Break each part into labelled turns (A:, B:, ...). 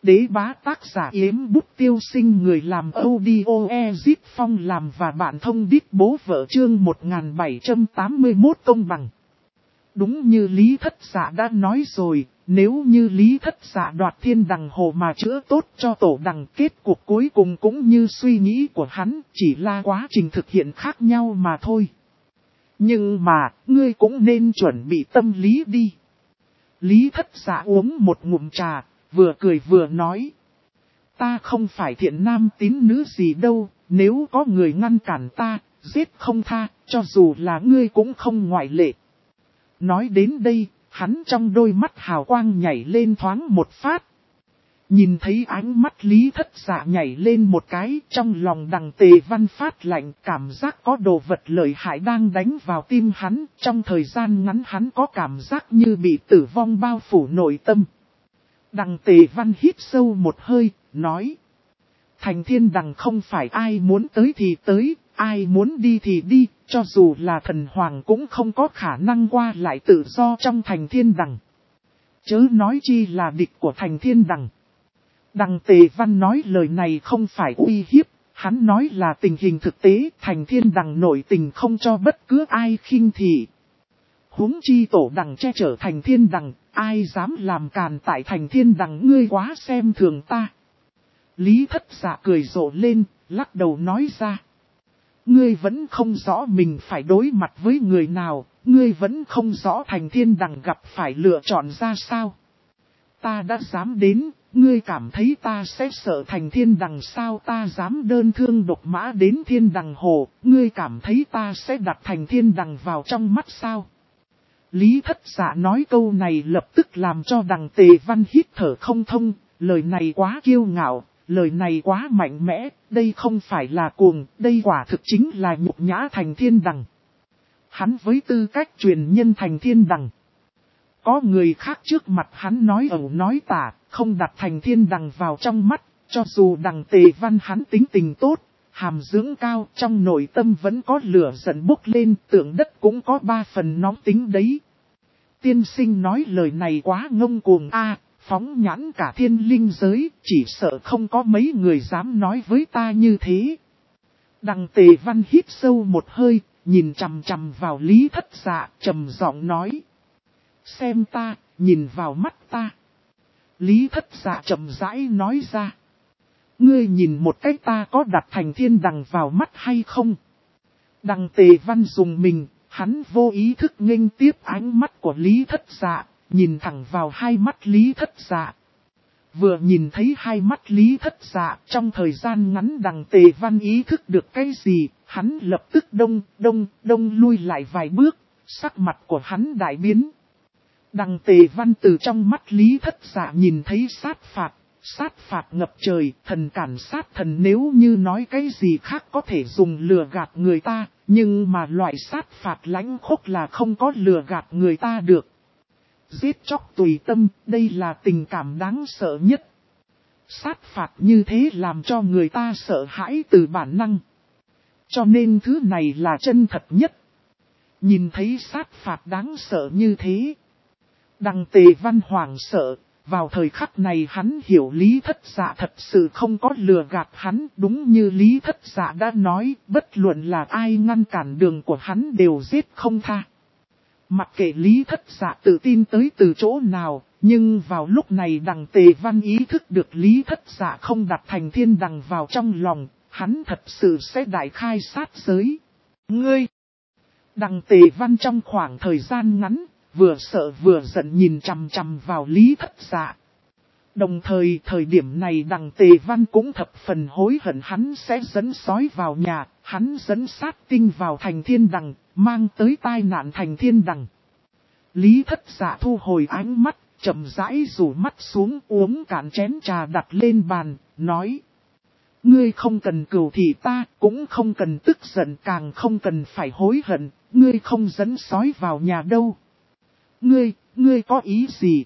A: đế bá tác giả Yếm Bút Tiêu Sinh, người làm audio Ezip Phong làm và bạn thông đít bố vợ, chương 1781 công bằng. Đúng như Lý Thất Dạ đã nói rồi, nếu như Lý Thất Dạ đoạt thiên đằng hồ mà chữa tốt cho tổ đằng, kết cuộc cuối cùng cũng như suy nghĩ của hắn, chỉ là quá trình thực hiện khác nhau mà thôi. Nhưng mà, ngươi cũng nên chuẩn bị tâm lý đi. Lý Thất Dạ uống một ngụm trà, vừa cười vừa nói. Ta không phải thiện nam tín nữ gì đâu, nếu có người ngăn cản ta, giết không tha, cho dù là ngươi cũng không ngoại lệ. Nói đến đây, hắn trong đôi mắt hào quang nhảy lên thoáng một phát. Nhìn thấy ánh mắt Lý Thất Dạ nhảy lên một cái, trong lòng Đằng Tề Văn phát lạnh, cảm giác có đồ vật lợi hại đang đánh vào tim hắn. Trong thời gian ngắn hắn có cảm giác như bị tử vong bao phủ nội tâm. Đằng Tề Văn hít sâu một hơi, nói. Thành thiên đằng không phải ai muốn tới thì tới, ai muốn đi thì đi, cho dù là thần hoàng cũng không có khả năng qua lại tự do trong thành thiên đằng. Chớ nói chi là địch của thành thiên đằng. Đằng Tề Văn nói lời này không phải uy hiếp, hắn nói là tình hình thực tế, thành thiên đằng nội tình không cho bất cứ ai khinh thị. Huống chi tổ đằng che chở thành thiên đằng, ai dám làm càn tại thành thiên đằng, ngươi quá xem thường ta. Lý Thất Dạ cười rộ lên, lắc đầu nói ra. Ngươi vẫn không rõ mình phải đối mặt với người nào, ngươi vẫn không rõ thành thiên đằng gặp phải lựa chọn ra sao. Ta đã dám đến, ngươi cảm thấy ta sẽ sợ thành thiên đằng sao? Ta dám đơn thương độc mã đến thiên đằng hồ, ngươi cảm thấy ta sẽ đặt thành thiên đằng vào trong mắt sao? Lý Thất Dạ nói câu này lập tức làm cho Đằng Tề Văn hít thở không thông, lời này quá kiêu ngạo, lời này quá mạnh mẽ, đây không phải là cuồng, đây quả thực chính là nhục nhã thành thiên đằng. Hắn với tư cách truyền nhân thành thiên đằng. Có người khác trước mặt hắn nói ẩu nói tả, không đặt thành thiên đằng vào trong mắt, cho dù Đằng Tề Văn hắn tính tình tốt, hàm dưỡng cao, trong nội tâm vẫn có lửa giận bốc lên, tượng đất cũng có 3 phần nóng tính đấy. Tiên sinh nói lời này quá ngông cuồng a, phóng nhãn cả thiên linh giới, chỉ sợ không có mấy người dám nói với ta như thế. Đằng Tề Văn hít sâu một hơi, nhìn chằm chằm vào Lý Thất Dạ, trầm giọng nói. Xem ta, nhìn vào mắt ta. Lý Thất Dạ chậm rãi nói ra. Ngươi nhìn một cách ta có đặt thành thiên đằng vào mắt hay không? Đằng Tề Văn dùng mình, hắn vô ý thức nghênh tiếp ánh mắt của Lý Thất Dạ, nhìn thẳng vào hai mắt Lý Thất Dạ. Vừa nhìn thấy hai mắt Lý Thất Dạ, trong thời gian ngắn Đằng Tề Văn ý thức được cái gì, hắn lập tức đông lui lại vài bước, sắc mặt của hắn đại biến. Đằng Tề Văn từ trong mắt Lý Thất Dạ nhìn thấy sát phạt ngập trời, thần cản sát thần, nếu như nói cái gì khác có thể dùng lừa gạt người ta, nhưng mà loại sát phạt lãnh khốc là không có lừa gạt người ta được. Giết chóc tùy tâm, đây là tình cảm đáng sợ nhất. Sát phạt như thế làm cho người ta sợ hãi từ bản năng. Cho nên thứ này là chân thật nhất. Nhìn thấy sát phạt đáng sợ như thế. Đằng Tề Văn hoảng sợ, vào thời khắc này hắn hiểu Lý Thất Dạ thật sự không có lừa gạt hắn, đúng như Lý Thất Dạ đã nói, bất luận là ai ngăn cản đường của hắn đều giết không tha. Mặc kệ Lý Thất Dạ tự tin tới từ chỗ nào, nhưng vào lúc này Đằng Tề Văn ý thức được Lý Thất Dạ không đặt thành thiên đằng vào trong lòng, hắn thật sự sẽ đại khai sát giới. Ngươi! Đằng Tề Văn trong khoảng thời gian ngắn, vừa sợ vừa giận nhìn chằm chằm vào Lý Thất Dạ. Đồng thời thời điểm này Đằng Tề Văn cũng thập phần hối hận, hắn sẽ dẫn sói vào nhà, hắn dẫn sát tinh vào thành thiên đằng, mang tới tai nạn thành thiên đằng. Lý Thất Dạ thu hồi ánh mắt, chậm rãi rủ mắt xuống, uống cạn chén trà đặt lên bàn, nói. Ngươi không cần cừu thị ta, cũng không cần tức giận, càng không cần phải hối hận, ngươi không dẫn sói vào nhà đâu. Ngươi có ý gì?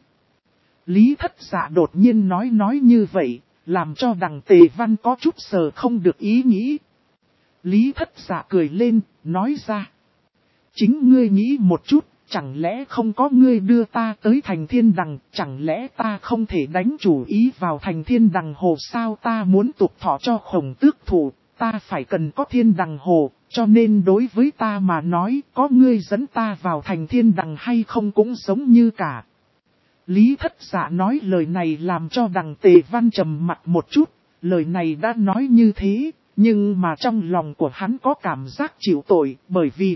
A: Lý Thất Dạ đột nhiên nói như vậy, làm cho Đằng Tề Văn có chút sờ không được ý nghĩ. Lý Thất Dạ cười lên, nói ra. Chính ngươi nghĩ một chút, chẳng lẽ không có ngươi đưa ta tới thành thiên đằng, chẳng lẽ ta không thể đánh chủ ý vào thành thiên đằng hồ sao? Ta muốn tục thọ cho Khổng Tước thủ, ta phải cần có thiên đằng hồ, cho nên đối với ta mà nói, có ngươi dẫn ta vào thành thiên đằng hay không cũng giống như cả. Lý Thất Dạ nói lời này làm cho Đằng Tề Văn trầm mặt một chút, lời này đã nói như thế, nhưng mà trong lòng của hắn có cảm giác chịu tội, bởi vì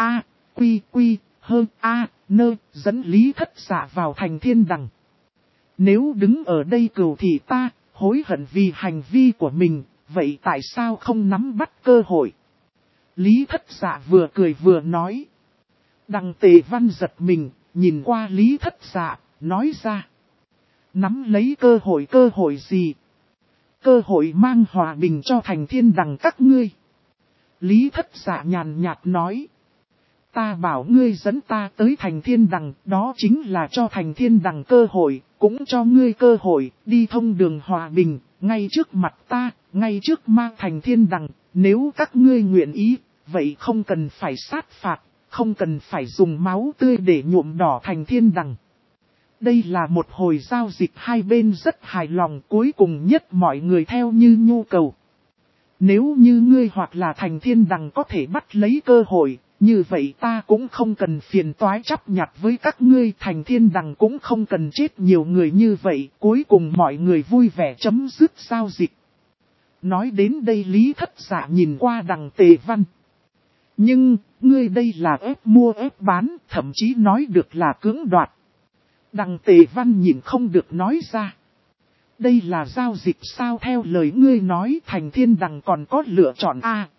A: nơ dẫn Lý Thất Dạ vào thành thiên đằng. Nếu đứng ở đây cừu thì ta, hối hận vì hành vi của mình, vậy tại sao không nắm bắt cơ hội? Lý Thất Dạ vừa cười vừa nói. Đằng Tề Văn giật mình, nhìn qua Lý Thất Dạ, nói ra. Nắm lấy cơ hội gì? Cơ hội mang hòa bình cho thành thiên đằng các ngươi. Lý Thất Dạ nhàn nhạt nói. Ta bảo ngươi dẫn ta tới thành thiên đằng, đó chính là cho thành thiên đằng cơ hội, cũng cho ngươi cơ hội, đi thông đường hòa bình, ngay trước mặt ta, ngay trước mang thành thiên đằng, nếu các ngươi nguyện ý, vậy không cần phải sát phạt, không cần phải dùng máu tươi để nhuộm đỏ thành thiên đằng. Đây là một hồi giao dịch hai bên rất hài lòng, cuối cùng nhất mọi người theo như nhu cầu. Nếu như ngươi hoặc là thành thiên đằng có thể bắt lấy cơ hội, như vậy ta cũng không cần phiền toái chấp nhặt với các ngươi, thành thiên đằng cũng không cần chết nhiều người như vậy, cuối cùng mọi người vui vẻ chấm dứt giao dịch. Nói đến đây Lý Thất Dạ nhìn qua Đằng Tề Văn. Nhưng, ngươi đây là ép mua ép bán, thậm chí nói được là cưỡng đoạt. Đằng Tề Văn nhìn không được nói ra. Đây là giao dịch sao? Theo lời ngươi nói thành thiên đằng còn có lựa chọn a?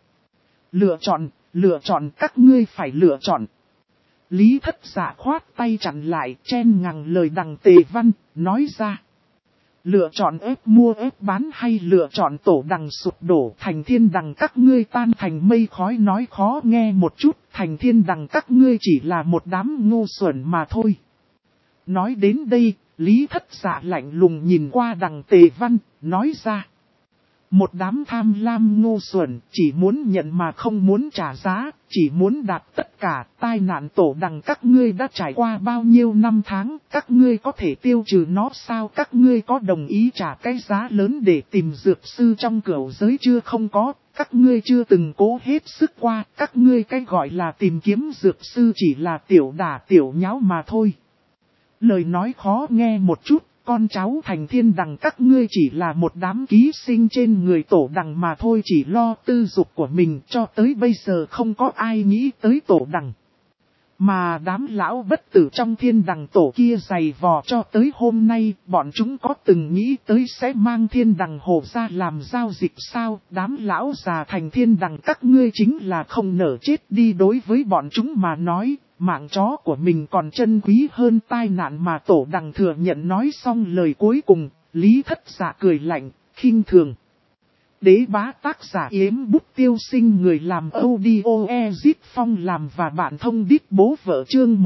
A: Lựa chọn các ngươi phải lựa chọn. Lý Thất Dạ khoát tay chặn lại, chen ngang lời Đằng Tề Văn, nói ra. Lựa chọn ép mua ép bán hay lựa chọn tổ đằng sụp đổ, thành thiên đằng các ngươi tan thành mây khói. Nói khó nghe một chút, thành thiên đằng các ngươi chỉ là một đám ngu xuẩn mà thôi. Nói đến đây, Lý Thất Dạ lạnh lùng nhìn qua Đằng Tề Văn, nói ra. Một đám tham lam ngu xuẩn, chỉ muốn nhận mà không muốn trả giá, chỉ muốn đạt tất cả. Tai nạn tổ đằng các ngươi đã trải qua bao nhiêu năm tháng, các ngươi có thể tiêu trừ nó sao? Các ngươi có đồng ý trả cái giá lớn để tìm dược sư trong cửu giới chưa? Không có, các ngươi chưa từng cố hết sức qua, các ngươi cái gọi là tìm kiếm dược sư chỉ là tiểu đả tiểu nháo mà thôi. Lời nói khó nghe một chút, con cháu thành thiên đằng các ngươi chỉ là một đám ký sinh trên người tổ đằng mà thôi, chỉ lo tư dục của mình, cho tới bây giờ không có ai nghĩ tới tổ đằng. Mà đám lão bất tử trong thiên đằng tổ kia dày vò cho tới hôm nay, bọn chúng có từng nghĩ tới sẽ mang thiên đằng hồ ra làm giao dịch sao? Đám lão già thành thiên đằng các ngươi chính là không nỡ chết đi, đối với bọn chúng mà nói. Mạng chó của mình còn chân quý hơn tai nạn mà tổ đằng thừa nhận. Nói xong lời cuối cùng, Lý Thất Dạ cười lạnh, khinh thường. Đế bá tác giả Yếm Bút Tiêu Sinh, người làm audio Ezit Phong làm và bạn thông đít bố vợ. Chương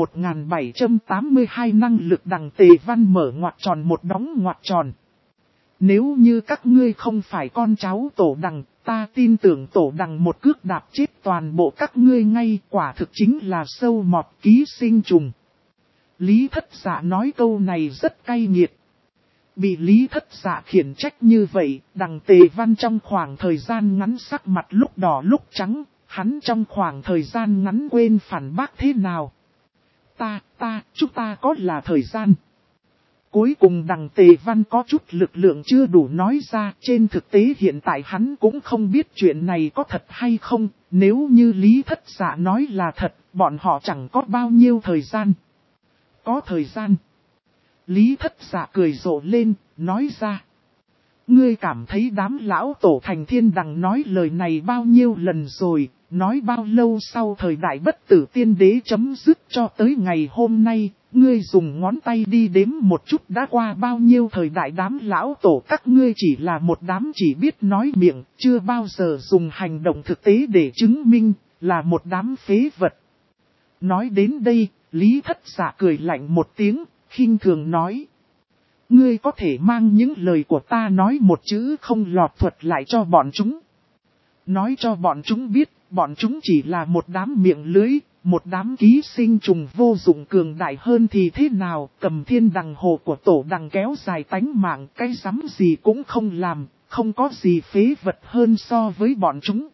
A: 1782 năng lực. Đằng Tề Văn mở ngoặc tròn một đóng ngoặc tròn. Nếu như các ngươi không phải con cháu tổ đằng, ta tin tưởng tổ đằng một cước đạp chết toàn bộ các ngươi ngay, quả thực chính là sâu mọt ký sinh trùng. Lý Thất Dạ nói câu này rất cay nghiệt. Bị Lý Thất Dạ khiển trách như vậy, Đằng Tề Văn trong khoảng thời gian ngắn sắc mặt lúc đỏ lúc trắng, hắn trong khoảng thời gian ngắn quên phản bác thế nào. Chúng ta có là thời gian. Cuối cùng Đằng Tề Văn có chút lực lượng chưa đủ nói ra, trên thực tế hiện tại hắn cũng không biết chuyện này có thật hay không, nếu như Lý Thất Dạ nói là thật, bọn họ chẳng có bao nhiêu thời gian. Có thời gian. Lý Thất Dạ cười rộ lên, nói ra. Ngươi cảm thấy đám lão tổ thành thiên đằng nói lời này bao nhiêu lần rồi, nói bao lâu sau thời đại bất tử tiên đế chấm dứt cho tới ngày hôm nay, ngươi dùng ngón tay đi đếm một chút đã qua bao nhiêu thời đại. Đám lão tổ các ngươi chỉ là một đám chỉ biết nói miệng, chưa bao giờ dùng hành động thực tế để chứng minh, là một đám phế vật. Nói đến đây, Lý Thất Dạ cười lạnh một tiếng, khinh thường nói. Ngươi có thể mang những lời của ta nói một chữ không lọt thuật lại cho bọn chúng. Nói cho bọn chúng biết, bọn chúng chỉ là một đám miệng lưới, một đám ký sinh trùng vô dụng cường đại hơn thì thế nào, cầm thiên đằng hồ của tổ đằng kéo dài tánh mạng, cái rắm gì cũng không làm, không có gì phế vật hơn so với bọn chúng.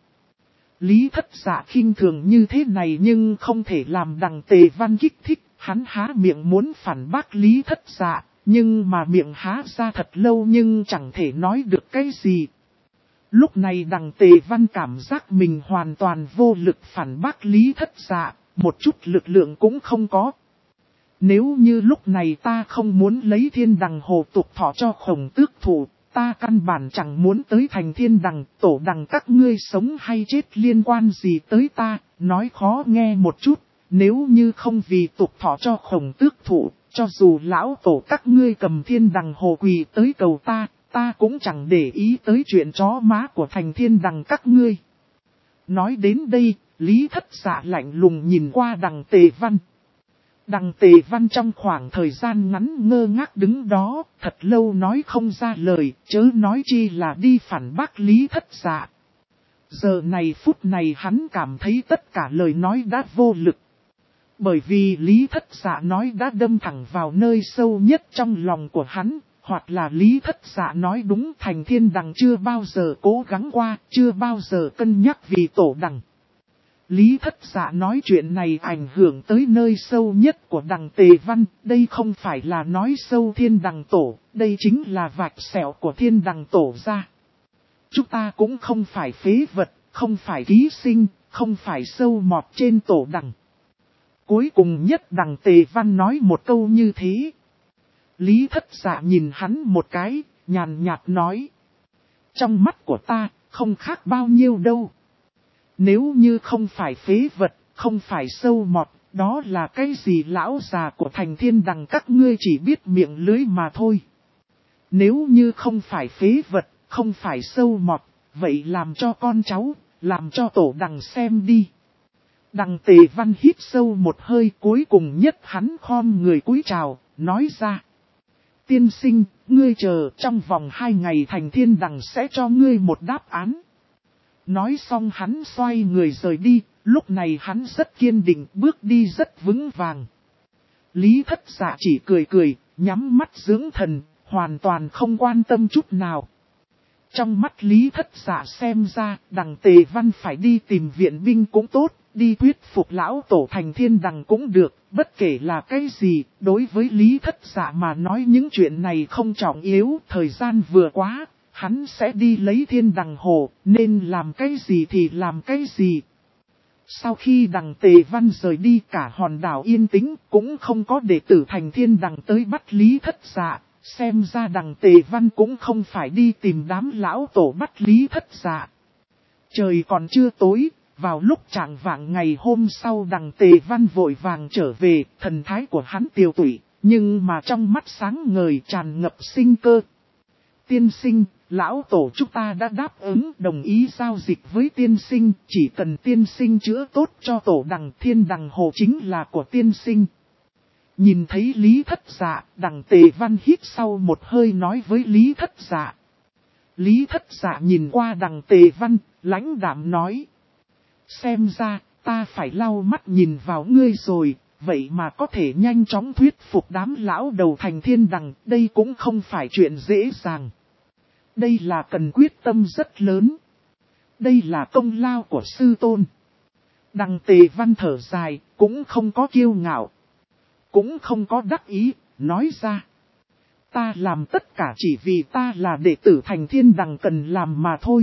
A: Lý Thất Dạ khinh thường như thế này nhưng không thể làm đằng Tề Văn kích thích, hắn há miệng muốn phản bác Lý Thất Dạ, nhưng mà miệng há ra thật lâu nhưng chẳng thể nói được cái gì. Lúc này đằng Tề Văn cảm giác mình hoàn toàn vô lực phản bác Lý Thất Dạ, một chút lực lượng cũng không có. Nếu như lúc này ta không muốn lấy thiên đằng hồ tục thọ cho Khổng Tước Thụ, ta căn bản chẳng muốn tới thành thiên đằng, tổ đằng các ngươi sống hay chết liên quan gì tới ta, nói khó nghe một chút, nếu như không vì tục thọ cho Khổng Tước Thụ, cho dù lão tổ các ngươi cầm thiên đằng hồ quỳ tới cầu ta, ta cũng chẳng để ý tới chuyện chó má của thành thiên đằng các ngươi. Nói đến đây, Lý Thất Dạ lạnh lùng nhìn qua đằng Tề Văn. Đằng Tề Văn trong khoảng thời gian ngắn ngơ ngác đứng đó, thật lâu nói không ra lời, chớ nói chi là đi phản bác Lý Thất Dạ. Giờ này phút này hắn cảm thấy tất cả lời nói đã vô lực. Bởi vì Lý Thất Dạ nói đã đâm thẳng vào nơi sâu nhất trong lòng của hắn, hoặc là Lý Thất Dạ nói đúng, thành thiên đằng chưa bao giờ cố gắng qua, chưa bao giờ cân nhắc vì tổ đằng. Lý Thất Dạ nói chuyện này ảnh hưởng tới nơi sâu nhất của đằng Tề Văn, đây không phải là nói sâu thiên đằng tổ, đây chính là vạch sẹo của thiên đằng tổ ra. Chúng ta cũng không phải phế vật, không phải ký sinh, không phải sâu mọt trên tổ đằng. Cuối cùng nhất đằng Tề Văn nói một câu như thế. Lý Thất Dạ nhìn hắn một cái, nhàn nhạt nói. Trong mắt của ta, không khác bao nhiêu đâu. Nếu như không phải phế vật, không phải sâu mọt, đó là cái gì lão già của thành thiên đằng các ngươi chỉ biết miệng lưới mà thôi. Nếu như không phải phế vật, không phải sâu mọt, vậy làm cho con cháu, làm cho tổ đằng xem đi. Đằng Tề Văn hít sâu một hơi, cuối cùng nhất hắn khom người cúi chào, nói ra. Tiên sinh, ngươi chờ, trong vòng 2 ngày thành thiên đằng sẽ cho ngươi một đáp án. Nói xong hắn xoay người rời đi, lúc này hắn rất kiên định, bước đi rất vững vàng. Lý Thất Dạ chỉ cười cười, nhắm mắt dưỡng thần, hoàn toàn không quan tâm chút nào. Trong mắt Lý Thất Dạ xem ra, đằng Tề Văn phải đi tìm viện binh cũng tốt, đi thuyết phục lão tổ thành thiên đằng cũng được, bất kể là cái gì, đối với Lý Thất Dạ mà nói những chuyện này không trọng yếu, thời gian vừa quá, hắn sẽ đi lấy thiên đằng hồ, nên làm cái gì thì làm cái gì. Sau khi đằng Tề Văn rời đi, cả hòn đảo yên tĩnh, cũng không có đệ tử thành thiên đằng tới bắt Lý Thất Dạ. Xem ra đằng Tề Văn cũng không phải đi tìm đám lão tổ bắt Lý Thất Dạ. Trời còn chưa tối, vào lúc chạng vạng ngày hôm sau đằng Tề Văn vội vàng trở về, thần thái của hắn tiêu tụy, nhưng mà trong mắt sáng ngời tràn ngập sinh cơ. Tiên sinh, lão tổ chúng ta đã đáp ứng đồng ý giao dịch với tiên sinh, chỉ cần tiên sinh chữa tốt cho tổ đằng thiên đằng hồ chính là của tiên sinh. Nhìn thấy Lý Thất Dạ, đằng Tề Văn hít sau một hơi nói với Lý Thất Dạ. Lý Thất Dạ nhìn qua đằng Tề Văn, lãnh đạm nói. Xem ra, ta phải lau mắt nhìn vào ngươi rồi, vậy mà có thể nhanh chóng thuyết phục đám lão đầu thành thiên đằng, đây cũng không phải chuyện dễ dàng. Đây là cần quyết tâm rất lớn. Đây là công lao của sư tôn. Đằng Tề Văn thở dài, cũng không có kiêu ngạo. Cũng không có đắc ý, nói ra. Ta làm tất cả chỉ vì ta là đệ tử thành thiên đằng cần làm mà thôi.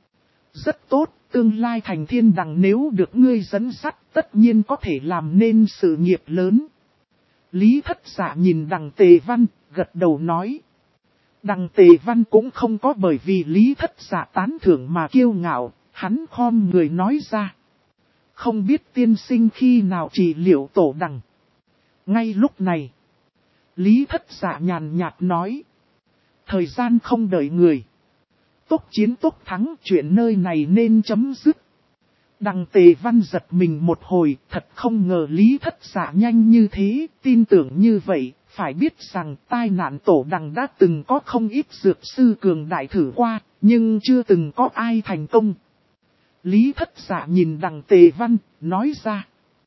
A: Rất tốt, tương lai thành thiên đằng nếu được ngươi dẫn dắt, tất nhiên có thể làm nên sự nghiệp lớn. Lý Thất Dạ nhìn đằng Tề Văn, gật đầu nói. Đằng Tề Văn cũng không có bởi vì Lý Thất Dạ tán thưởng mà kiêu ngạo, hắn khom người nói ra. Không biết tiên sinh khi nào trị liệu tổ đằng. Ngay lúc này, Lý Thất Dạ nhàn nhạt nói. Thời gian không đợi người. Tốc chiến tốc thắng, chuyện nơi này nên chấm dứt. Đằng Tề Văn giật mình một hồi, thật không ngờ Lý Thất Dạ nhanh như thế, tin tưởng như vậy, phải biết rằng tai nạn tổ đằng đã từng có không ít dược sư cường đại thử qua, nhưng chưa từng có ai thành công. Lý Thất Dạ nhìn đằng Tề Văn, nói ra.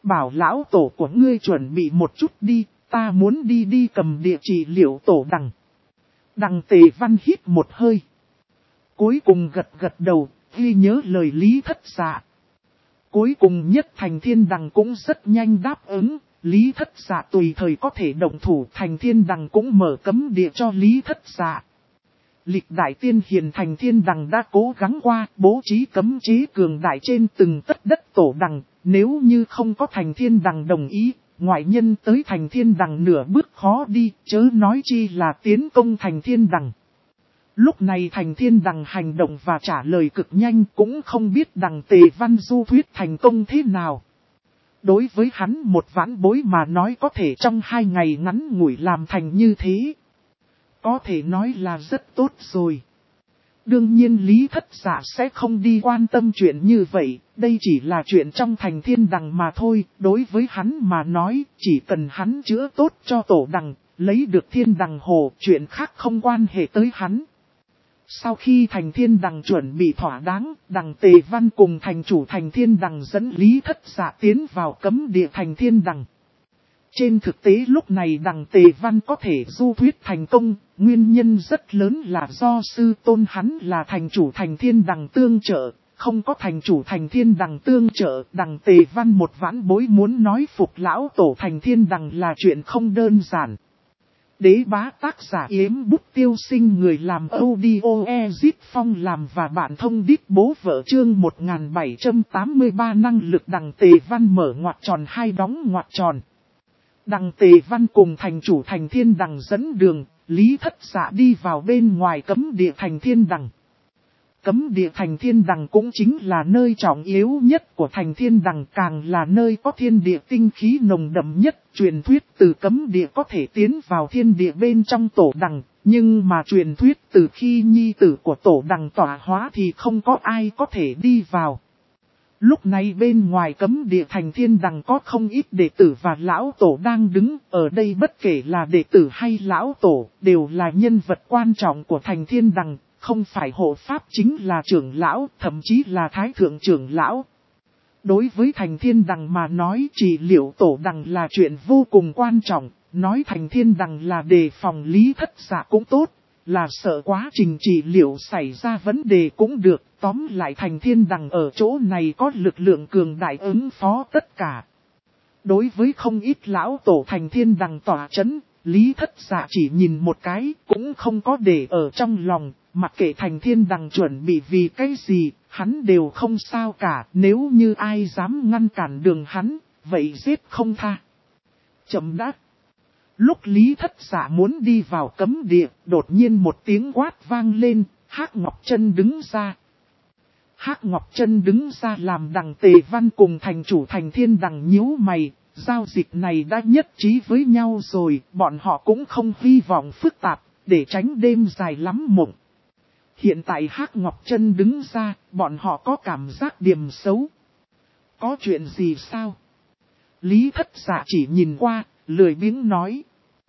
A: bảo lão tổ của ngươi chuẩn bị một chút đi, ta muốn đi cầm địa chỉ liệu tổ đằng. Đằng Tề Văn hít một hơi. Cuối cùng gật đầu, ghi nhớ lời Lý Thất Dạ. Cuối cùng nhất Thành Thiên Đằng cũng rất nhanh đáp ứng, Lý Thất Dạ tùy thời có thể động thủ, Thành Thiên Đằng cũng mở cấm địa cho Lý Thất Dạ. Lịch đại tiên hiền Thành Thiên Đằng đã cố gắng qua, bố trí cấm chế cường đại trên từng tất đất tổ đằng, nếu như không có Thành Thiên Đằng đồng ý, ngoại nhân tới Thành Thiên Đằng nửa bước khó đi, chớ nói chi là tiến công Thành Thiên Đằng. Lúc này Thành Thiên Đằng hành động và trả lời cực nhanh, cũng không biết đằng Tề Văn du thuyết thành công thế nào. Đối với hắn một vãn bối mà nói có thể trong 2 ngày ngắn ngủi làm thành như thế, có thể nói là rất tốt rồi. Đương nhiên Lý Thất Dạ sẽ không đi quan tâm chuyện như vậy, đây chỉ là chuyện trong Thành Thiên Đằng mà thôi. Đối với hắn mà nói, chỉ cần hắn chữa tốt cho tổ đằng, lấy được Thiên Đằng Hồ, chuyện khác không quan hệ tới hắn. Sau khi Thành Thiên Đằng chuẩn bị thỏa đáng, đằng Tề Văn cùng thành chủ Thành Thiên Đằng dẫn Lý Thất Dạ tiến vào cấm địa Thành Thiên Đằng. Trên thực tế lúc này đằng Tề Văn có thể du thuyết thành công, nguyên nhân rất lớn là do sư tôn hắn là thành chủ Thành Thiên Đằng tương trợ, không có thành chủ Thành Thiên Đằng tương trợ, đằng Tề Văn một vãn bối muốn nói phục lão tổ Thành Thiên Đằng là chuyện không đơn giản. Đế bá tác giả Yếm Bút Tiêu Sinh, người làm audio Ezit Phong làm và bạn thông đít bố vợ chương 1783 năng lực đằng Tề Văn mở ngoặc tròn 2 đóng ngoặc tròn. Đằng Tề Văn cùng thành chủ Thành Thiên Đằng dẫn đường, Lý Thất Dạ đi vào bên ngoài cấm địa Thành Thiên Đằng. Cấm địa Thành Thiên Đằng cũng chính là nơi trọng yếu nhất của Thành Thiên Đằng, càng là nơi có thiên địa tinh khí nồng đậm nhất. Truyền thuyết từ cấm địa có thể tiến vào thiên địa bên trong tổ đằng, nhưng mà truyền thuyết từ khi nhi tử của tổ đằng tỏa hóa thì không có ai có thể đi vào. Lúc này bên ngoài cấm địa Thành Thiên Đằng có không ít đệ tử và lão tổ đang đứng, ở đây bất kể là đệ tử hay lão tổ, đều là nhân vật quan trọng của Thành Thiên Đằng, không phải hộ pháp chính là trưởng lão, thậm chí là thái thượng trưởng lão. Đối với Thành Thiên Đằng mà nói trị liệu tổ đằng là chuyện vô cùng quan trọng, nói Thành Thiên Đằng là đề phòng Lý Thất Dạ cũng tốt, là sợ quá trình trị liệu xảy ra vấn đề cũng được, tóm lại Thành Thiên Đằng ở chỗ này có lực lượng cường đại ứng phó tất cả. Đối với không ít lão tổ Thành Thiên Đằng tỏa chấn, Lý Thất Dạ chỉ nhìn một cái, cũng không có để ở trong lòng, mặc kệ Thành Thiên Đằng chuẩn bị vì cái gì, hắn đều không sao cả, nếu như ai dám ngăn cản đường hắn, vậy giết không tha. Chậm đã. Lúc Lý Thất Dạ muốn đi vào cấm địa, đột nhiên một tiếng quát vang lên, Hắc Ngọc Trân đứng ra. Hắc Ngọc Trân đứng ra làm đằng Tề Văn cùng thành chủ Thành Thiên Đằng nhíu mày, giao dịch này đã nhất trí với nhau rồi, bọn họ cũng không hy vọng phức tạp, để tránh đêm dài lắm mộng. Hiện tại Hắc Ngọc Trân đứng ra, bọn họ có cảm giác điểm xấu. Có chuyện gì sao? Lý Thất Dạ chỉ nhìn qua, lười biếng nói.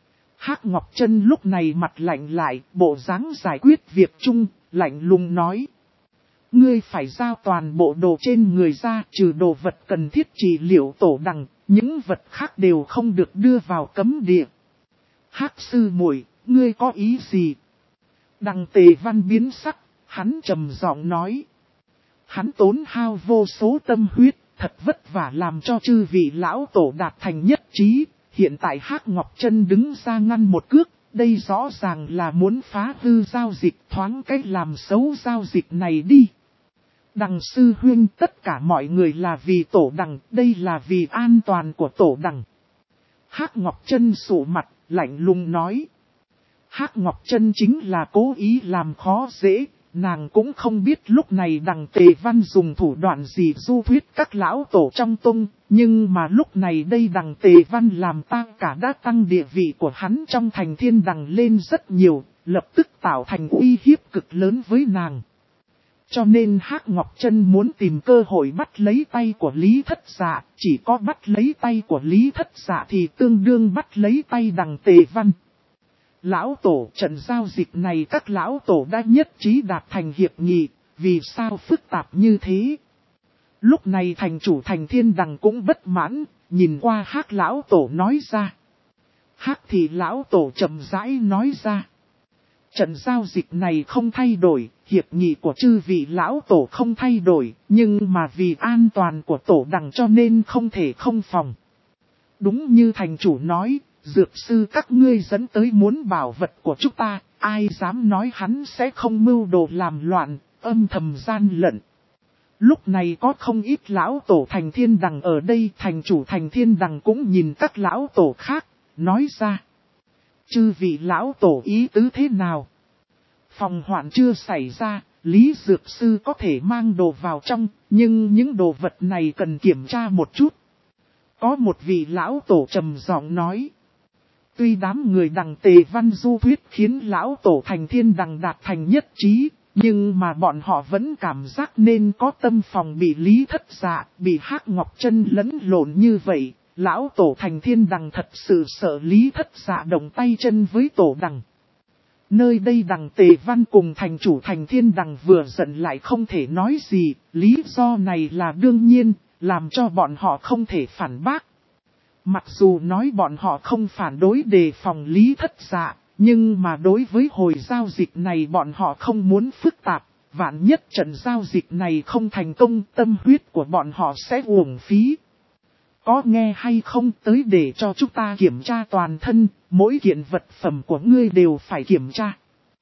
A: Hắc Ngọc Trân lúc này mặt lạnh lại, bộ dáng giải quyết việc chung, lạnh lùng nói. Ngươi phải giao toàn bộ đồ trên người ra, trừ đồ vật cần thiết trị liệu tổ đằng, những vật khác đều không được đưa vào cấm địa. Hắc sư muội, ngươi có ý gì? Đằng Tề Văn biến sắc, hắn trầm giọng nói. Hắn tốn hao vô số tâm huyết, thật vất vả làm cho chư vị lão tổ đạt thành nhất trí. Hiện tại Hắc Ngọc Trân đứng ra ngăn một cước, đây rõ ràng là muốn phá hư giao dịch, thoáng cách làm xấu giao dịch này đi. Đằng sư huynh, tất cả mọi người là vì tổ đằng, đây là vì an toàn của tổ đằng. Hắc Ngọc Trân sụ mặt, lạnh lùng nói. Hắc Ngọc Trân chính là cố ý làm khó dễ, nàng cũng không biết lúc này đằng Tề Văn dùng thủ đoạn gì du thuyết các lão tổ trong tông, nhưng mà lúc này đây đằng Tề Văn làm cả đã tăng địa vị của hắn trong Thành Thiên Đằng lên rất nhiều, lập tức tạo thành uy hiếp cực lớn với nàng. Cho nên Hắc Ngọc Trân muốn tìm cơ hội bắt lấy tay của Lý Thất Dạ, chỉ có bắt lấy tay của Lý Thất Dạ thì tương đương bắt lấy tay đằng Tề Văn. Lão tổ, trận giao dịch này các lão tổ đã nhất trí đạt thành hiệp nghị, vì sao phức tạp như thế? Lúc này thành chủ Thành Thiên Đằng cũng bất mãn, nhìn qua Hắc lão tổ nói ra. Hắc thì lão tổ chậm rãi nói ra. Trận giao dịch này không thay đổi, hiệp nghị của chư vị lão tổ không thay đổi, nhưng mà vì an toàn của tổ đằng cho nên không thể không phòng. Đúng như thành chủ nói, dược sư các ngươi dẫn tới muốn bảo vật của chúng ta, ai dám nói hắn sẽ không mưu đồ làm loạn, âm thầm gian lận. Lúc này có không ít lão tổ Thành Thiên Đằng ở đây, thành chủ Thành Thiên Đằng cũng nhìn các lão tổ khác, nói ra. Chư vị lão tổ ý tứ thế nào? Phòng hoạn chưa xảy ra, Lý Dược Sư có thể mang đồ vào trong, nhưng những đồ vật này cần kiểm tra một chút. Có một vị lão tổ trầm giọng nói. Tuy đám người đằng Tề Văn Du thuyết khiến lão tổ Thành Thiên Đằng đạt thành nhất trí, nhưng mà bọn họ vẫn cảm giác nên có tâm phòng bị Lý Thất Dạ, bị Hắc Ngọc Chân lẫn lộn như vậy. Lão tổ Thành Thiên Đằng thật sự sợ Lý Thất Dạ động tay chân với tổ đằng. Nơi đây đằng Tề Văn cùng thành chủ Thành Thiên Đằng vừa giận lại không thể nói gì, lý do này là đương nhiên, làm cho bọn họ không thể phản bác. Mặc dù nói bọn họ không phản đối đề phòng Lý Thất Dạ, nhưng mà đối với hồi giao dịch này bọn họ không muốn phức tạp, vạn nhất trận giao dịch này không thành công, tâm huyết của bọn họ sẽ uổng phí. Có nghe hay không, tới để cho chúng ta kiểm tra toàn thân, mỗi kiện vật phẩm của ngươi đều phải kiểm tra.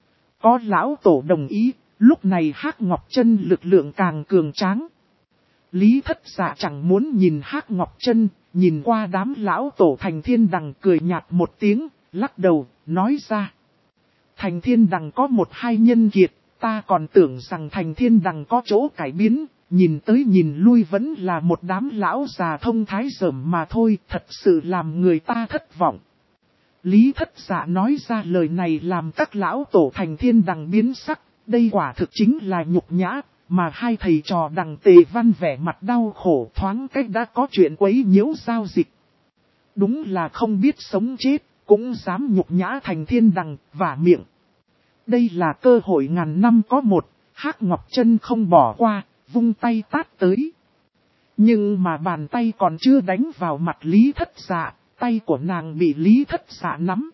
A: Có lão tổ đồng ý, lúc này Hắc Ngọc Chân lực lượng càng cường tráng. Lý Thất Dạ chẳng muốn nhìn Hắc Ngọc Chân, nhìn qua đám lão tổ Thành Thiên Đằng cười nhạt một tiếng, lắc đầu, nói ra. Thành Thiên Đằng có một hai nhân kiệt, ta còn tưởng rằng Thành Thiên Đằng có chỗ cải biến. Nhìn tới nhìn lui vẫn là một đám lão già thông thái rởm mà thôi, thật sự làm người ta thất vọng. Lý Thất Dạ nói ra lời này làm các lão tổ Thành Thiên Đằng biến sắc, đây quả thực chính là nhục nhã, mà hai thầy trò đằng Tề Văn vẻ mặt đau khổ thoáng cách đã có chuyện quấy nhiễu giao dịch. Đúng là không biết sống chết, cũng dám nhục nhã Thành Thiên Đằng, vả miệng. Đây là cơ hội ngàn năm có một, Hắc Ngọc Chân không bỏ qua. Vung tay tát tới. Nhưng mà bàn tay còn chưa đánh vào mặt Lý Thất Dạ, tay của nàng bị Lý Thất Dạ nắm.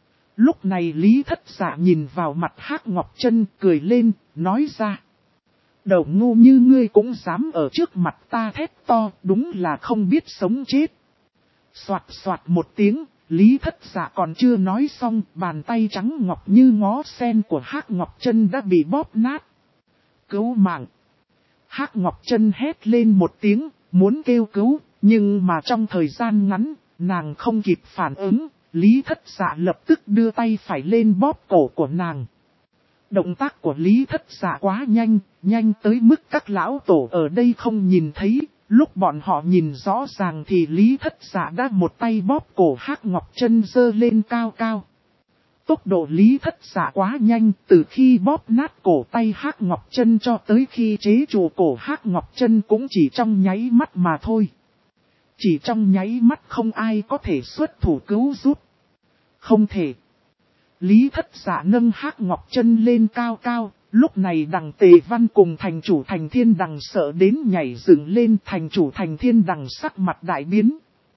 A: Lúc này Lý Thất Dạ nhìn vào mặt Hắc Ngọc Chân cười lên, nói ra. Đầu ngu như ngươi cũng dám ở trước mặt ta thét to, đúng là không biết sống chết. Soạt soạt một tiếng, Lý Thất Dạ còn chưa nói xong, bàn tay trắng ngọc như ngó sen của Hắc Ngọc Chân đã bị bóp nát. Cứu mạng! Hắc Ngọc Chân hét lên một tiếng, muốn kêu cứu, nhưng mà trong thời gian ngắn, nàng không kịp phản ứng, Lý Thất Dạ lập tức đưa tay phải lên bóp cổ của nàng. Động tác của Lý Thất Dạ quá nhanh, nhanh tới mức các lão tổ ở đây không nhìn thấy, lúc bọn họ nhìn rõ ràng thì Lý Thất Dạ đã một tay bóp cổ Hắc Ngọc Chân giơ lên cao cao. Tốc độ Lý Thất Dạ quá nhanh, từ khi bóp nát cổ tay Hắc Ngọc Chân cho tới khi chế trụ cổ Hắc Ngọc Chân cũng chỉ trong nháy mắt mà thôi. Chỉ trong nháy mắt không ai có thể xuất thủ cứu giúp. Không thể. Lý Thất Dạ nâng Hắc Ngọc Chân lên cao cao, lúc này đằng Tề Văn cùng thành chủ Thành Thiên Đằng sợ đến nhảy dựng lên, thành chủ Thành Thiên Đằng sắc mặt đại biến.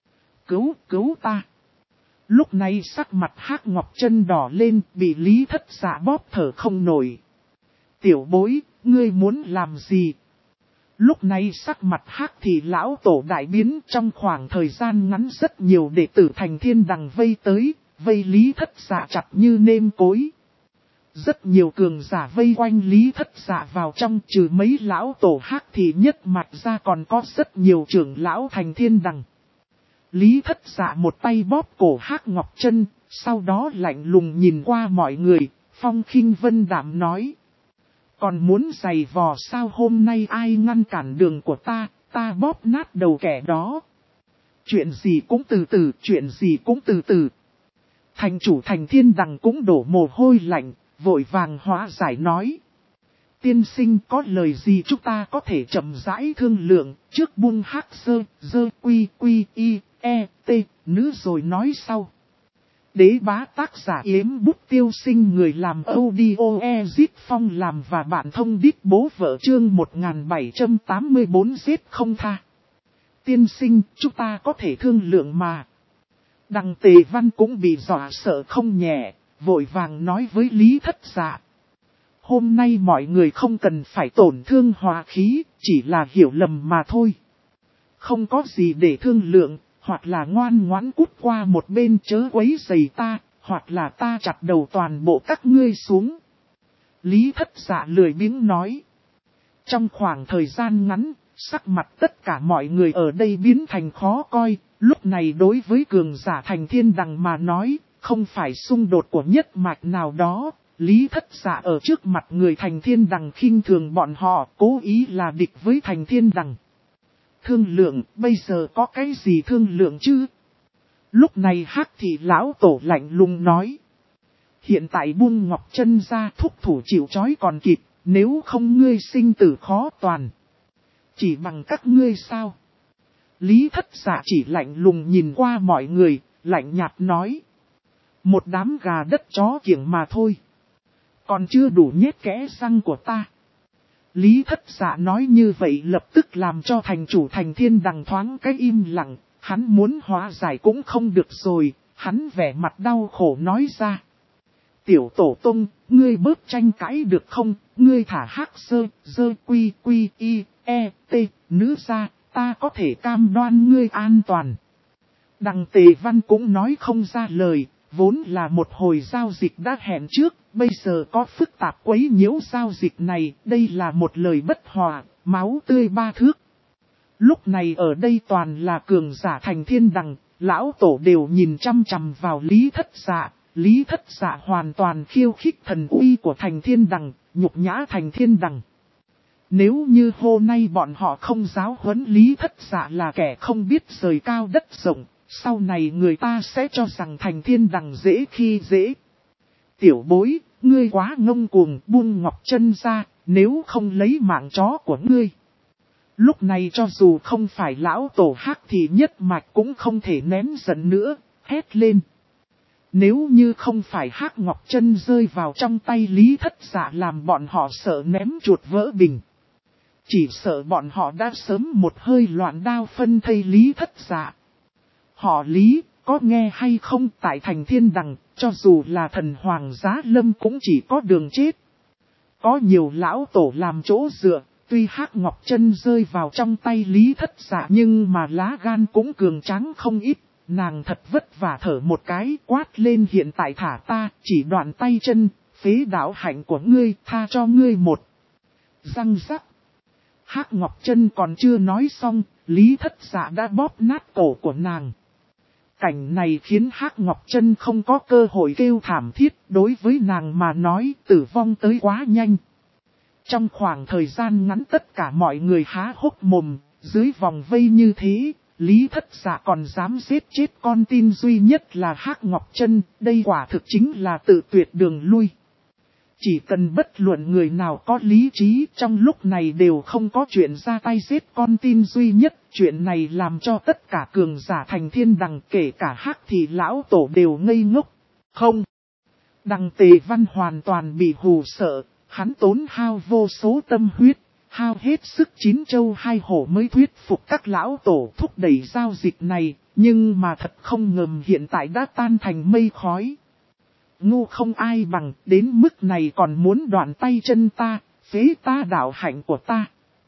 A: Cứu ta. Lúc này sắc mặt Hắc Ngọc Chân đỏ lên, bị Lý Thất Dạ bóp thở không nổi. Tiểu bối, ngươi muốn làm gì? Lúc này sắc mặt Hắc thì lão tổ đại biến, trong khoảng thời gian ngắn rất nhiều đệ tử Thành Thiên Đằng vây tới, vây Lý Thất Dạ chặt như nêm cối. Rất nhiều cường giả vây quanh Lý Thất Dạ vào trong, trừ mấy lão tổ Hắc thì nhất mặt ra còn có rất nhiều trưởng lão Thành Thiên Đằng. Lý Thất Dạ một tay bóp cổ Hắc Ngọc Chân, sau đó lạnh lùng nhìn qua mọi người, phong khinh vân đạm nói. Còn muốn giày vò sao, hôm nay ai ngăn cản đường của ta bóp nát đầu kẻ đó. Chuyện gì cũng từ từ, chuyện gì cũng từ từ. Thành chủ Thành Thiên Đằng cũng đổ mồ hôi lạnh, vội vàng hóa giải nói. Tiên sinh có lời gì chúng ta có thể chậm rãi thương lượng, trước buông Hắc dơ quy y, e, t, nữ rồi nói sau. Đế bá tác giả Yếm Bút Tiêu Sinh, người làm audio Ezit Phong làm và bạn thông đít bố vợ, chương 1784 giết không tha. Tiên sinh, chúng ta có thể thương lượng mà. Đằng Tề Văn cũng bị dọa sợ không nhẹ, vội vàng nói với Lý Thất Dạ. Hôm nay mọi người không cần phải tổn thương hòa khí, chỉ là hiểu lầm mà thôi. Không có gì để thương lượng, hoặc là ngoan ngoãn cút qua một bên chớ quấy rầy ta, hoặc là ta chặt đầu toàn bộ các ngươi xuống. Lý Thất Dạ lười biếng nói. Trong khoảng thời gian ngắn, sắc mặt tất cả mọi người ở đây biến thành khó coi, lúc này đối với cường giả Thành Thiên Đằng mà nói, không phải xung đột của nhất mạch nào đó. Lý Thất Dạ ở trước mặt người Thành Thiên Đằng khinh thường bọn họ, cố ý là địch với Thành Thiên Đằng. Thương lượng, bây giờ có cái gì thương lượng chứ? Lúc này Hắc Thị lão tổ lạnh lùng nói. Hiện tại buông Ngọc Chân ra, thúc thủ chịu trói còn kịp, nếu không ngươi sinh tử khó toàn. Chỉ bằng các ngươi sao? Lý Thất Dạ chỉ lạnh lùng nhìn qua mọi người, lạnh nhạt nói. Một đám gà đất chó kiểng mà thôi. Còn chưa đủ nhét kẽ răng của ta. Lý Thất Dạ nói như vậy lập tức làm cho thành chủ Thành Thiên Đằng thoáng cái im lặng. Hắn muốn hóa giải cũng không được rồi, hắn vẻ mặt đau khổ nói ra. Tiểu tổ tông, ngươi bớt tranh cãi được không? Ngươi thả Hắc Sơ quy y e t nữ ra, ta có thể cam đoan ngươi an toàn. Đằng Tề Văn cũng nói không ra lời, vốn là một hồi giao dịch đã hẹn trước, bây giờ có phức tạp quấy nhiễu giao dịch này, đây là một lời bất hòa, máu tươi ba thước. Lúc này ở đây toàn là cường giả Thành Thiên Đằng, lão tổ đều nhìn chăm chăm vào Lý Thất Dạ. Lý Thất Dạ hoàn toàn khiêu khích thần uy của Thành Thiên Đằng, nhục nhã Thành Thiên Đằng. Nếu như hôm nay bọn họ không giáo huấn Lý Thất Dạ là kẻ không biết rời cao đất rộng, sau này người ta sẽ cho rằng Thành Thiên Đằng dễ khi dễ. Tiểu bối, ngươi quá ngông cuồng, buông Ngọc Chân ra, nếu không lấy mạng chó của ngươi. Lúc này cho dù không phải lão tổ Hắc thì nhất mạch cũng không thể nén giận nữa, hét lên. Nếu như không phải Hắc Ngọc Chân rơi vào trong tay Lý Thất Dạ làm bọn họ sợ ném chuột vỡ bình. Chỉ sợ bọn họ đã sớm một hơi loạn đao phân thây Lý Thất Dạ. Họ Lý, có nghe hay không, tại Thành Thiên Đằng, cho dù là thần hoàng giá lâm cũng chỉ có đường chết. Có nhiều lão tổ làm chỗ dựa, tuy Hắc Ngọc Chân rơi vào trong tay Lý Thất Dạ nhưng mà lá gan cũng cường tráng không ít. Nàng thật vất vả thở một cái quát lên, hiện tại thả ta, chỉ đoạn tay chân, phế đạo hạnh của ngươi, tha cho ngươi một. Răng rắc. Hắc Ngọc Chân còn chưa nói xong, Lý Thất Dạ đã bóp nát cổ của nàng. Cảnh này khiến Hắc Ngọc Chân không có cơ hội kêu thảm thiết, đối với nàng mà nói tử vong tới quá nhanh. Trong khoảng thời gian ngắn tất cả mọi người há hốc mồm, dưới vòng vây như thế, Lý Thất Dạ còn dám giết chết con tin duy nhất là Hắc Ngọc Chân, đây quả thực chính là tự tuyệt đường lui. Chỉ cần bất luận người nào có lý trí trong lúc này đều không có chuyện ra tay giết con tin duy nhất, chuyện này làm cho tất cả cường giả Thành Thiên Đằng kể cả Hắc thì lão tổ đều ngây ngốc. Không! Đằng Tề Văn hoàn toàn bị hù sợ, hắn tốn hao vô số tâm huyết, hao hết sức chín châu hai hổ mới thuyết phục các lão tổ thúc đẩy giao dịch này, nhưng mà thật không ngờ hiện tại đã tan thành mây khói. Ngu không ai bằng, đến mức này còn muốn đoạn tay chân ta, phế ta đạo hạnh của ta.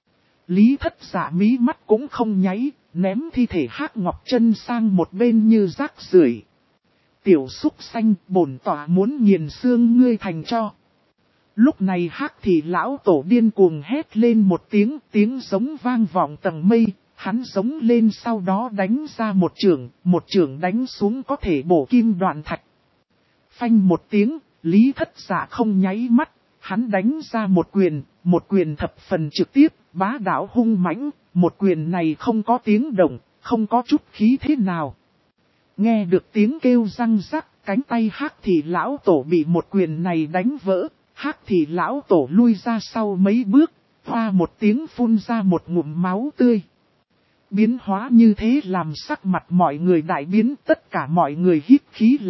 A: Lý Thất Dạ mí mắt cũng không nháy, ném thi thể Hắc Ngọc Chân sang một bên như rác rưởi. Tiểu súc xanh, bổn tỏa muốn nghiền xương ngươi thành cho. Lúc này Hắc thì lão tổ điên cuồng hét lên một tiếng, tiếng giống vang vọng tầng mây, hắn giống lên sau đó đánh ra một chưởng đánh xuống có thể bổ kim đoạn thạch. Phanh một tiếng, Lý Thất Dạ không nháy mắt, hắn đánh ra một quyền thập phần trực tiếp, bá đạo hung mãnh, một quyền này không có tiếng động, không có chút khí thế nào. Nghe được tiếng kêu răng rắc, cánh tay Hắc thì lão tổ bị một quyền này đánh vỡ, Hắc thì lão tổ lui ra sau mấy bước, hoa một tiếng phun ra một ngụm máu tươi. Biến hóa như thế làm sắc mặt mọi người đại biến, tất cả mọi người hít khí lạnh,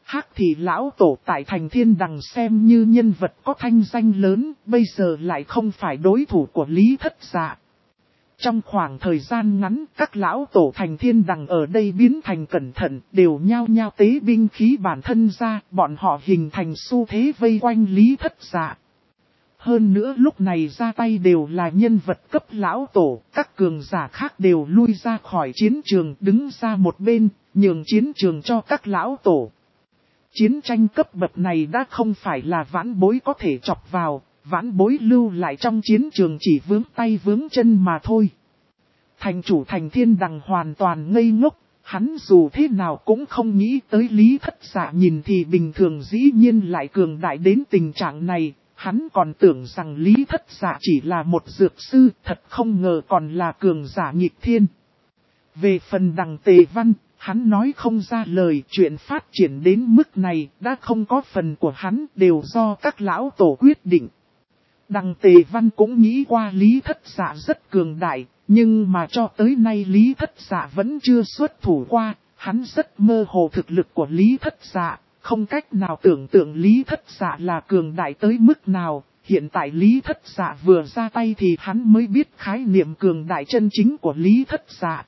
A: Hắc Thị lão tổ tại thành thiên đằng xem như nhân vật có thanh danh lớn, bây giờ lại không phải đối thủ của Lý Thất Dạ. Trong khoảng thời gian ngắn, các lão tổ thành thiên đằng ở đây biến thành cẩn thận, đều nhao nhao tế binh khí bản thân ra, bọn họ hình thành xu thế vây quanh Lý Thất Dạ. Hơn nữa lúc này ra tay đều là nhân vật cấp lão tổ, các cường giả khác đều lui ra khỏi chiến trường đứng ra một bên, nhường chiến trường cho các lão tổ. Chiến tranh cấp bậc này đã không phải là vãn bối có thể chọc vào, vãn bối lưu lại trong chiến trường chỉ vướng tay vướng chân mà thôi. Thành chủ thành thiên đằng hoàn toàn ngây ngốc, hắn dù thế nào cũng không nghĩ tới Lý Thất Dạ nhìn thì bình thường dĩ nhiên lại cường đại đến tình trạng này. Hắn còn tưởng rằng Lý Thất Dạ chỉ là một dược sư, thật không ngờ còn là cường giả nghịch thiên. Về phần Đằng Tề Văn, hắn nói không ra lời, chuyện phát triển đến mức này đã không có phần của hắn, đều do các lão tổ quyết định. Đằng Tề Văn cũng nghĩ qua Lý Thất Dạ rất cường đại, nhưng mà cho tới nay Lý Thất Dạ vẫn chưa xuất thủ qua, hắn rất mơ hồ thực lực của Lý Thất Dạ. Không cách nào tưởng tượng Lý Thất Dạ là cường đại tới mức nào, hiện tại Lý Thất Dạ vừa ra tay thì hắn mới biết khái niệm cường đại chân chính của Lý Thất Dạ.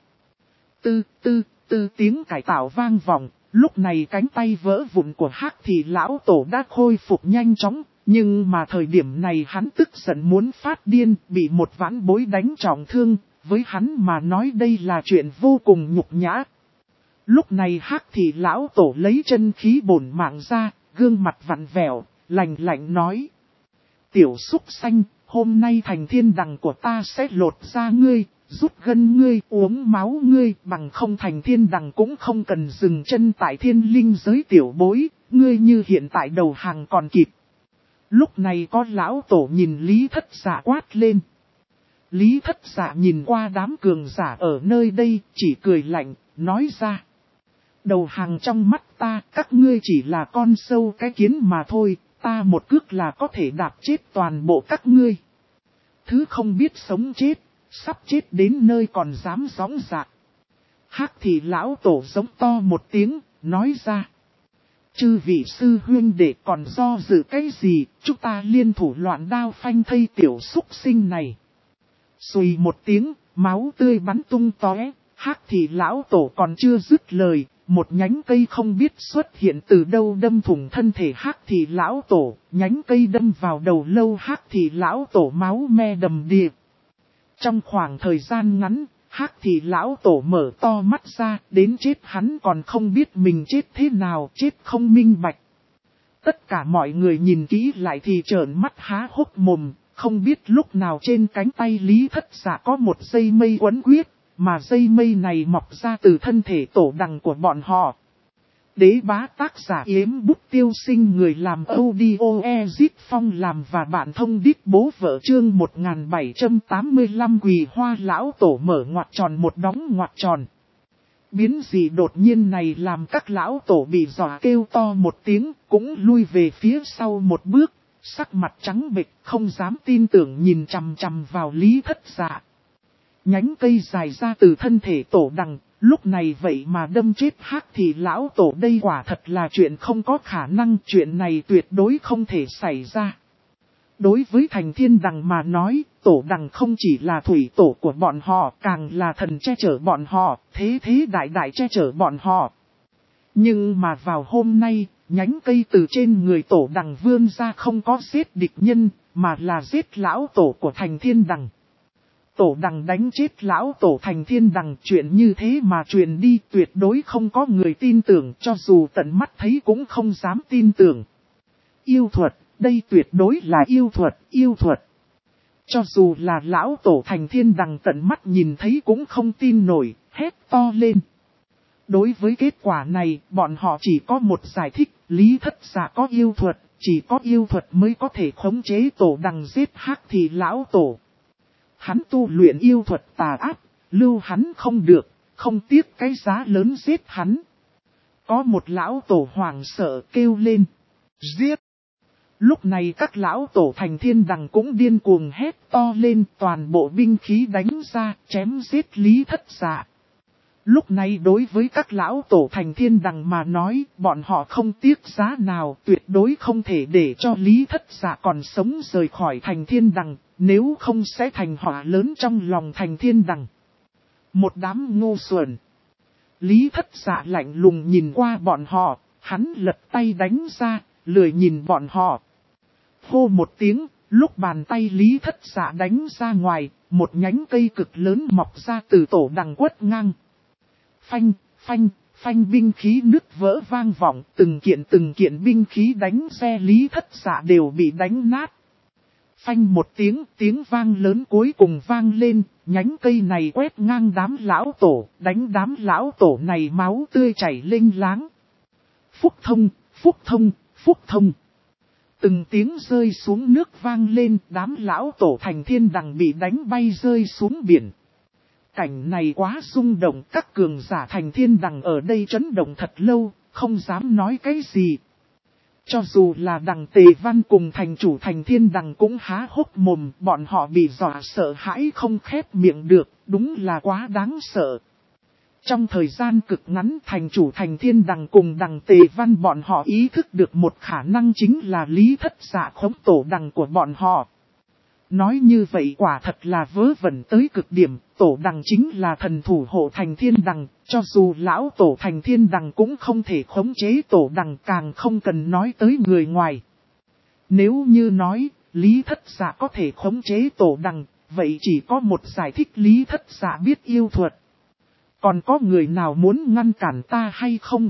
A: Tư tiếng cải tạo vang vọng, lúc này cánh tay vỡ vụn của Hắc Thị lão tổ đã khôi phục nhanh chóng, nhưng mà thời điểm này hắn tức giận muốn phát điên, bị một vãn bối đánh trọng thương, với hắn mà nói đây là chuyện vô cùng nhục nhã. Lúc này Hắc Thị lão tổ lấy chân khí bổn mạng ra, gương mặt vặn vẹo, lạnh lạnh nói. Tiểu súc xanh, hôm nay thành thiên đằng của ta sẽ lột ra ngươi, rút gân ngươi, uống máu ngươi, bằng không thành thiên đằng cũng không cần dừng chân tại thiên linh giới tiểu bối, ngươi như hiện tại đầu hàng còn kịp. Lúc này có lão tổ nhìn Lý Thất Dạ quát lên. Lý Thất Dạ nhìn qua đám cường giả ở nơi đây, chỉ cười lạnh, nói ra. Đầu hàng trong mắt ta, các ngươi chỉ là con sâu cái kiến mà thôi, ta một cước là có thể đạp chết toàn bộ các ngươi. Thứ không biết sống chết, sắp chết đến nơi còn dám gióng dạc. Hắc Thị lão tổ giống to một tiếng, nói ra. Chư vị sư huynh đệ còn do dự cái gì, chúng ta liên thủ loạn đao phanh thây tiểu súc sinh này. Xùi một tiếng, máu tươi bắn tung tóe, Hắc Thị lão tổ còn chưa dứt lời. Một nhánh cây không biết xuất hiện từ đâu đâm thủng thân thể Hắc Thị lão tổ, nhánh cây đâm vào đầu lâu Hắc Thị lão tổ máu me đầm đìa. Trong khoảng thời gian ngắn, Hắc Thị lão tổ mở to mắt ra, đến chết hắn còn không biết mình chết thế nào, chết không minh bạch. Tất cả mọi người nhìn kỹ lại thì trợn mắt há hốc mồm, không biết lúc nào trên cánh tay Lý Thất Dạ có một dây mây quấn quyết. Mà dây mây này mọc ra từ thân thể tổ đằng của bọn họ. Đế bá tác giả Yếm Bút Tiêu Sinh, người làm audio Ezit Phong làm và bạn thông đít bố vợ chương 1785 Quỳ Hoa lão tổ mở ngoặc tròn một đóng ngoặc tròn. Biến gì đột nhiên này làm các lão tổ bị dọa kêu to một tiếng, cũng lui về phía sau một bước, sắc mặt trắng bệch không dám tin tưởng nhìn chằm chằm vào Lý Thất Dạ. Nhánh cây dài ra từ thân thể tổ đằng, lúc này vậy mà đâm chết Hắc Thị lão tổ, đây quả thật là chuyện không có khả năng, chuyện này tuyệt đối không thể xảy ra. Đối với thành thiên đằng mà nói, tổ đằng không chỉ là thủy tổ của bọn họ, càng là thần che chở bọn họ, thế đại đại che chở bọn họ. Nhưng mà vào hôm nay, nhánh cây từ trên người tổ đằng vươn ra không có giết địch nhân, mà là giết lão tổ của thành thiên đằng. Tổ đằng đánh chết lão tổ thành thiên đằng, chuyện như thế mà truyền đi tuyệt đối không có người tin tưởng, cho dù tận mắt thấy cũng không dám tin tưởng. Yêu thuật, đây tuyệt đối là yêu thuật. Cho dù là lão tổ thành thiên đằng tận mắt nhìn thấy cũng không tin nổi, hét to lên. Đối với kết quả này, bọn họ chỉ có một giải thích, Lý Thất Dạ có yêu thuật, chỉ có yêu thuật mới có thể khống chế tổ đằng giết Hắc Thị lão tổ. Hắn tu luyện yêu thuật tà ác, lưu hắn không được, không tiếc cái giá lớn giết hắn. Có một lão tổ hoảng sợ kêu lên, giết. Lúc này các lão tổ thành thiên đằng cũng điên cuồng hét to lên, toàn bộ binh khí đánh ra, chém giết Lý Thất Dạ. Lúc này đối với các lão tổ thành thiên đằng mà nói, bọn họ không tiếc giá nào, tuyệt đối không thể để cho Lý Thất Dạ còn sống rời khỏi thành thiên đằng, nếu không sẽ thành họa lớn trong lòng thành thiên đằng. Một đám ngu xuẩn. Lý Thất Dạ lạnh lùng nhìn qua bọn họ, hắn lật tay đánh ra, lười nhìn bọn họ. Hô một tiếng, lúc bàn tay Lý Thất Dạ đánh ra ngoài, một nhánh cây cực lớn mọc ra từ tổ đằng quất ngang. Phanh, phanh, phanh binh khí nứt vỡ vang vọng, từng kiện binh khí đánh xe Lý Thất Dạ đều bị đánh nát. Phanh một tiếng vang lớn cuối cùng vang lên, nhánh cây này quét ngang đám lão tổ, đánh đám lão tổ này máu tươi chảy lênh láng. Phúc thông, phúc thông, phúc thông. Từng tiếng rơi xuống nước vang lên, đám lão tổ thành thiên đằng bị đánh bay rơi xuống biển. Cảnh này quá rung động, các cường giả thành thiên đằng ở đây chấn động thật lâu, không dám nói cái gì. Cho dù là đằng Tề Văn cùng thành chủ thành thiên đằng cũng há hốc mồm, bọn họ bị dọa sợ hãi không khép miệng được, đúng là quá đáng sợ. Trong thời gian cực ngắn thành chủ thành thiên đằng cùng đằng Tề Văn bọn họ ý thức được một khả năng chính là Lý Thất Dạ khống tổ đằng của bọn họ. Nói như vậy quả thật là vớ vẩn tới cực điểm, tổ đằng chính là thần thủ hộ thành thiên đằng, cho dù lão tổ thành thiên đằng cũng không thể khống chế tổ đằng, càng không cần nói tới người ngoài. Nếu như nói, Lý Thất Dạ có thể khống chế tổ đằng, vậy chỉ có một giải thích Lý Thất Dạ biết yêu thuật. Còn có người nào muốn ngăn cản ta hay không?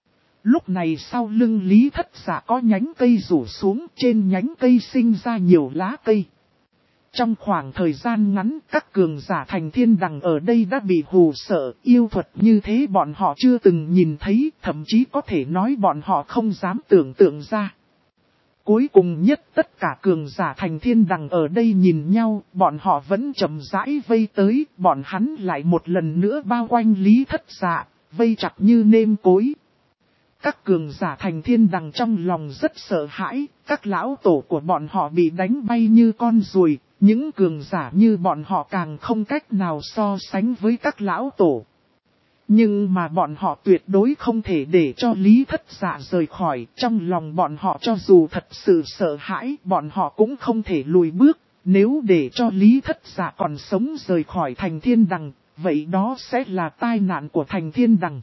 A: Lúc này sau lưng Lý Thất Dạ có nhánh cây rủ xuống, trên nhánh cây sinh ra nhiều lá cây. Trong khoảng thời gian ngắn, các cường giả thành thiên đằng ở đây đã bị hù sợ, yêu thuật như thế bọn họ chưa từng nhìn thấy, thậm chí có thể nói bọn họ không dám tưởng tượng ra. Cuối cùng nhất tất cả cường giả thành thiên đằng ở đây nhìn nhau, bọn họ vẫn chậm rãi vây tới, bọn hắn lại một lần nữa bao quanh Lý Thất Dạ, vây chặt như nêm cối. Các cường giả thành thiên đằng trong lòng rất sợ hãi, các lão tổ của bọn họ bị đánh bay như con ruồi, những cường giả như bọn họ càng không cách nào so sánh với các lão tổ. Nhưng mà bọn họ tuyệt đối không thể để cho Lý Thất Dạ rời khỏi, trong lòng bọn họ cho dù thật sự sợ hãi, bọn họ cũng không thể lùi bước, nếu để cho Lý Thất Dạ còn sống rời khỏi thành thiên đằng, vậy đó sẽ là tai nạn của thành thiên đằng.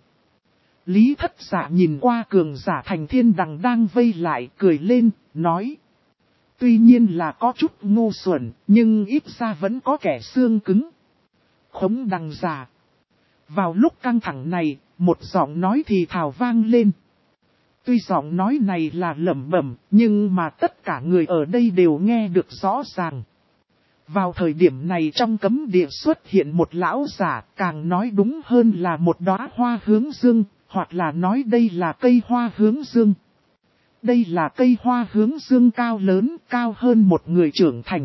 A: Lý Thất Dạ nhìn qua cường giả thành thiên đằng đang vây lại, cười lên, nói. Tuy nhiên là có chút ngu xuẩn, nhưng ít ra vẫn có kẻ xương cứng. Khống đằng giả. Vào lúc căng thẳng này, một giọng nói thì thào vang lên. Tuy giọng nói này là lẩm bẩm, nhưng mà tất cả người ở đây đều nghe được rõ ràng. Vào thời điểm này trong cấm địa xuất hiện một lão giả, càng nói đúng hơn là một đóa hoa hướng dương, hoặc là nói đây là cây hoa hướng dương. Đây là cây hoa hướng dương cao lớn, cao hơn một người trưởng thành.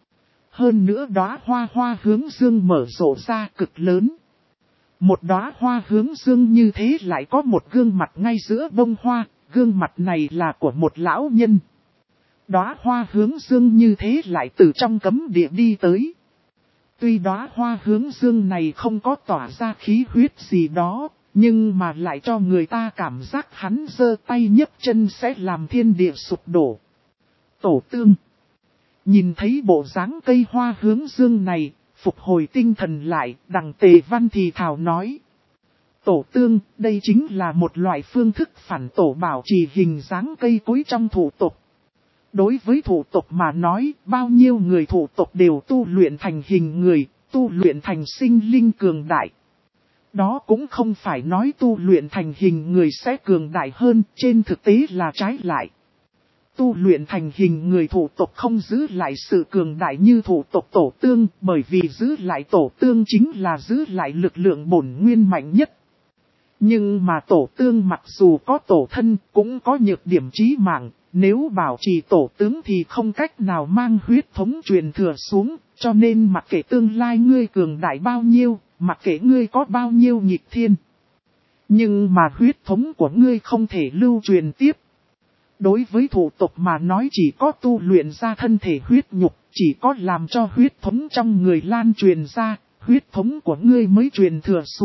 A: Hơn nữa đóa hoa hướng dương mở rộ ra cực lớn. Một đóa hoa hướng dương như thế lại có một gương mặt ngay giữa bông hoa, gương mặt này là của một lão nhân. Đóa hoa hướng dương như thế lại từ trong cấm địa đi tới. Tuy đóa hoa hướng dương này không có tỏa ra khí huyết gì đó, nhưng mà lại cho người ta cảm giác hắn giơ tay nhấc chân sẽ làm thiên địa sụp đổ. Tổ tương. Nhìn thấy bộ dáng cây hoa hướng dương này, phục hồi tinh thần lại, đằng Tề Văn thì thào nói. Tổ tương, đây chính là một loại phương thức phản tổ bảo trì hình dáng cây cối trong thủ tục. Đối với thủ tục mà nói, bao nhiêu người thủ tục đều tu luyện thành hình người, tu luyện thành sinh linh cường đại. Đó cũng không phải nói tu luyện thành hình người sẽ cường đại hơn, trên thực tế là trái lại. Tu luyện thành hình người thủ tục không giữ lại sự cường đại như thủ tục tổ tương, bởi vì giữ lại tổ tương chính là giữ lại lực lượng bổn nguyên mạnh nhất. Nhưng mà tổ tương mặc dù có tổ thân cũng có nhược điểm chí mạng, nếu bảo trì tổ tướng thì không cách nào mang huyết thống truyền thừa xuống, cho nên mặc kệ tương lai ngươi cường đại bao nhiêu, mặc kệ ngươi có bao nhiêu nghịch thiên. Nhưng mà huyết thống của ngươi không thể lưu truyền tiếp. Đối với thủ tục mà nói chỉ có tu luyện ra thân thể huyết nhục, chỉ có làm cho huyết thống trong người lan truyền ra, huyết thống của ngươi mới truyền thừa xuống,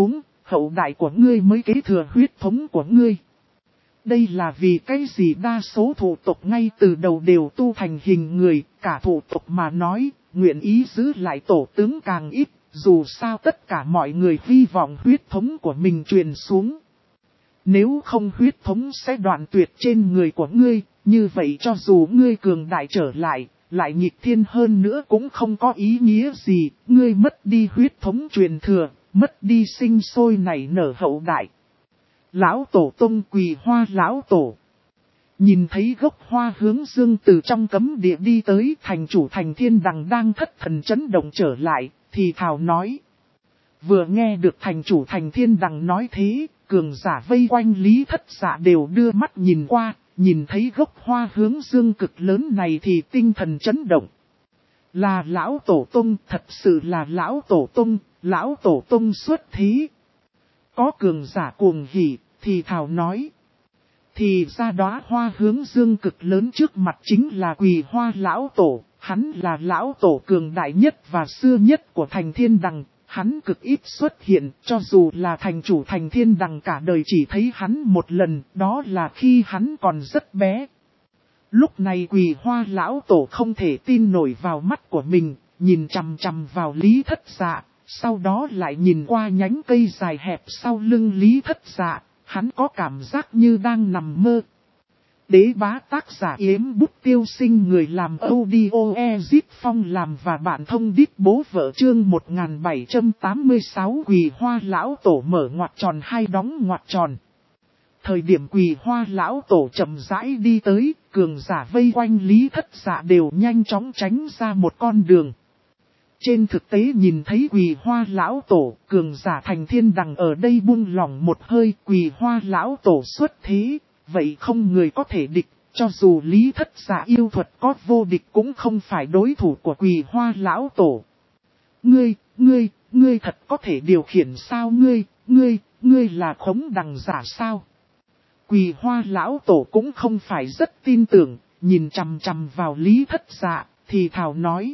A: hậu đại của ngươi mới kế thừa huyết thống của ngươi. Đây là vì cái gì đa số thủ tộc ngay từ đầu đều tu thành hình người, cả thủ tộc mà nói, nguyện ý giữ lại tổ tướng càng ít, dù sao tất cả mọi người hy vọng huyết thống của mình truyền xuống. Nếu không huyết thống sẽ đoạn tuyệt trên người của ngươi, như vậy cho dù ngươi cường đại trở lại, lại nghịch thiên hơn nữa cũng không có ý nghĩa gì, ngươi mất đi huyết thống truyền thừa, mất đi sinh sôi nảy nở hậu đại. Lão tổ tông Quỳ Hoa lão tổ. Nhìn thấy gốc hoa hướng dương từ trong cấm địa đi tới, thành chủ Thành Thiên Đằng đang thất thần chấn động trở lại, thì thào nói. Vừa nghe được thành chủ Thành Thiên Đằng nói thế, cường giả vây quanh Lý Thất Dạ đều đưa mắt nhìn qua, nhìn thấy gốc hoa hướng dương cực lớn này thì tinh thần chấn động. Là lão tổ tông, thật sự là lão tổ tông xuất thí. Có cường giả cuồng hỉ, thì thào nói. Thì ra đóa hoa hướng dương cực lớn trước mặt chính là Quỳ Hoa lão tổ, hắn là lão tổ cường đại nhất và xưa nhất của Thành Thiên Đằng, hắn cực ít xuất hiện, cho dù là thành chủ Thành Thiên Đằng cả đời chỉ thấy hắn một lần, đó là khi hắn còn rất bé. Lúc này Quỳ Hoa lão tổ không thể tin nổi vào mắt của mình, nhìn chằm chằm vào Lý Thất Dạ, sau đó lại nhìn qua nhánh cây dài hẹp sau lưng Lý Thất Dạ, hắn có cảm giác như đang nằm mơ. Đế bá tác giả Yếm Bút Tiêu Sinh, người làm audio Ezip Phong làm và bạn thông đít bố vợ chương 1786 Quỳ Hoa lão tổ mở ngoặc tròn hai đóng ngoặc tròn. Thời điểm Quỳ Hoa lão tổ chậm rãi đi tới, cường giả vây quanh Lý Thất Dạ đều nhanh chóng tránh ra một con đường. Trên thực tế nhìn thấy Quỳ Hoa lão tổ, cường giả Thành Thiên Đằng ở đây buông lỏng một hơi, Quỳ Hoa lão tổ xuất thế, vậy không người có thể địch, cho dù Lý Thất Dạ yêu thuật có vô địch cũng không phải đối thủ của Quỳ Hoa lão tổ. Ngươi thật có thể điều khiển sao? Ngươi là Khống Đằng giả sao? Quỳ Hoa lão tổ cũng không phải rất tin tưởng, nhìn chằm chằm vào Lý Thất Dạ, thì thào nói.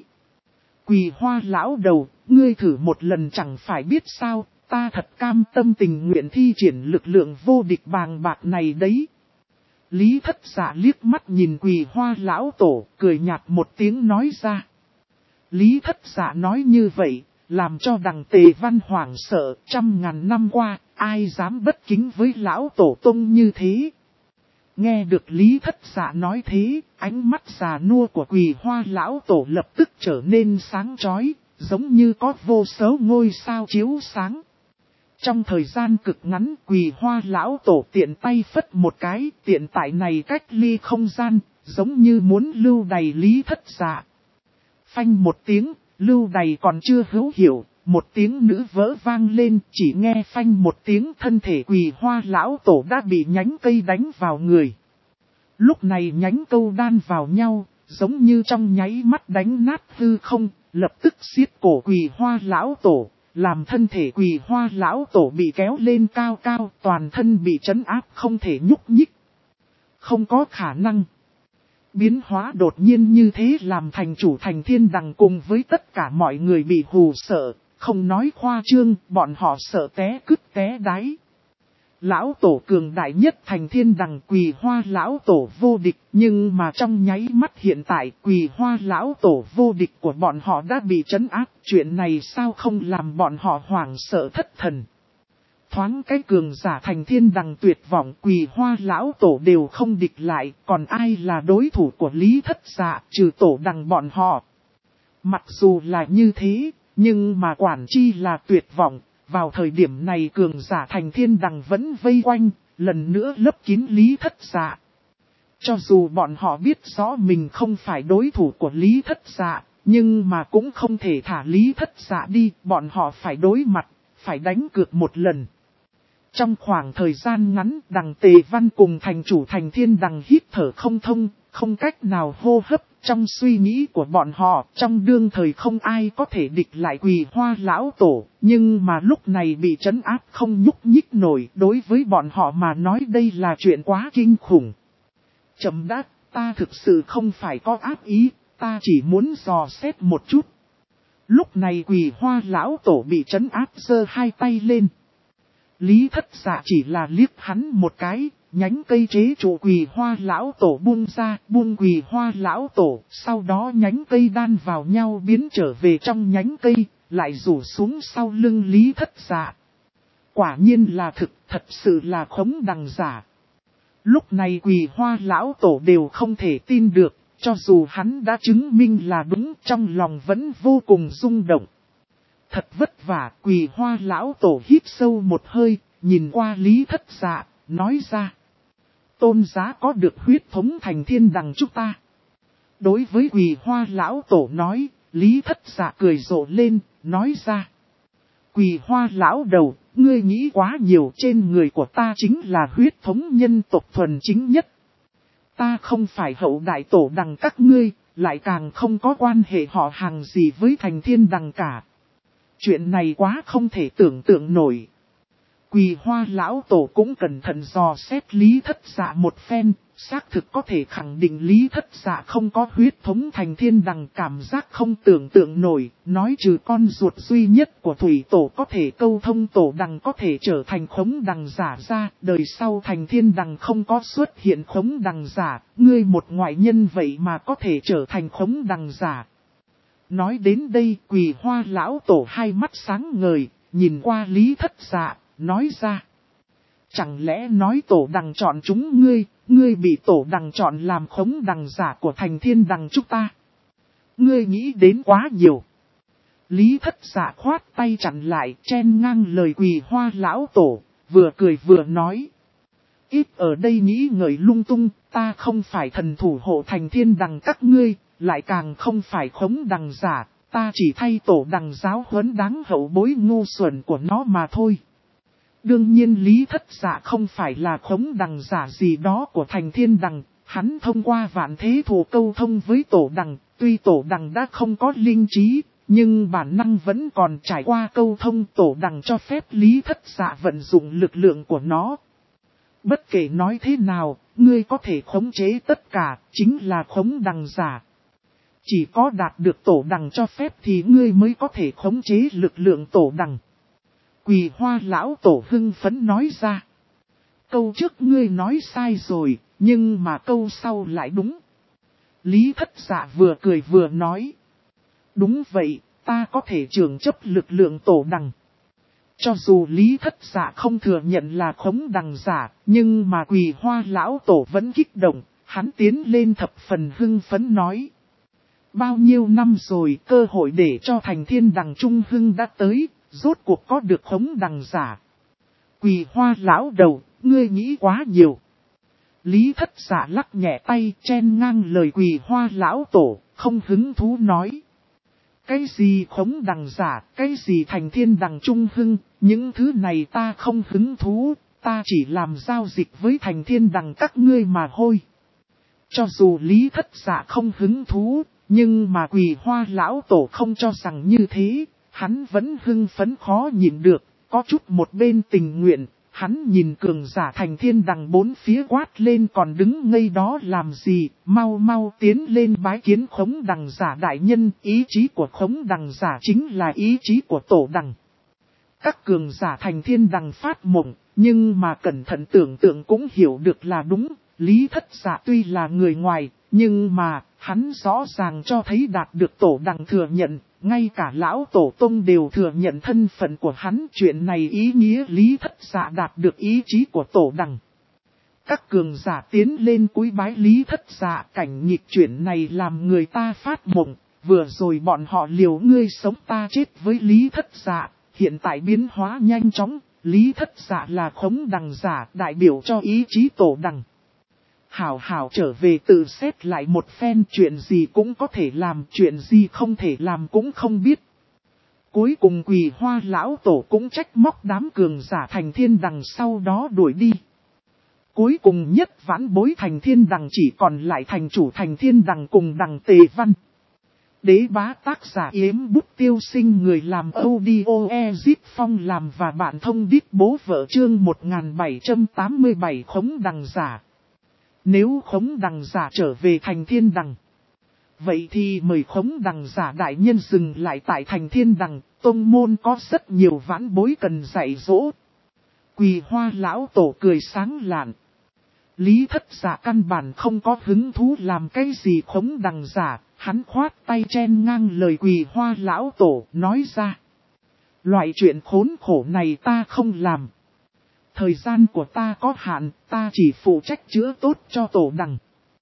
A: Quỳ Hoa lão đầu, ngươi thử một lần chẳng phải biết sao, ta thật cam tâm tình nguyện thi triển lực lượng vô địch bàng bạc này đấy. Lý Thất Dạ liếc mắt nhìn Quỳ Hoa lão tổ, cười nhạt một tiếng nói ra. Lý Thất Dạ nói như vậy, làm cho Đằng Tề Văn hoảng sợ, 100.000 năm qua, ai dám bất kính với lão tổ tông như thế. Nghe được Lý Thất Dạ nói thế, ánh mắt già nua của Quỳ Hoa lão tổ lập tức trở nên sáng chói, giống như có vô số ngôi sao chiếu sáng. Trong thời gian cực ngắn, Quỳ Hoa lão tổ tiện tay phất một cái, tiện tại này cách ly không gian, giống như muốn lưu đày Lý Thất Dạ. Phanh một tiếng, lưu đày còn chưa hữu hiểu, một tiếng nữ vỡ vang lên, chỉ nghe phanh một tiếng, thân thể Quỳ Hoa lão tổ đã bị nhánh cây đánh vào người. Lúc này nhánh câu đan vào nhau, giống như trong nháy mắt đánh nát hư không, lập tức siết cổ Quỳ Hoa lão tổ, làm thân thể Quỳ Hoa lão tổ bị kéo lên cao cao, toàn thân bị trấn áp không thể nhúc nhích. Không có khả năng. Biến hóa đột nhiên như thế làm thành chủ Thành Thiên Đằng cùng với tất cả mọi người bị hù sợ, không nói khoa trương, bọn họ sợ té cứt té đáy. Lão tổ cường đại nhất Thành Thiên Đằng, Quỳ Hoa lão tổ vô địch, nhưng mà trong nháy mắt hiện tại Quỳ Hoa lão tổ vô địch của bọn họ đã bị trấn áp, chuyện này sao không làm bọn họ hoảng sợ thất thần. Thoáng cái cường giả Thành Thiên Đằng tuyệt vọng, Quỳ Hoa lão tổ đều không địch lại, còn ai là đối thủ của Lý Thất Dạ trừ tổ đằng bọn họ. Mặc dù là như thế, nhưng mà quản chi là tuyệt vọng, vào thời điểm này cường giả Thành Thiên Đằng vẫn vây quanh, lần nữa lấp kín Lý Thất Dạ. Cho dù bọn họ biết rõ mình không phải đối thủ của Lý Thất Dạ, nhưng mà cũng không thể thả Lý Thất Dạ đi, bọn họ phải đối mặt, phải đánh cược một lần. Trong khoảng thời gian ngắn, Đằng Tề Văn cùng thành chủ Thành Thiên Đằng hít thở không thông, không cách nào hô hấp, trong suy nghĩ của bọn họ, trong đương thời không ai có thể địch lại Quỳ Hoa lão tổ, nhưng mà lúc này bị trấn áp không nhúc nhích nổi, đối với bọn họ mà nói đây là chuyện quá kinh khủng. Chấm đát, ta thực sự không phải có ác ý, ta chỉ muốn dò xét một chút. Lúc này Quỳ Hoa lão tổ bị trấn áp giơ hai tay lên. Lý Thất Dạ chỉ là liếc hắn một cái, nhánh cây chế trụ Quỳ Hoa lão tổ buông ra, buông Quỳ Hoa lão tổ, sau đó nhánh cây đan vào nhau biến trở về trong nhánh cây, lại rủ xuống sau lưng Lý Thất Dạ. Quả nhiên là thực, thật sự là khống đằng giả. Lúc này Quỳ Hoa lão tổ đều không thể tin được, cho dù hắn đã chứng minh là đúng, trong lòng vẫn vô cùng rung động. Thật vất vả, Quỳ Hoa lão tổ hít sâu một hơi, nhìn qua Lý Thất Dạ, nói ra. Tôn giá có được huyết thống thành thiên đằng chúng ta. Đối với Quỳ Hoa lão tổ nói, Lý Thất Dạ cười rộ lên, nói ra. Quỳ Hoa lão đầu, ngươi nghĩ quá nhiều, trên người của ta chính là huyết thống nhân tộc thuần chính nhất. Ta không phải hậu đại tổ đằng các ngươi, lại càng không có quan hệ họ hàng gì với thành thiên đằng cả. Chuyện này quá không thể tưởng tượng nổi. Quỳ Hoa lão tổ cũng cẩn thận dò xét Lý Thất Dạ một phen, xác thực có thể khẳng định Lý Thất Dạ không có huyết thống thành thiên đằng, cảm giác không tưởng tượng nổi, nói trừ con ruột duy nhất của thủy tổ có thể câu thông tổ đằng có thể trở thành khống đằng giả ra, đời sau thành thiên đằng không có xuất hiện khống đằng giả, ngươi một ngoại nhân vậy mà có thể trở thành khống đằng giả. Nói đến đây, Quỳ Hoa lão tổ hai mắt sáng ngời, nhìn qua Lý Thất Dạ, nói ra. Chẳng lẽ nói tổ đằng chọn chúng ngươi bị tổ đằng chọn làm khống đằng giả của thành thiên đằng chúng ta. Ngươi nghĩ đến quá nhiều. Lý Thất Dạ khoát tay chặn lại, chen ngang lời Quỳ Hoa lão tổ, vừa cười vừa nói. Ít ở đây nghĩ ngợi lung tung, ta không phải thần thủ hộ thành thiên đằng các ngươi, lại càng không phải khống đằng giả, ta chỉ thay tổ đằng giáo huấn đáng hậu bối ngu xuẩn của nó mà thôi. Đương nhiên Lý Thất Dạ không phải là khống đằng giả gì đó của thành thiên đằng, hắn thông qua vạn thế thù câu thông với tổ đằng, tuy tổ đằng đã không có linh trí, nhưng bản năng vẫn còn trải qua câu thông, tổ đằng cho phép Lý Thất Dạ vận dụng lực lượng của nó. Bất kể nói thế nào, ngươi có thể khống chế tất cả, chính là khống đằng giả. Chỉ có đạt được tổ đằng cho phép thì ngươi mới có thể khống chế lực lượng tổ đằng. Quỳ Hoa lão tổ hưng phấn nói ra. Câu trước ngươi nói sai rồi, nhưng mà câu sau lại đúng. Lý Thất Dạ vừa cười vừa nói. Đúng vậy, ta có thể trưởng chấp lực lượng tổ đằng. Cho dù Lý Thất Dạ không thừa nhận là khống đằng giả, nhưng mà Quỳ Hoa lão tổ vẫn kích động, hắn tiến lên thập phần hưng phấn nói. Bao nhiêu năm rồi, cơ hội để cho thành thiên đằng trung hưng đã tới, rốt cuộc có được khống đằng giả. Quỳ Hoa lão đầu, ngươi nghĩ quá nhiều. Lý Thất Dạ lắc nhẹ tay, chen ngang lời Quỳ Hoa lão tổ, không hứng thú nói. Cái gì khống đằng giả, cái gì thành thiên đằng trung hưng, những thứ này ta không hứng thú, ta chỉ làm giao dịch với thành thiên đằng các ngươi mà thôi. Cho dù Lý Thất Dạ không hứng thú, nhưng mà Quỳ Hoa lão tổ không cho rằng như thế, hắn vẫn hưng phấn khó nhịn được, có chút một bên tình nguyện, hắn nhìn cường giả thành thiên đằng bốn phía quát lên còn đứng ngây đó làm gì, mau mau tiến lên bái kiến khống đằng giả đại nhân, ý chí của khống đằng giả chính là ý chí của tổ đằng. Các cường giả thành thiên đằng phát mộng, nhưng mà cẩn thận tưởng tượng cũng hiểu được là đúng, Lý Thất Dạ tuy là người ngoài, nhưng mà, hắn rõ ràng cho thấy đạt được tổ đằng thừa nhận, ngay cả lão tổ tông đều thừa nhận thân phận của hắn. Chuyện này ý nghĩa Lý Thất Dạ đạt được ý chí của tổ đằng. Các cường giả tiến lên cúi bái Lý Thất Dạ, cảnh nghịch chuyện này làm người ta phát mộng, vừa rồi bọn họ liều ngươi sống ta chết với Lý Thất Dạ, hiện tại biến hóa nhanh chóng, Lý Thất Dạ là khống đằng giả đại biểu cho ý chí tổ đằng. Hảo hảo trở về tự xét lại một phen, chuyện gì cũng có thể làm, chuyện gì không thể làm cũng không biết. Cuối cùng Quỳ Hoa lão tổ cũng trách móc đám cường giả thành thiên đằng sau đó đuổi đi. Cuối cùng nhất vãn bối thành thiên đằng chỉ còn lại thành chủ thành thiên đằng cùng đằng Tề Văn. Đế bá tác giả Yếm Bút Tiêu Sinh, người làm audio Ezip Phong làm và bạn thông đít bố vợ chương 1787 khống đằng giả. Nếu khống đằng giả trở về thành thiên đằng, vậy thì mời khống đằng giả đại nhân dừng lại tại thành thiên đằng, tông môn có rất nhiều vãn bối cần dạy dỗ. Quỳ Hoa lão tổ cười sáng lạn. Lý Thất Dạ căn bản không có hứng thú làm cái gì khống đằng giả, hắn khoát tay chen ngang lời Quỳ Hoa lão tổ nói ra. Loại chuyện khốn khổ này ta không làm. Thời gian của ta có hạn, ta chỉ phụ trách chữa tốt cho tổ đằng.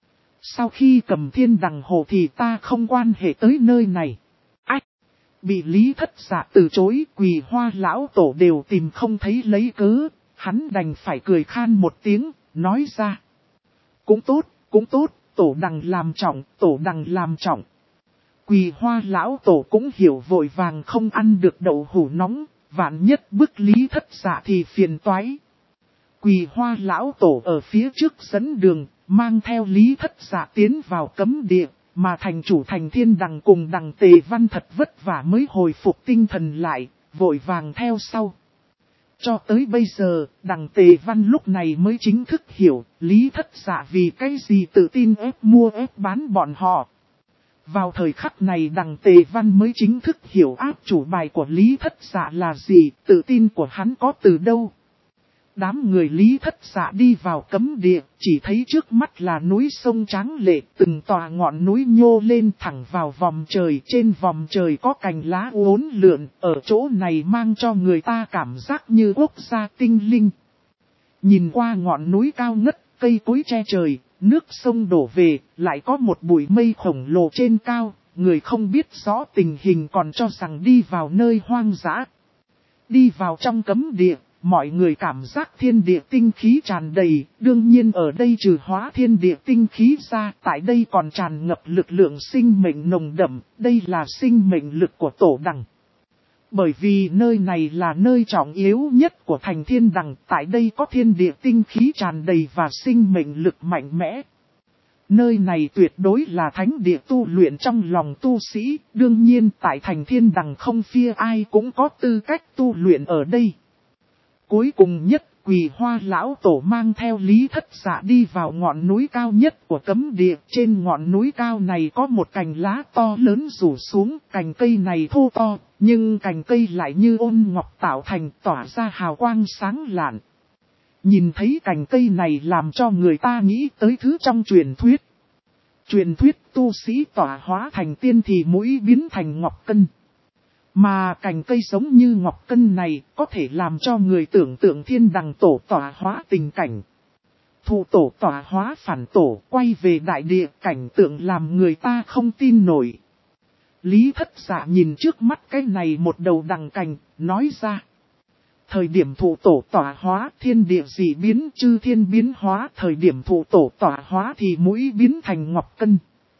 A: Sau khi cầm thiên đằng hồ thì ta không quan hệ tới nơi này. Ách! Bị Lý Thất Dạ từ chối, Quỳ Hoa lão tổ đều tìm không thấy lấy cớ, hắn đành phải cười khan một tiếng, nói ra. Cũng tốt, tổ đằng làm trọng, tổ đằng làm trọng. Quỳ Hoa lão tổ cũng hiểu vội vàng không ăn được đậu hũ nóng, vạn nhất bức Lý Thất Dạ thì phiền toái. Quỳ Hoa lão tổ ở phía trước dẫn đường, mang theo Lý Thất Dạ tiến vào cấm địa, mà thành chủ thành thiên đằng cùng đằng Tề Văn thật vất vả mới hồi phục tinh thần lại, vội vàng theo sau. Cho tới bây giờ, đằng Tề Văn lúc này mới chính thức hiểu, Lý Thất Dạ vì cái gì tự tin ép mua ép bán bọn họ. Vào thời khắc này đằng Tề Văn mới chính thức hiểu áp chủ bài của Lý Thất Dạ là gì, tự tin của hắn có từ đâu. Đám người Lý Thất Dạ đi vào cấm địa, chỉ thấy trước mắt là núi sông tráng lệ, từng tòa ngọn núi nhô lên thẳng vào vòm trời, trên vòm trời có cành lá uốn lượn, ở chỗ này mang cho người ta cảm giác như quốc gia tinh linh. Nhìn qua ngọn núi cao ngất, cây cối che trời, nước sông đổ về, lại có một bụi mây khổng lồ trên cao, người không biết rõ tình hình còn cho rằng đi vào nơi hoang dã. Đi vào trong cấm địa. Mọi người cảm giác thiên địa tinh khí tràn đầy, đương nhiên ở đây trừ hóa thiên địa tinh khí ra, tại đây còn tràn ngập lực lượng sinh mệnh nồng đậm, đây là sinh mệnh lực của tổ đằng. Bởi vì nơi này là nơi trọng yếu nhất của thành thiên đằng, tại đây có thiên địa tinh khí tràn đầy và sinh mệnh lực mạnh mẽ. Nơi này tuyệt đối là thánh địa tu luyện trong lòng tu sĩ, đương nhiên tại thành thiên đằng không phía ai cũng có tư cách tu luyện ở đây. Cuối cùng nhất, Quỳ Hoa lão tổ mang theo Lý Thất Dạ đi vào ngọn núi cao nhất của cấm địa. Trên ngọn núi cao này có một cành lá to lớn rủ xuống, cành cây này thô to, nhưng cành cây lại như ôn ngọc tạo thành, tỏa ra hào quang sáng lạn. Nhìn thấy cành cây này làm cho người ta nghĩ tới thứ trong truyền thuyết. Truyền thuyết tu sĩ tỏa hóa thành tiên thì mũi biến thành ngọc cân. Mà cành cây giống như ngọc cân này có thể làm cho người tưởng tượng thiên đằng tổ tỏa hóa tình cảnh. Thụ tổ tỏa hóa phản tổ quay về đại địa, cảnh tượng làm người ta không tin nổi. Lý Thất Dạ nhìn trước mắt cái này một đầu đằng cành, nói ra. Thời điểm thụ tổ tỏa hóa thiên địa dị biến chư thiên biến hóa, thời điểm thụ tổ tỏa hóa thì mũi biến thành ngọc cân.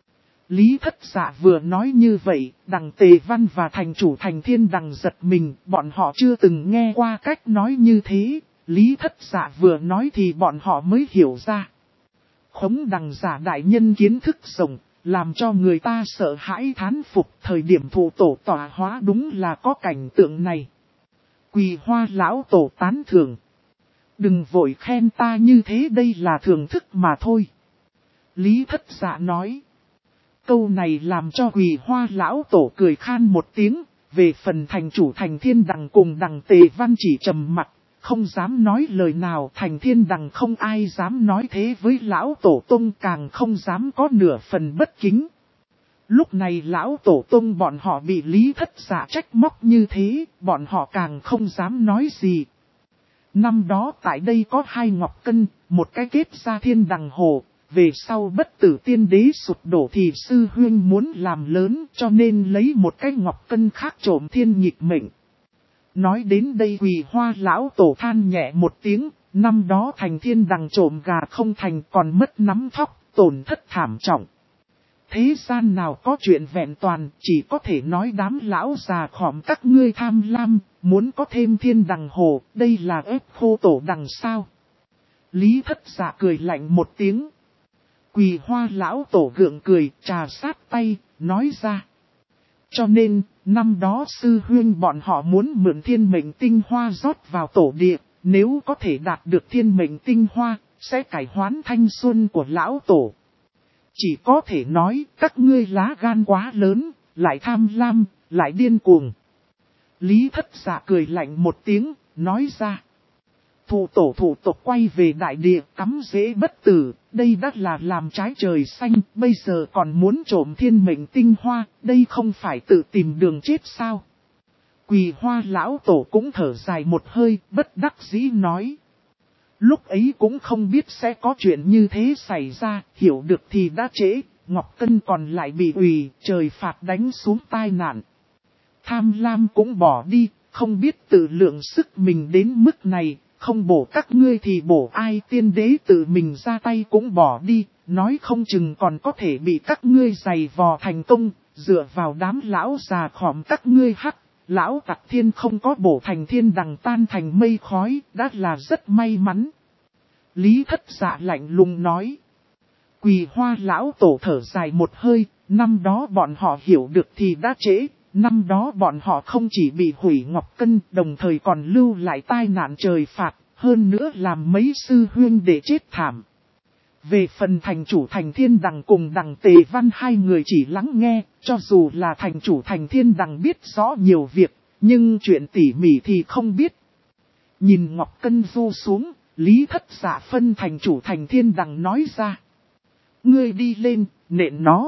A: Lý Thất Dạ vừa nói như vậy, đằng Tề Văn và thành chủ thành thiên đằng giật mình, bọn họ chưa từng nghe qua cách nói như thế, Lý Thất Dạ vừa nói thì bọn họ mới hiểu ra. Khống đằng giả đại nhân kiến thức rộng, làm cho người ta sợ hãi thán phục, thời điểm thụ tổ tỏa hóa đúng là có cảnh tượng này. Quỳ Hoa lão tổ tán thưởng. Đừng vội khen ta như thế, đây là thưởng thức mà thôi. Lý Thất Dạ nói. Câu này làm cho Quỳ Hoa lão tổ cười khan một tiếng, về phần thành chủ thành thiên đằng cùng đằng Tề Văn chỉ trầm mặt, không dám nói lời nào. Thành thiên đằng không ai dám nói thế với lão tổ tông, càng không dám có nửa phần bất kính. Lúc này lão tổ tông bọn họ bị Lý Thất Dạ trách móc như thế, bọn họ càng không dám nói gì. Năm đó tại đây có 2 ngọc cân, một cái kết ra thiên đằng hồ. Về sau bất tử tiên đế sụp đổ thì sư huyên muốn làm lớn, cho nên lấy một cái ngọc cân khác trộm thiên nghịch mệnh. Nói đến đây Quỳ Hoa lão tổ than nhẹ một tiếng, năm đó thành thiên đằng trộm gà không thành còn mất nắm thóc, tổn thất thảm trọng. Thế gian nào có chuyện vẹn toàn, chỉ có thể nói đám lão già khỏm các ngươi tham lam, muốn có thêm thiên đằng hồ, đây là ép khô tổ đằng sao. Lý Thất Dạ cười lạnh một tiếng. Quỳ Hoa lão tổ gượng cười, trà sát tay, nói ra. Cho nên, năm đó sư huyên bọn họ muốn mượn thiên mệnh tinh hoa rót vào tổ địa, nếu có thể đạt được thiên mệnh tinh hoa, sẽ cải hoán thanh xuân của lão tổ. Chỉ có thể nói, các ngươi lá gan quá lớn, lại tham lam, lại điên cuồng. Lý Thất Dạ cười lạnh một tiếng, nói ra. Thụ tổ thủ tộc quay về đại địa cắm rễ bất tử, đây đã là làm trái trời xanh, bây giờ còn muốn trộm thiên mệnh tinh hoa, đây không phải tự tìm đường chết sao? Quỳ Hoa lão tổ cũng thở dài một hơi, bất đắc dĩ nói. Lúc ấy cũng không biết sẽ có chuyện như thế xảy ra, hiểu được thì đã trễ, Ngọc Cân còn lại bị ủy, trời phạt đánh xuống tai nạn. Tham lam cũng bỏ đi, không biết tự lượng sức mình đến mức này, không bổ các ngươi thì bổ ai, tiên đế tự mình ra tay cũng bỏ đi, nói không chừng còn có thể bị các ngươi giày vò thành công, dựa vào đám lão già khỏm các ngươi hắc. Lão Tặc Thiên không có bổ thành thiên đằng tan thành mây khói, đã là rất may mắn. Lý Thất Dạ lạnh lùng nói. Quỳ Hoa lão tổ thở dài một hơi, năm đó bọn họ hiểu được thì đã trễ, năm đó bọn họ không chỉ bị hủy Ngọc Cân, đồng thời còn lưu lại tai nạn trời phạt, hơn nữa làm mấy sư huynh để chết thảm. Về phần thành chủ Thành Thiên Đằng cùng Đằng Tề Văn hai người chỉ lắng nghe, cho dù là thành chủ Thành Thiên Đằng biết rõ nhiều việc, nhưng chuyện tỉ mỉ thì không biết. Nhìn Ngọc Cân du xuống, Lý Thất Dạ phân thành chủ Thành Thiên Đằng nói ra. Ngươi đi lên, nện nó.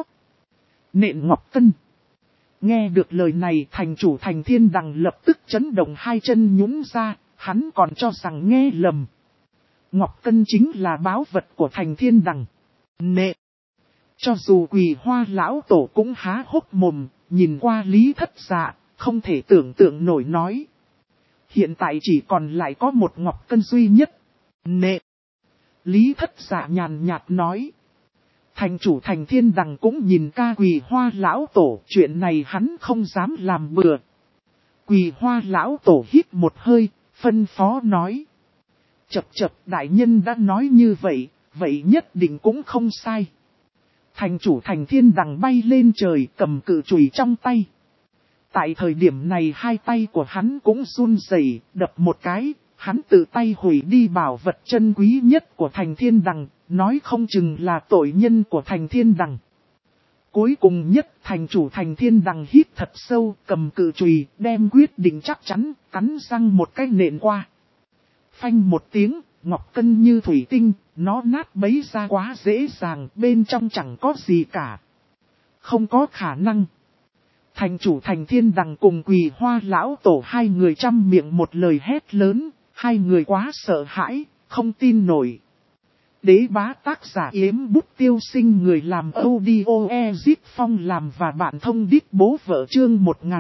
A: Nện Ngọc Cân. Nghe được lời này thành chủ Thành Thiên Đằng lập tức chấn động hai chân nhún ra, hắn còn cho rằng nghe lầm. Ngọc Cân chính là báu vật của Thành Thiên Đằng. Nệ. Cho dù Quỳ Hoa lão tổ cũng há hốc mồm, nhìn qua Lý Thất Dạ, không thể tưởng tượng nổi nói. Hiện tại chỉ còn lại có một Ngọc Cân duy nhất. Nệ. Lý Thất Dạ nhàn nhạt nói. Thành chủ Thành Thiên Đằng cũng nhìn ca Quỳ Hoa lão tổ, chuyện này hắn không dám làm bừa. Quỳ Hoa lão tổ hít một hơi, phân phó nói. Chập đại nhân đã nói như vậy, vậy nhất định cũng không sai. Thành chủ Thành Thiên Đằng bay lên trời cầm cự chùy trong tay. Tại thời điểm này hai tay của hắn cũng run rẩy, đập một cái, hắn tự tay hủy đi bảo vật chân quý nhất của Thành Thiên Đằng, nói không chừng là tội nhân của Thành Thiên Đằng. Cuối cùng nhất thành chủ Thành Thiên Đằng hít thật sâu, cầm cự chùy, đem quyết định chắc chắn, cắn răng một cái nện qua. Phanh một tiếng, Ngọc Cân như thủy tinh, nó nát bấy ra quá dễ dàng, bên trong chẳng có gì cả. Không có khả năng. Thành chủ Thành Thiên Đằng cùng Quỳ Hoa lão tổ hai người trăm miệng một lời hét lớn, hai người quá sợ hãi, không tin nổi. Đế bá tác giả Yếm Bút Tiêu Sinh, người làm audio Ezip Phong làm và bạn thông đít bố vợ chương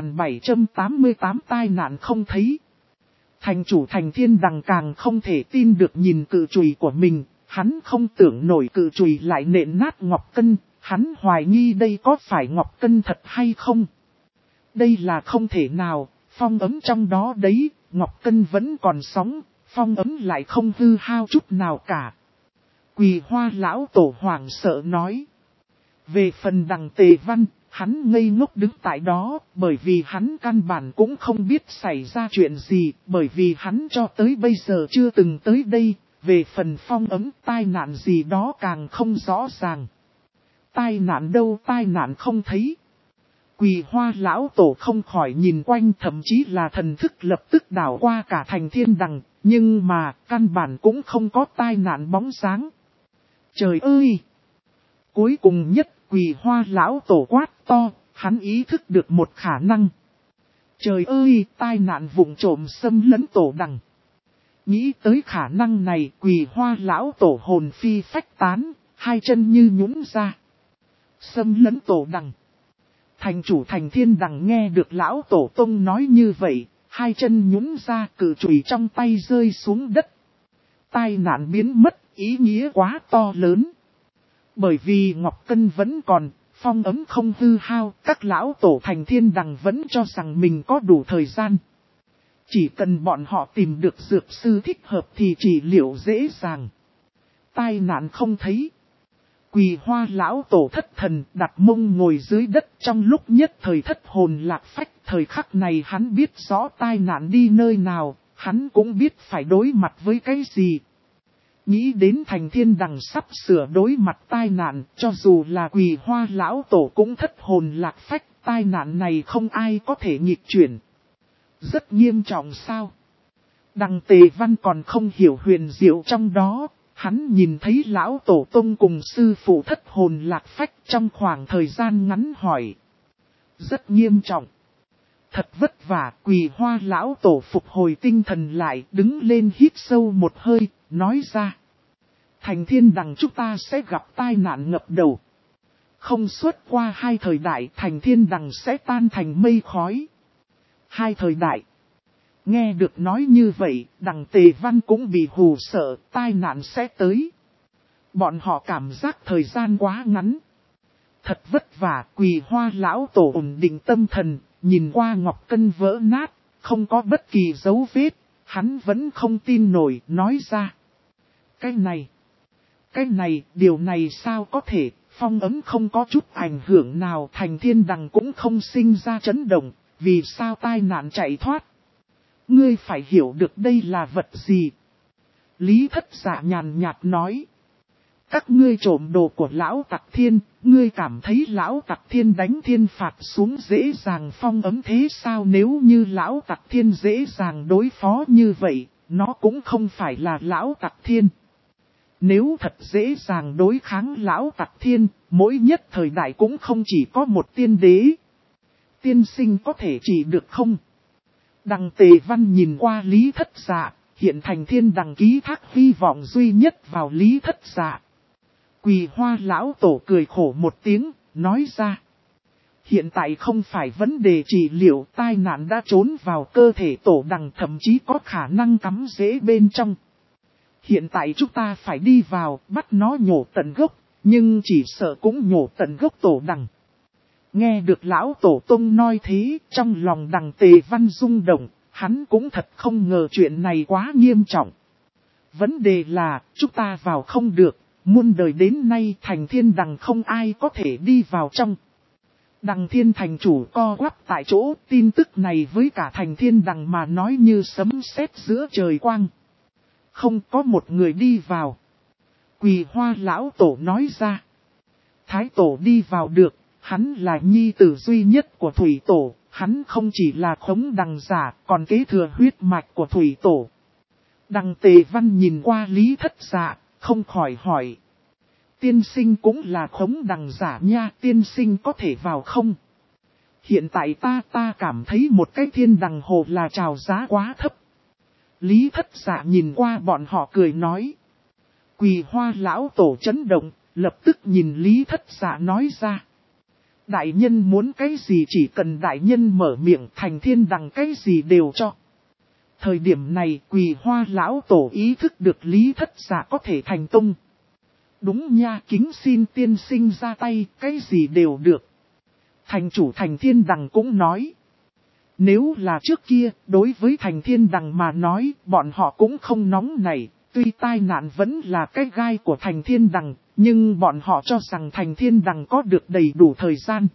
A: 1788 tai nạn không thấy. Thành chủ Thành Thiên Đằng càng không thể tin được nhìn cự chùy của mình, hắn không tưởng nổi cự chùy lại nện nát Ngọc Cân, hắn hoài nghi đây có phải Ngọc Cân thật hay không. Đây là không thể nào, phong ấm trong đó đấy, Ngọc Cân vẫn còn sống, phong ấm lại không hư hao chút nào cả. Quỳ Hoa lão tổ hoảng sợ nói. Về phần Đằng Tề Văn, hắn ngây ngốc đứng tại đó, bởi vì hắn căn bản cũng không biết xảy ra chuyện gì, bởi vì hắn cho tới bây giờ chưa từng tới đây, về phần phong ấm tai nạn gì đó càng không rõ ràng. Tai nạn đâu, tai nạn không thấy. Quỳ Hoa lão tổ không khỏi nhìn quanh, thậm chí là thần thức lập tức đảo qua cả Thành Thiên Đằng, nhưng mà căn bản cũng không có tai nạn bóng dáng. Trời ơi! Cuối cùng nhất Quỳ Hoa lão tổ quát to, hắn ý thức được một khả năng. Trời ơi, tai nạn vụng trộm xâm lấn tổ đằng. Nghĩ tới khả năng này, Quỳ Hoa lão tổ hồn phi phách tán, hai chân như nhũn ra. Xâm lấn tổ đằng. Thành chủ Thành Thiên Đằng nghe được lão tổ tông nói như vậy, hai chân nhũn ra, cự chùy trong tay rơi xuống đất. Tai nạn biến mất, ý nghĩa quá to lớn. Bởi vì Ngọc Cân vẫn còn, phong ấm không hư hao, các lão tổ Thành Thiên Đằng vẫn cho rằng mình có đủ thời gian. Chỉ cần bọn họ tìm được dược sư thích hợp thì trị liệu dễ dàng. Tai nạn không thấy. Quỳ Hoa lão tổ thất thần, đặt mông ngồi dưới đất, trong lúc nhất thời thất hồn lạc phách. Thời khắc này hắn biết rõ tai nạn đi nơi nào, hắn cũng biết phải đối mặt với cái gì. Nghĩ đến Thành Thiên Đằng sắp sửa đối mặt tai nạn, cho dù là Quỳ Hoa lão tổ cũng thất hồn lạc phách, tai nạn này không ai có thể nghịch chuyển. Rất nghiêm trọng sao? Đằng Tề Văn còn không hiểu huyền diệu trong đó, hắn nhìn thấy lão tổ tông cùng sư phụ thất hồn lạc phách trong khoảng thời gian ngắn hỏi. Rất nghiêm trọng. Thật vất vả, Quỳ Hoa lão tổ phục hồi tinh thần lại, đứng lên hít sâu một hơi, nói ra. Thành thiên đằng chúng ta sẽ gặp tai nạn ngập đầu. Không suốt qua 2 thời đại, thành thiên đằng sẽ tan thành mây khói. 2 thời đại. Nghe được nói như vậy, đằng Tề Văn cũng bị hù sợ, tai nạn sẽ tới. Bọn họ cảm giác thời gian quá ngắn. Thật vất vả, Quỳ Hoa lão tổ ổn định tâm thần, nhìn qua ngọc cân vỡ nát, không có bất kỳ dấu vết, hắn vẫn không tin nổi, nói ra. Cái này, điều này sao có thể, phong ấm không có chút ảnh hưởng nào, thành thiên đằng cũng không sinh ra chấn động, vì sao tai nạn chạy thoát. Ngươi phải hiểu được đây là vật gì. Lý Thất Dạ nhàn nhạt nói. Các ngươi trộm đồ của lão Tặc Thiên, ngươi cảm thấy lão Tặc Thiên đánh thiên phạt xuống dễ dàng phong ấm thế sao? Nếu như lão Tặc Thiên dễ dàng đối phó như vậy, nó cũng không phải là lão Tặc Thiên. Nếu thật dễ dàng đối kháng lão Tặc Thiên, mỗi nhất thời đại cũng không chỉ có một tiên đế. Tiên sinh có thể chỉ được không? Đằng Tề Văn nhìn qua Lý Thất Dạ, hiện thành thiên đằng ký thác hy vọng duy nhất vào Lý Thất Dạ. Quỳ Hoa lão tổ cười khổ một tiếng, nói ra. Hiện tại không phải vấn đề trị liệu, tai nạn đã trốn vào cơ thể tổ đằng, thậm chí có khả năng cắm rễ bên trong. Hiện tại chúng ta phải đi vào, bắt nó nhổ tận gốc, nhưng chỉ sợ cũng nhổ tận gốc tổ đằng. Nghe được lão tổ tông nói thế, trong lòng đằng Tề Văn rung động, hắn cũng thật không ngờ chuyện này quá nghiêm trọng. Vấn đề là, chúng ta vào không được, muôn đời đến nay thành thiên đằng không ai có thể đi vào trong. Đằng thiên thành chủ co quắp tại chỗ, tin tức này với cả thành thiên đằng mà nói như sấm sét giữa trời quang. Không có một người đi vào. Quỳ Hoa lão tổ nói ra. Thái tổ đi vào được. Hắn là nhi tử duy nhất của Thủy Tổ, hắn không chỉ là khống đằng giả, còn kế thừa huyết mạch của Thủy Tổ. Đằng Tề Văn nhìn qua Lý Thất Dạ, không khỏi hỏi. Tiên sinh cũng là khống đằng giả nha, tiên sinh có thể vào không? Hiện tại ta cảm thấy một cái thiên đằng hồ là chào giá quá thấp. Lý Thất Dạ nhìn qua bọn họ cười nói. Quỳ Hoa lão tổ chấn động, lập tức nhìn Lý Thất Dạ nói ra. Đại nhân muốn cái gì chỉ cần đại nhân mở miệng, thành thiên đằng cái gì đều cho. Thời điểm này Quỳ Hoa lão tổ ý thức được Lý Thất Dạ có thể thành công. Đúng nha, kính xin tiên sinh ra tay, cái gì đều được. Thành chủ thành thiên đằng cũng nói. Nếu là trước kia, đối với thành thiên đằng mà nói, bọn họ cũng không nóng nảy. Tuy tai nạn vẫn là cái gai của thành thiên đằng, nhưng bọn họ cho rằng thành thiên đằng có được đầy đủ thời gian.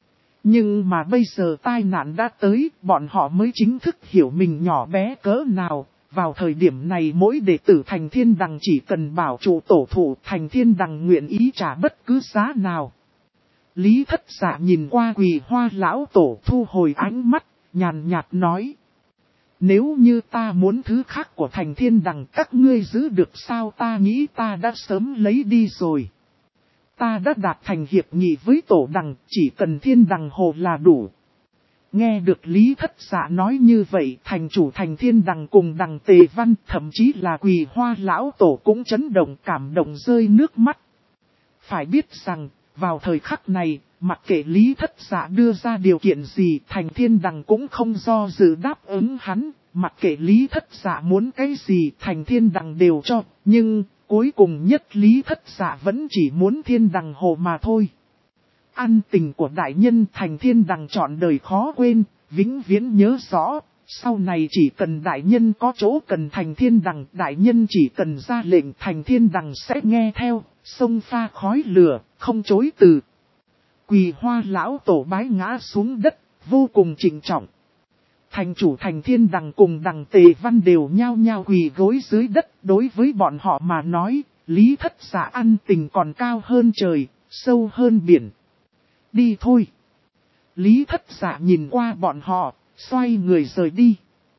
A: Nhưng mà bây giờ tai nạn đã tới, bọn họ mới chính thức hiểu mình nhỏ bé cỡ nào. Vào thời điểm này mỗi đệ tử thành thiên đằng chỉ cần bảo trụ tổ thụ, thành thiên đằng nguyện ý trả bất cứ giá nào. Lý Thất Dạ nhìn qua Quỳ Hoa lão tổ thu hồi ánh mắt, nhàn nhạt nói. Nếu như ta muốn thứ khác của thành thiên đằng các ngươi giữ được sao, ta nghĩ ta đã sớm lấy đi rồi. Ta đã đạt thành hiệp nghị với tổ đằng, chỉ cần thiên đằng hồ là đủ. Nghe được Lý Thất Dạ nói như vậy, thành chủ thành thiên đằng cùng đằng Tề Văn, thậm chí là Quỳ Hoa lão tổ cũng chấn động, cảm động rơi nước mắt. Phải biết rằng, vào thời khắc này, mặc kệ Lý Thất Dạ đưa ra điều kiện gì, thành thiên đằng cũng không do dự đáp ứng hắn. Mặc kệ Lý Thất Dạ muốn cái gì, thành thiên đằng đều cho, nhưng cuối cùng nhất Lý Thất Dạ vẫn chỉ muốn thiên đằng hồ mà thôi. Ăn tình của đại nhân thành thiên đằng trọn đời khó quên, vĩnh viễn nhớ rõ. Sau này chỉ cần đại nhân có chỗ cần thành thiên đằng, đại nhân chỉ cần ra lệnh thành thiên đằng sẽ nghe theo, sông pha khói lửa, không chối từ. Quỳ Hoa lão tổ bái ngã xuống đất, vô cùng trịnh trọng. Thành chủ thành thiên đằng cùng đằng Tề Văn đều nhao nhao quỳ gối dưới đất, đối với bọn họ mà nói, Lý Thất Dạ ăn tình còn cao hơn trời, sâu hơn biển. Đi thôi. Lý Thất Dạ nhìn qua bọn họ, xoay người rời đi.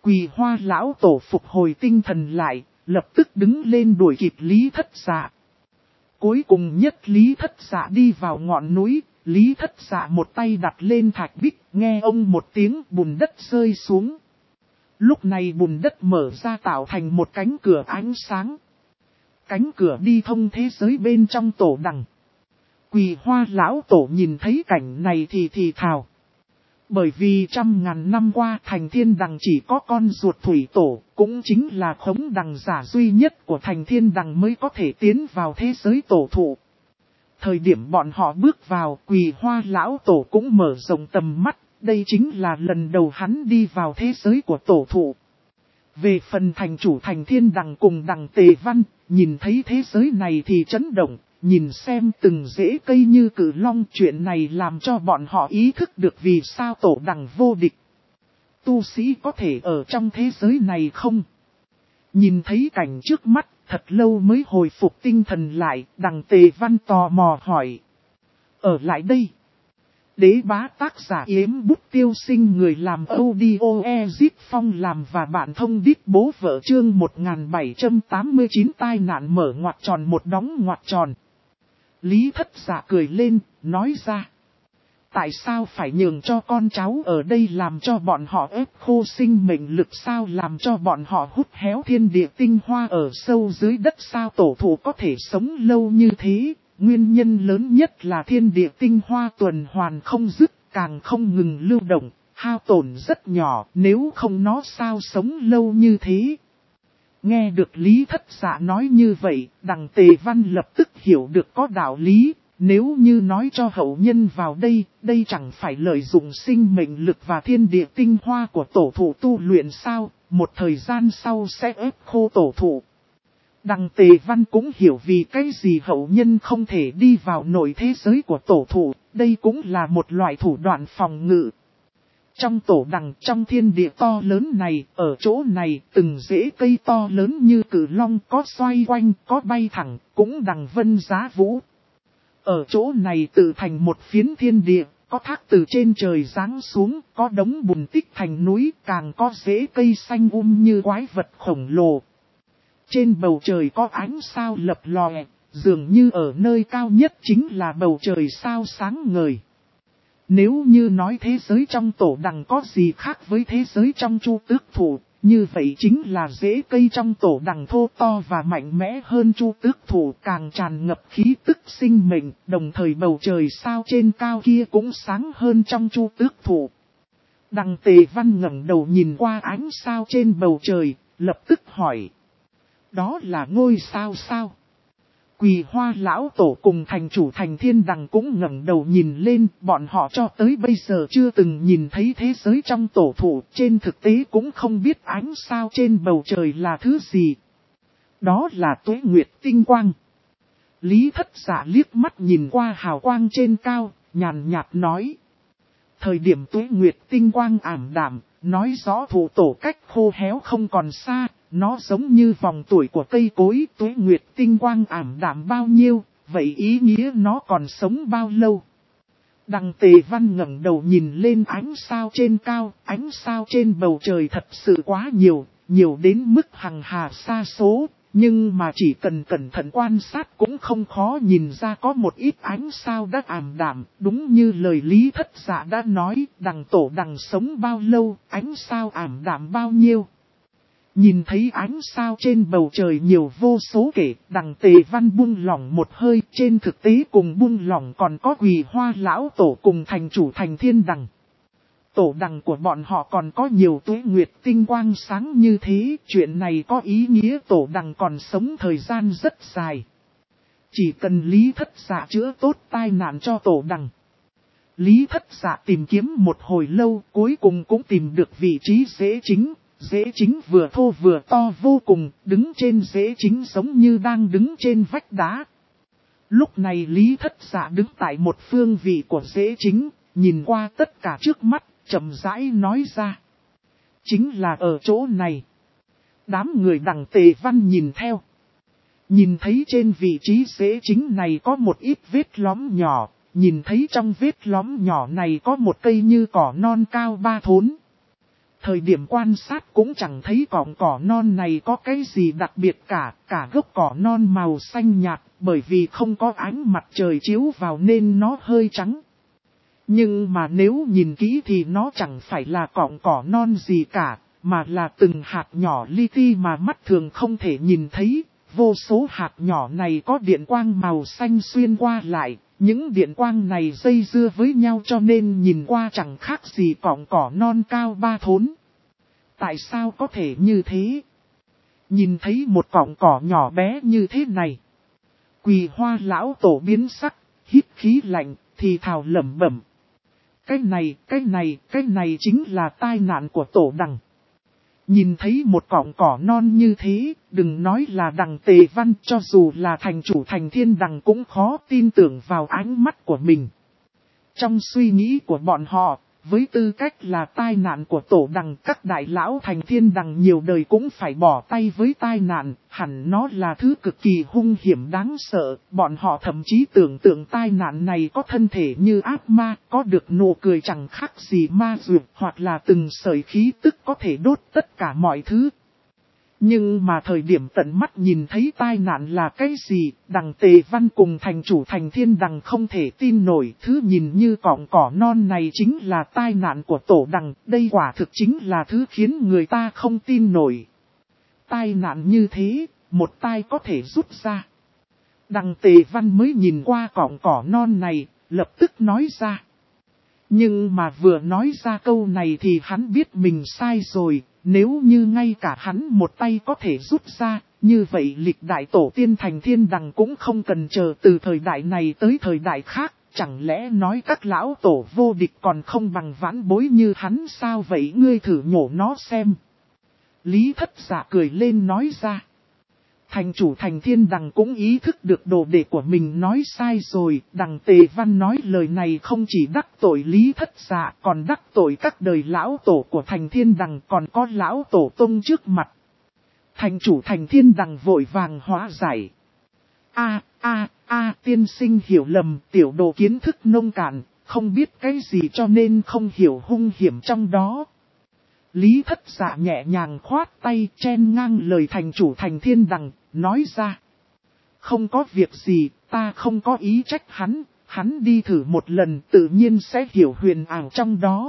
A: Quỳ Hoa lão tổ phục hồi tinh thần lại, lập tức đứng lên đuổi kịp Lý Thất Dạ. Cuối cùng nhất Lý Thất Dạ đi vào ngọn núi, Lý Thất Dạ một tay đặt lên thạch bích, nghe ông một tiếng bùn đất rơi xuống. Lúc này bùn đất mở ra tạo thành một cánh cửa ánh sáng. Cánh cửa đi thông thế giới bên trong tổ đằng. Quỳ Hoa lão tổ nhìn thấy cảnh này thì thào. Bởi vì 100.000 năm qua Thành Thiên Đằng chỉ có con ruột thủy tổ, cũng chính là khống đằng giả duy nhất của Thành Thiên Đằng mới có thể tiến vào thế giới tổ thụ. Thời điểm bọn họ bước vào, Quỳ Hoa lão tổ cũng mở rộng tầm mắt, đây chính là lần đầu hắn đi vào thế giới của tổ thụ. Về phần thành chủ Thành Thiên Đằng cùng Đằng Tề Văn, nhìn thấy thế giới này thì chấn động. Nhìn xem từng rễ cây như cử long, chuyện này làm cho bọn họ ý thức được vì sao tổ đằng vô địch. Tu sĩ có thể ở trong thế giới này không? Nhìn thấy cảnh trước mắt, thật lâu mới hồi phục tinh thần lại, Đằng Tề Văn tò mò hỏi. Ở lại đây. Đế bá tác giả Yếm Bút Tiêu Sinh, người làm audio Ezip Phong làm và bạn thông đít bố vợ, chương 1789 tai nạn mở ngoặc tròn một đóng ngoặc tròn. Lý Thất Dạ cười lên, nói ra. Tại sao phải nhường cho con cháu ở đây, làm cho bọn họ ép khô sinh mệnh lực sao, làm cho bọn họ hút héo thiên địa tinh hoa ở sâu dưới đất sao, tổ thụ có thể sống lâu như thế. Nguyên nhân lớn nhất là thiên địa tinh hoa tuần hoàn không dứt, càng không ngừng lưu động, hao tổn rất nhỏ, nếu không nó sao sống lâu như thế. Nghe được Lý Thất Dạ nói như vậy, Đằng Tề Văn lập tức hiểu được có đạo lý. Nếu như nói cho hậu nhân vào đây, đây chẳng phải lợi dụng sinh mệnh lực và thiên địa tinh hoa của tổ thụ tu luyện sao, một thời gian sau sẽ ép khô tổ thụ. Đằng Tề Văn cũng hiểu vì cái gì hậu nhân không thể đi vào nội thế giới của tổ thụ, đây cũng là một loại thủ đoạn phòng ngự. Trong tổ đằng, trong thiên địa to lớn này, ở chỗ này, từng rễ cây to lớn như cử long, có xoay quanh, có bay thẳng, cũng đằng vân giá vũ. Ở chỗ này tự thành một phiến thiên địa, có thác từ trên trời giáng xuống, có đống bùn tích thành núi, càng có rễ cây xanh như quái vật khổng lồ. Trên bầu trời có ánh sao lập lòe, dường như ở nơi cao nhất chính là bầu trời sao sáng ngời. Nếu như nói thế giới trong tổ đằng có gì khác với thế giới trong chu tước thụ, như vậy chính là rễ cây trong tổ đằng thô to và mạnh mẽ hơn chu tước thụ, càng tràn ngập khí tức sinh mệnh, đồng thời bầu trời sao trên cao kia cũng sáng hơn trong chu tước thụ. Đằng Tề Văn ngẩng đầu nhìn qua ánh sao trên bầu trời, lập tức hỏi. Đó là ngôi sao sao? Quỳ Hoa lão tổ cùng thành chủ Thành Thiên Đằng cũng ngẩng đầu nhìn lên, bọn họ cho tới bây giờ chưa từng nhìn thấy thế giới trong tổ thụ, trên thực tế cũng không biết ánh sao trên bầu trời là thứ gì. Đó là Tuế Nguyệt tinh quang. Lý Thất Dạ liếc mắt nhìn qua hào quang trên cao, nhàn nhạt nói. Thời điểm Tuế Nguyệt tinh quang ảm đạm, nói rõ thụ tổ cách khô héo không còn xa. Nó giống như vòng tuổi của cây cối, Tuế Nguyệt tinh quang ảm đạm bao nhiêu, vậy ý nghĩa nó còn sống bao lâu? Đằng Tề Văn ngẩng đầu nhìn lên ánh sao trên cao, ánh sao trên bầu trời thật sự quá nhiều, nhiều đến mức hằng hà sa số, nhưng mà chỉ cần cẩn thận quan sát cũng không khó nhìn ra có một ít ánh sao đã ảm đạm, đúng như lời Lý Thất Dạ đã nói, đằng tổ đằng sống bao lâu, ánh sao ảm đạm bao nhiêu. Nhìn thấy ánh sao trên bầu trời nhiều vô số kể, Đằng Tề Văn buông lỏng một hơi, trên thực tế cùng buông lỏng còn có Quỳ Hoa lão tổ cùng thành chủ Thành Thiên Đằng. Tổ đằng của bọn họ còn có nhiều Tuế Nguyệt tinh quang sáng như thế, chuyện này có ý nghĩa tổ đằng còn sống thời gian rất dài. Chỉ cần Lý Thất Dạ chữa tốt tai nạn cho tổ đằng. Lý Thất Dạ tìm kiếm một hồi lâu, cuối cùng cũng tìm được vị trí rễ chính. Rễ chính vừa thô vừa to vô cùng, đứng trên rễ chính giống như đang đứng trên vách đá. Lúc này Lý Thất Dạ đứng tại một phương vị của rễ chính, nhìn qua tất cả trước mắt, chậm rãi nói ra. Chính là ở chỗ này. Đám người Đằng Tề Văn nhìn theo. Nhìn thấy trên vị trí rễ chính này có một ít vết lõm nhỏ, nhìn thấy trong vết lõm nhỏ này có một cây như cỏ non cao 3 thốn. Thời điểm quan sát cũng chẳng thấy cọng cỏ non này có cái gì đặc biệt cả gốc cỏ non màu xanh nhạt, bởi vì không có ánh mặt trời chiếu vào nên nó hơi trắng. Nhưng mà nếu nhìn kỹ thì nó chẳng phải là cọng cỏ non gì cả, mà là từng hạt nhỏ li ti mà mắt thường không thể nhìn thấy. Vô số hạt nhỏ này có điện quang màu xanh xuyên qua lại, những điện quang này dây dưa với nhau cho nên nhìn qua chẳng khác gì cọng cỏ non cao 3 thốn. Tại sao có thể như thế? Nhìn thấy một cọng cỏ nhỏ bé như thế này. Quỳ Hoa lão tổ biến sắc, hít khí lạnh, thì thào lẩm bẩm. Cái này chính là tai nạn của tổ đằng. Nhìn thấy một cọng cỏ non như thế, đừng nói là đằng Tề Văn, cho dù là thành chủ Thành Thiên Đằng cũng khó tin tưởng vào ánh mắt của mình. Trong suy nghĩ của bọn họ, với tư cách là tai nạn của tổ đằng, các đại lão Thành Thiên Đằng nhiều đời cũng phải bỏ tay với tai nạn, hẳn nó là thứ cực kỳ hung hiểm đáng sợ. Bọn họ thậm chí tưởng tượng tai nạn này có thân thể như ác ma, có được nụ cười chẳng khác gì ma dược, hoặc là từng sợi khí tức có thể đốt tất cả mọi thứ. Nhưng mà thời điểm tận mắt nhìn thấy tai nạn là cái gì, đằng Tề Văn cùng thành chủ Thành Thiên Đằng không thể tin nổi. Thứ nhìn như cọng cỏ non này chính là tai nạn của tổ đằng, đây quả thực chính là thứ khiến người ta không tin nổi. Tai nạn như thế, một tai có thể rút ra. Đằng Tề Văn mới nhìn qua cọng cỏ non này, lập tức nói ra. Nhưng mà vừa nói ra câu này thì hắn biết mình sai rồi. Nếu như ngay cả hắn một tay có thể rút ra, như vậy lịch đại tổ tiên Thành Thiên Đằng cũng không cần chờ từ thời đại này tới thời đại khác. Chẳng lẽ nói các lão tổ vô địch còn không bằng vãn bối như hắn sao vậy, ngươi thử nhổ nó xem. Lý Thất Dạ cười lên nói ra. Thành chủ Thành Thiên Đằng cũng ý thức được đồ đệ của mình nói sai rồi. Đằng Tề Văn nói lời này không chỉ đắc tội Lý Thất Dạ, còn đắc tội các đời lão tổ của Thành Thiên Đằng, còn có lão tổ tông trước mặt. Thành chủ Thành Thiên Đằng vội vàng hóa giải. Tiên sinh hiểu lầm, tiểu đồ kiến thức nông cạn, không biết cái gì cho nên không hiểu hung hiểm trong đó. Lý Thất Dạ nhẹ nhàng khoát tay chen ngang lời thành chủ Thành Thiên Đằng, nói ra. Không có việc gì, ta không có ý trách hắn đi thử một lần tự nhiên sẽ hiểu huyền ảo trong đó.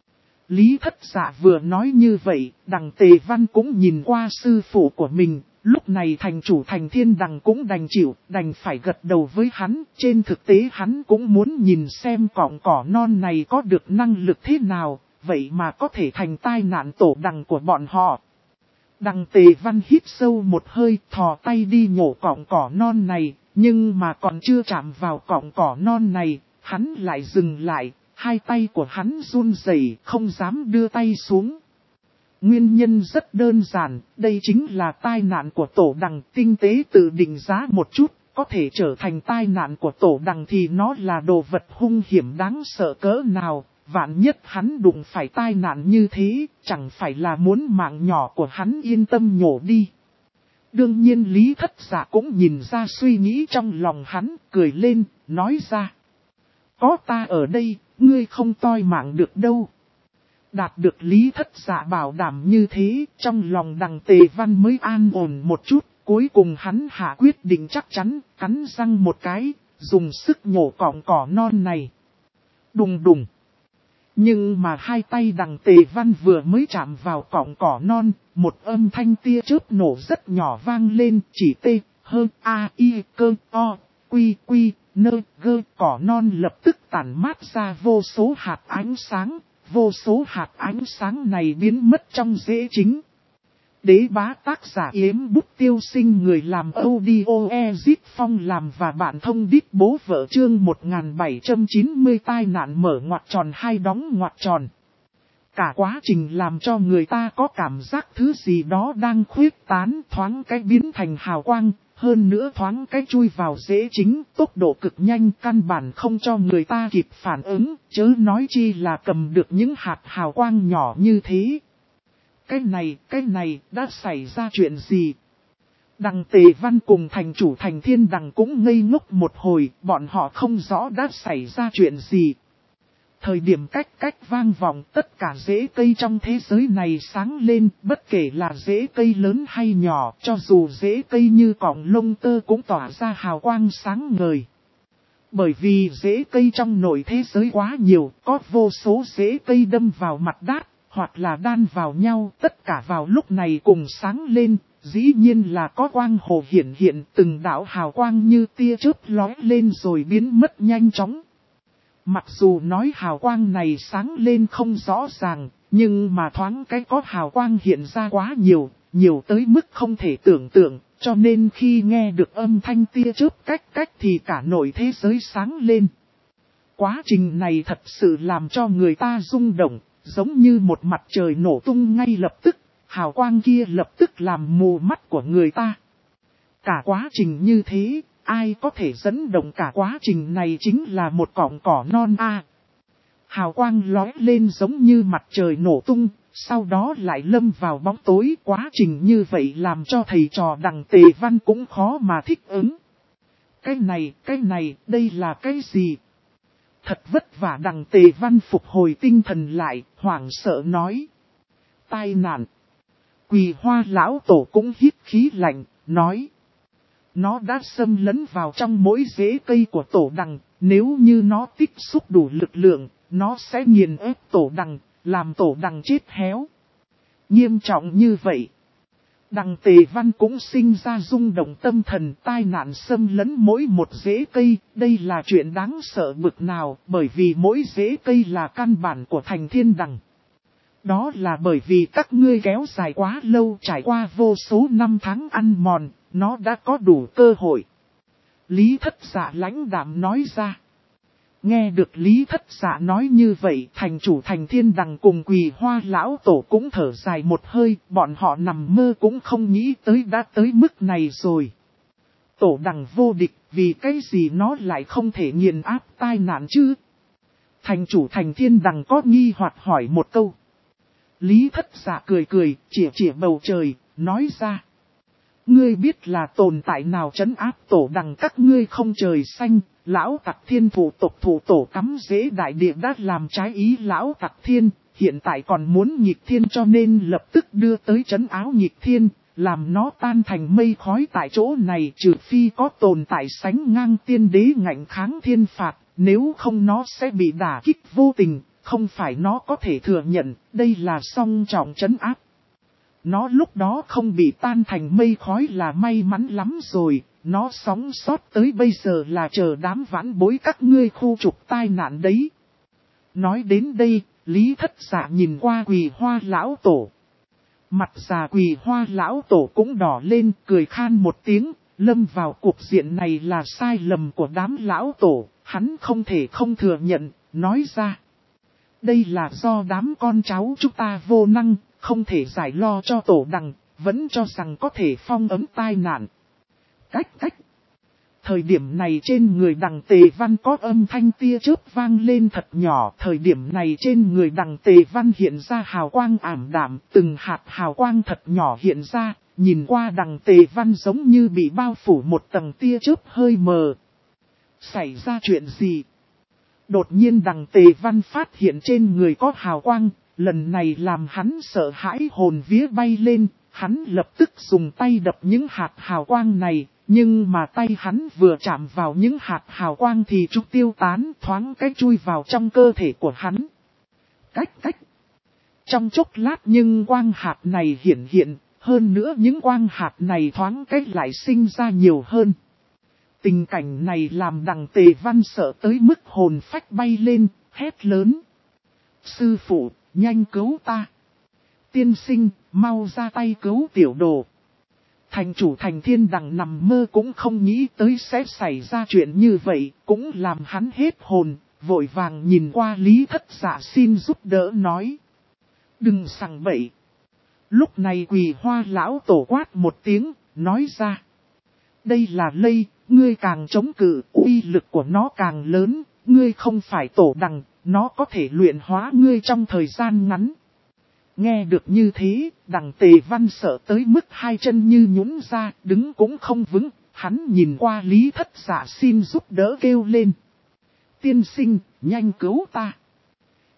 A: Lý Thất Dạ vừa nói như vậy, đằng Tề Văn cũng nhìn qua sư phụ của mình, lúc này thành chủ Thành Thiên Đằng cũng đành chịu, đành phải gật đầu với hắn. Trên thực tế hắn cũng muốn nhìn xem cọng cỏ non này có được năng lực thế nào. Vậy mà có thể thành tai nạn tổ đằng của bọn họ. Đằng Tề Văn hít sâu một hơi, thò tay đi nhổ cọng cỏ non này, nhưng mà còn chưa chạm vào cọng cỏ non này, hắn lại dừng lại, hai tay của hắn run rẩy, không dám đưa tay xuống. Nguyên nhân rất đơn giản, đây chính là tai nạn của tổ đằng. Tinh tế tự định giá một chút, có thể trở thành tai nạn của tổ đằng thì nó là đồ vật hung hiểm đáng sợ cỡ nào. Vạn nhất hắn đụng phải tai nạn như thế, chẳng phải là muốn mạng nhỏ của hắn yên tâm nhổ đi. Đương nhiên Lý Thất Dạ cũng nhìn ra suy nghĩ trong lòng hắn, cười lên, nói ra. Có ta ở đây, ngươi không toi mạng được đâu. Đạt được Lý Thất Dạ bảo đảm như thế, trong lòng đằng Tề Văn mới an ổn một chút. Cuối cùng hắn hạ quyết định chắc chắn, cắn răng một cái, dùng sức nhổ cọng cỏ non này. Đùng đùng. Nhưng mà hai tay đằng Tề Văn vừa mới chạm vào cọng cỏ non, một âm thanh tia chớp nổ rất nhỏ vang lên, chỉ tê, hơ, a, i, cơ, o, quy, quy, nơ, gơ. Cỏ non lập tức tản mát ra vô số hạt ánh sáng, vô số hạt ánh sáng này biến mất trong rễ chính. Đế bá tác giả Yếm Bút Tiêu Sinh, người làm audio Ezit Phong làm và bạn thông đít bố vợ, chương 1790 tai nạn mở ngoặc tròn hai đóng ngoặc tròn. Cả quá trình làm cho người ta có cảm giác thứ gì đó đang khuyết tán, thoáng cái biến thành hào quang, hơn nữa thoáng cái chui vào rễ chính, tốc độ cực nhanh, căn bản không cho người ta kịp phản ứng, chớ nói chi là cầm được những hạt hào quang nhỏ như thế. Cái này, đã xảy ra chuyện gì? Đằng Tề Văn cùng thành chủ Thành Thiên Đằng cũng ngây ngốc một hồi, bọn họ không rõ đã xảy ra chuyện gì. Thời điểm cách cách vang vọng, tất cả rễ cây trong thế giới này sáng lên, bất kể là rễ cây lớn hay nhỏ, cho dù rễ cây như cọng lông tơ cũng tỏa ra hào quang sáng ngời. Bởi vì rễ cây trong nội thế giới quá nhiều, có vô số rễ cây đâm vào mặt đất, hoặc là đan vào nhau, tất cả vào lúc này cùng sáng lên, dĩ nhiên là có quang hồ hiển hiện, từng đạo hào quang như tia chớp lóe lên rồi biến mất nhanh chóng. Mặc dù nói hào quang này sáng lên không rõ ràng, nhưng mà thoáng cái có hào quang hiện ra quá nhiều, nhiều tới mức không thể tưởng tượng, cho nên khi nghe được âm thanh tia chớp cách cách thì cả nội thế giới sáng lên. Quá trình này thật sự làm cho người ta rung động, giống như một mặt trời nổ tung ngay lập tức, hào quang kia lập tức làm mù mắt của người ta. Cả quá trình như thế, ai có thể dẫn động cả quá trình này chính là một cọng cỏ non a. Hào quang lóe lên giống như mặt trời nổ tung, sau đó lại lâm vào bóng tối. Quá trình như vậy làm cho thầy trò Đằng Tề Văn cũng khó mà thích ứng. Cái này, đây là cái gì? Thật vất vả Đằng Tề Văn phục hồi tinh thần lại, hoảng sợ nói. Tai nạn. Quỳ Hoa lão tổ cũng hít khí lạnh, nói. Nó đã xâm lấn vào trong mỗi rễ cây của tổ đằng, nếu như nó tích xúc đủ lực lượng, nó sẽ nghiền ép tổ đằng, làm tổ đằng chết héo. Nghiêm trọng như vậy. Đằng Tề Văn cũng sinh ra rung động tâm thần, tai nạn xâm lấn mỗi một rễ cây, đây là chuyện đáng sợ bực nào, bởi vì mỗi rễ cây là căn bản của thành thiên đằng. Đó là bởi vì các ngươi kéo dài quá lâu, trải qua vô số năm tháng ăn mòn, nó đã có đủ cơ hội. Lý Thất Dạ lãnh đạm nói ra. Nghe được Lý Thất Dạ nói như vậy, thành chủ thành thiên đằng cùng Quỳ Hoa lão tổ cũng thở dài một hơi, bọn họ nằm mơ cũng không nghĩ tới đã tới mức này rồi. Tổ đằng vô địch, vì cái gì nó lại không thể nghiền áp tai nạn chứ? Thành chủ thành thiên đằng có nghi hoặc hỏi một câu. Lý Thất Dạ cười cười, chỉa bầu trời, nói ra. Ngươi biết là tồn tại nào trấn áp tổ đằng các ngươi không? Trời xanh, lão Tặc Thiên phụ tộc thủ tổ cắm rễ đại địa đã làm trái ý lão Tặc Thiên, hiện tại còn muốn nghịch thiên cho nên lập tức đưa tới trấn áo nghịch thiên, làm nó tan thành mây khói tại chỗ này, trừ phi có tồn tại sánh ngang tiên đế ngạnh kháng thiên phạt, nếu không nó sẽ bị đả kích vô tình, không phải nó có thể thừa nhận, đây là song trọng trấn áp. Nó lúc đó không bị tan thành mây khói là may mắn lắm rồi, nó sống sót tới bây giờ là chờ đám vãn bối các ngươi khu trục tai nạn đấy. Nói đến đây, Lý Thất Dạ nhìn qua Quỳ Hoa lão tổ. Mặt già Quỳ Hoa lão tổ cũng đỏ lên, cười khan một tiếng, lâm vào cuộc diện này là sai lầm của đám lão tổ, hắn không thể không thừa nhận, nói ra. Đây là do đám con cháu chúng ta vô năng, không thể giải lo cho tổ đằng, vẫn cho rằng có thể phong ấm tai nạn. Cách. Thời điểm này trên người Đằng Tề Văn có âm thanh tia chớp vang lên thật nhỏ. Thời điểm này trên người Đằng Tề Văn hiện ra hào quang ảm đạm, từng hạt hào quang thật nhỏ hiện ra, nhìn qua Đằng Tề Văn giống như bị bao phủ một tầng tia chớp hơi mờ. Xảy ra chuyện gì? Đột nhiên Đằng Tề Văn phát hiện trên người có hào quang, lần này làm hắn sợ hãi hồn vía bay lên, hắn lập tức dùng tay đập những hạt hào quang này, nhưng mà tay hắn vừa chạm vào những hạt hào quang thì chúng tiêu tán thoáng cái chui vào trong cơ thể của hắn. Cách. Trong chốc lát nhưng quang hạt này hiện, hơn nữa những quang hạt này thoáng cái lại sinh ra nhiều hơn. Tình cảnh này làm Đằng Tề Văn sợ tới mức hồn phách bay lên, hét lớn. Sư phụ, nhanh cứu ta. Tiên sinh, mau ra tay cứu tiểu đồ. Thành chủ thành thiên đằng nằm mơ cũng không nghĩ tới sẽ xảy ra chuyện như vậy, cũng làm hắn hết hồn, vội vàng nhìn qua Lý Thất Dạ xin giúp đỡ nói. Đừng sằng bậy. Lúc này Quỳ Hoa lão tổ quát một tiếng, nói ra. Đây là lây, ngươi càng chống cự, uy lực của nó càng lớn, ngươi không phải tổ đằng, nó có thể luyện hóa ngươi trong thời gian ngắn. Nghe được như thế, Đằng Tề Văn sợ tới mức hai chân như nhũn ra, đứng cũng không vững, hắn nhìn qua Lý Thất Dạ xin giúp đỡ kêu lên. Tiên sinh, nhanh cứu ta.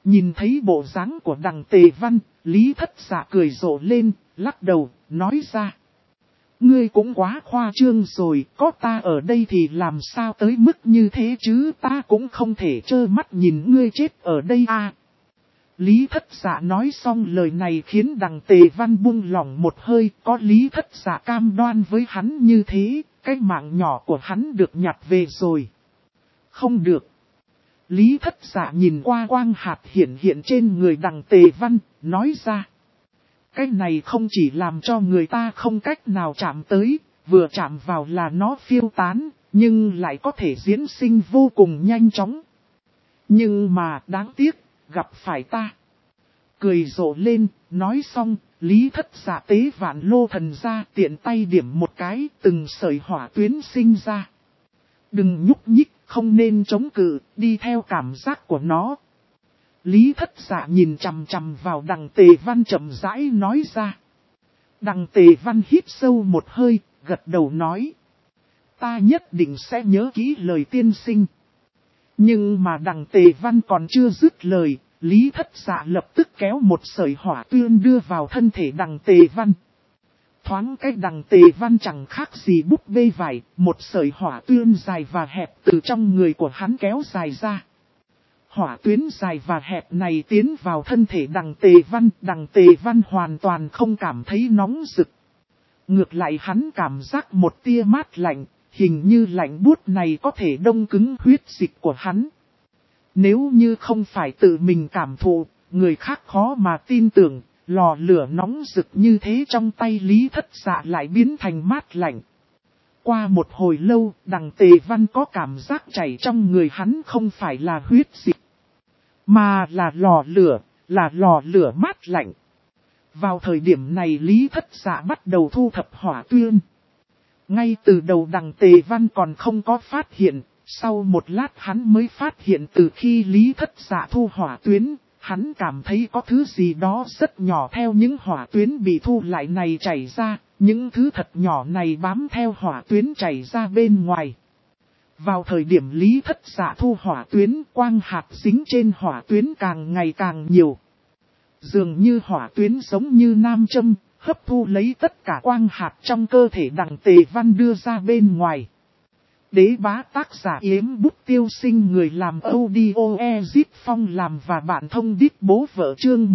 A: Nhìn thấy bộ dáng của đằng Tề Văn, Lý Thất Dạ cười rộ lên, lắc đầu, nói ra. Ngươi cũng quá khoa trương rồi, có ta ở đây thì làm sao tới mức như thế chứ, ta cũng không thể trơ mắt nhìn ngươi chết ở đây à. Lý Thất Dạ nói xong lời này khiến đằng Tề Văn buông lỏng một hơi, có Lý Thất Dạ cam đoan với hắn như thế, cái mạng nhỏ của hắn được nhặt về rồi. Không được. Lý Thất Dạ nhìn qua quang hạt hiện trên người đằng Tề Văn, nói ra. Cái này không chỉ làm cho người ta không cách nào chạm tới, vừa chạm vào là nó phiêu tán, nhưng lại có thể diễn sinh vô cùng nhanh chóng. Nhưng mà đáng tiếc, gặp phải ta. Cười rộ lên, nói xong, Lý Thất Dạ tế vạn lô thần ra tiện tay điểm một cái, từng sợi hỏa tuyến sinh ra. Đừng nhúc nhích, không nên chống cự, đi theo cảm giác của nó. Lý Thất Dạ nhìn chằm chằm vào đằng Tề Văn chậm rãi nói ra. Đằng Tề Văn hít sâu một hơi, gật đầu nói. Ta nhất định sẽ nhớ kỹ lời tiên sinh. Nhưng mà đằng Tề Văn còn chưa dứt lời, Lý Thất Dạ lập tức kéo một sợi hỏa tuyên đưa vào thân thể đằng Tề Văn. Thoáng cái đằng Tề Văn chẳng khác gì búp bê vải, một sợi hỏa tuyên dài và hẹp từ trong người của hắn kéo dài ra. Hỏa tuyến dài và hẹp này tiến vào thân thể đằng Tề Văn hoàn toàn không cảm thấy nóng rực. Ngược lại hắn cảm giác một tia mát lạnh, hình như lạnh buốt này có thể đông cứng huyết dịch của hắn. Nếu như không phải tự mình cảm thụ, người khác khó mà tin tưởng, lò lửa nóng rực như thế trong tay Lý Thất Dạ lại biến thành mát lạnh. Qua một hồi lâu, đằng Tề Văn có cảm giác chảy trong người hắn không phải là huyết dịch, mà là lò lửa mát lạnh. Vào thời điểm này Lý Thất Dạ bắt đầu thu thập hỏa tuyên. Ngay từ đầu đằng Tề Văn còn không có phát hiện, sau một lát hắn mới phát hiện từ khi Lý Thất Dạ thu hỏa tuyến, hắn cảm thấy có thứ gì đó rất nhỏ theo những hỏa tuyến bị thu lại này chảy ra, những thứ thật nhỏ này bám theo hỏa tuyến chảy ra bên ngoài. Vào thời điểm Lý Thất Dạ thu hỏa tuyến, quang hạt dính trên hỏa tuyến càng ngày càng nhiều. Dường như hỏa tuyến giống như nam châm, hấp thu lấy tất cả quang hạt trong cơ thể đằng Tề Văn đưa ra bên ngoài. Đế bá tác giả Yếm Bút Tiêu Sinh, người làm audio Ezip Phong làm và bạn thông đít bố vợ chương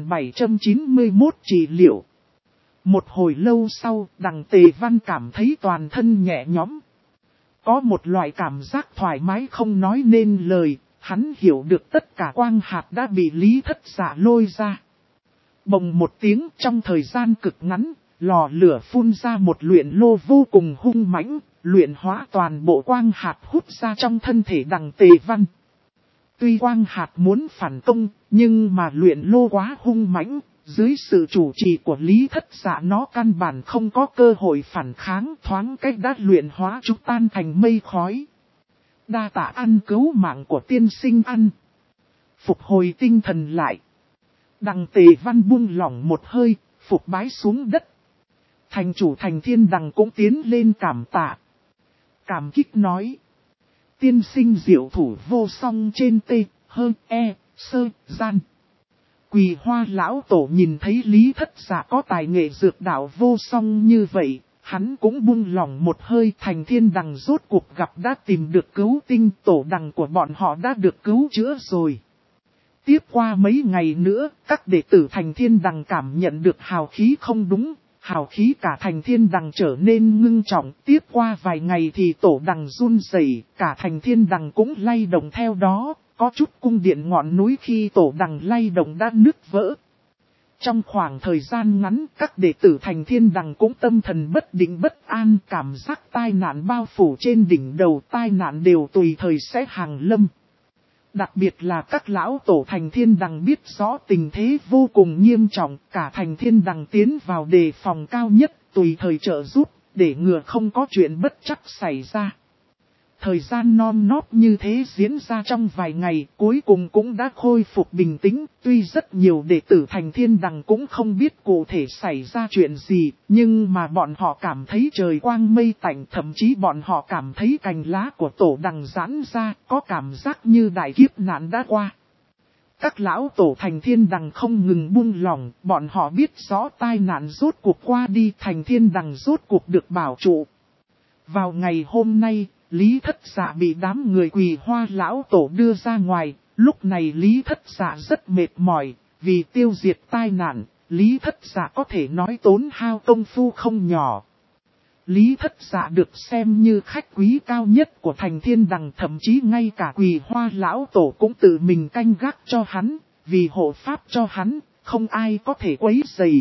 A: 1791 trị liệu. Một hồi lâu sau, đằng Tề Văn cảm thấy toàn thân nhẹ nhõm. Có một loại cảm giác thoải mái không nói nên lời, hắn hiểu được tất cả quang hạt đã bị Lý Thất Dạ lôi ra. Bồng một tiếng, trong thời gian cực ngắn, lò lửa phun ra một luyện lô vô cùng hung mãnh, luyện hóa toàn bộ quang hạt hút ra trong thân thể đằng Tề Văn. Tuy quang hạt muốn phản công, nhưng mà luyện lô quá hung mãnh, dưới sự chủ trì của Lý Thất Dạ nó căn bản không có cơ hội phản kháng, thoáng cách đã luyện hóa chúng tan thành mây khói. Đa tạ ăn cứu mạng của tiên sinh ăn. Phục hồi tinh thần lại. Đằng Tề Văn buông lỏng một hơi, phục bái xuống đất. Thành chủ Thành Thiên Đằng cũng tiến lên cảm tạ. Cảm kích nói. Tiên sinh diệu thủ vô song trên tê, hơn, sơ, gian. Quỳ Hoa lão tổ nhìn thấy Lý Thất Dạ có tài nghệ dược đạo vô song như vậy, hắn cũng buông lỏng một hơi. Thành Thiên Đằng rốt cuộc gặp đã tìm được cứu tinh, tổ đằng của bọn họ đã được cứu chữa rồi. Tiếp qua mấy ngày nữa, các đệ tử Thành Thiên Đằng cảm nhận được hào khí không đúng, hào khí cả Thành Thiên Đằng trở nên ngưng trọng. Tiếp qua vài ngày thì tổ đằng run rẩy, cả Thành Thiên Đằng cũng lay động theo đó, có chút cung điện ngọn núi khi tổ đằng lay động đã nứt vỡ. Trong khoảng thời gian ngắn, các đệ tử Thành Thiên Đằng cũng tâm thần bất định bất an, cảm giác tai nạn bao phủ trên đỉnh đầu, tai nạn đều tùy thời sẽ hàng lâm. Đặc biệt là các lão tổ Thành Thiên Đằng biết rõ tình thế vô cùng nghiêm trọng, cả Thành Thiên Đằng tiến vào đề phòng cao nhất, tùy thời trợ giúp, để ngừa không có chuyện bất trắc xảy ra. Thời gian non nót như thế diễn ra trong vài ngày, cuối cùng cũng đã khôi phục bình tĩnh. Tuy rất nhiều đệ tử Thành Thiên Đằng cũng không biết cụ thể xảy ra chuyện gì, nhưng mà bọn họ cảm thấy trời quang mây tạnh, thậm chí bọn họ cảm thấy cành lá của tổ đằng giãn ra, có cảm giác như đại kiếp nạn đã qua. Các lão tổ thành thiên đằng không ngừng buông lỏng, bọn họ biết rõ tai nạn rốt cuộc qua đi, thành thiên đằng rốt cuộc được bảo trụ. Vào ngày hôm nay, Lý Thất Dạ bị đám người Quỳ Hoa lão tổ đưa ra ngoài, lúc này Lý Thất Dạ rất mệt mỏi, vì tiêu diệt tai nạn, Lý Thất Dạ có thể nói tốn hao công phu không nhỏ. Lý Thất Dạ được xem như khách quý cao nhất của thành thiên đằng, thậm chí ngay cả Quỳ Hoa lão tổ cũng tự mình canh gác cho hắn, vì hộ pháp cho hắn, không ai có thể quấy rầy.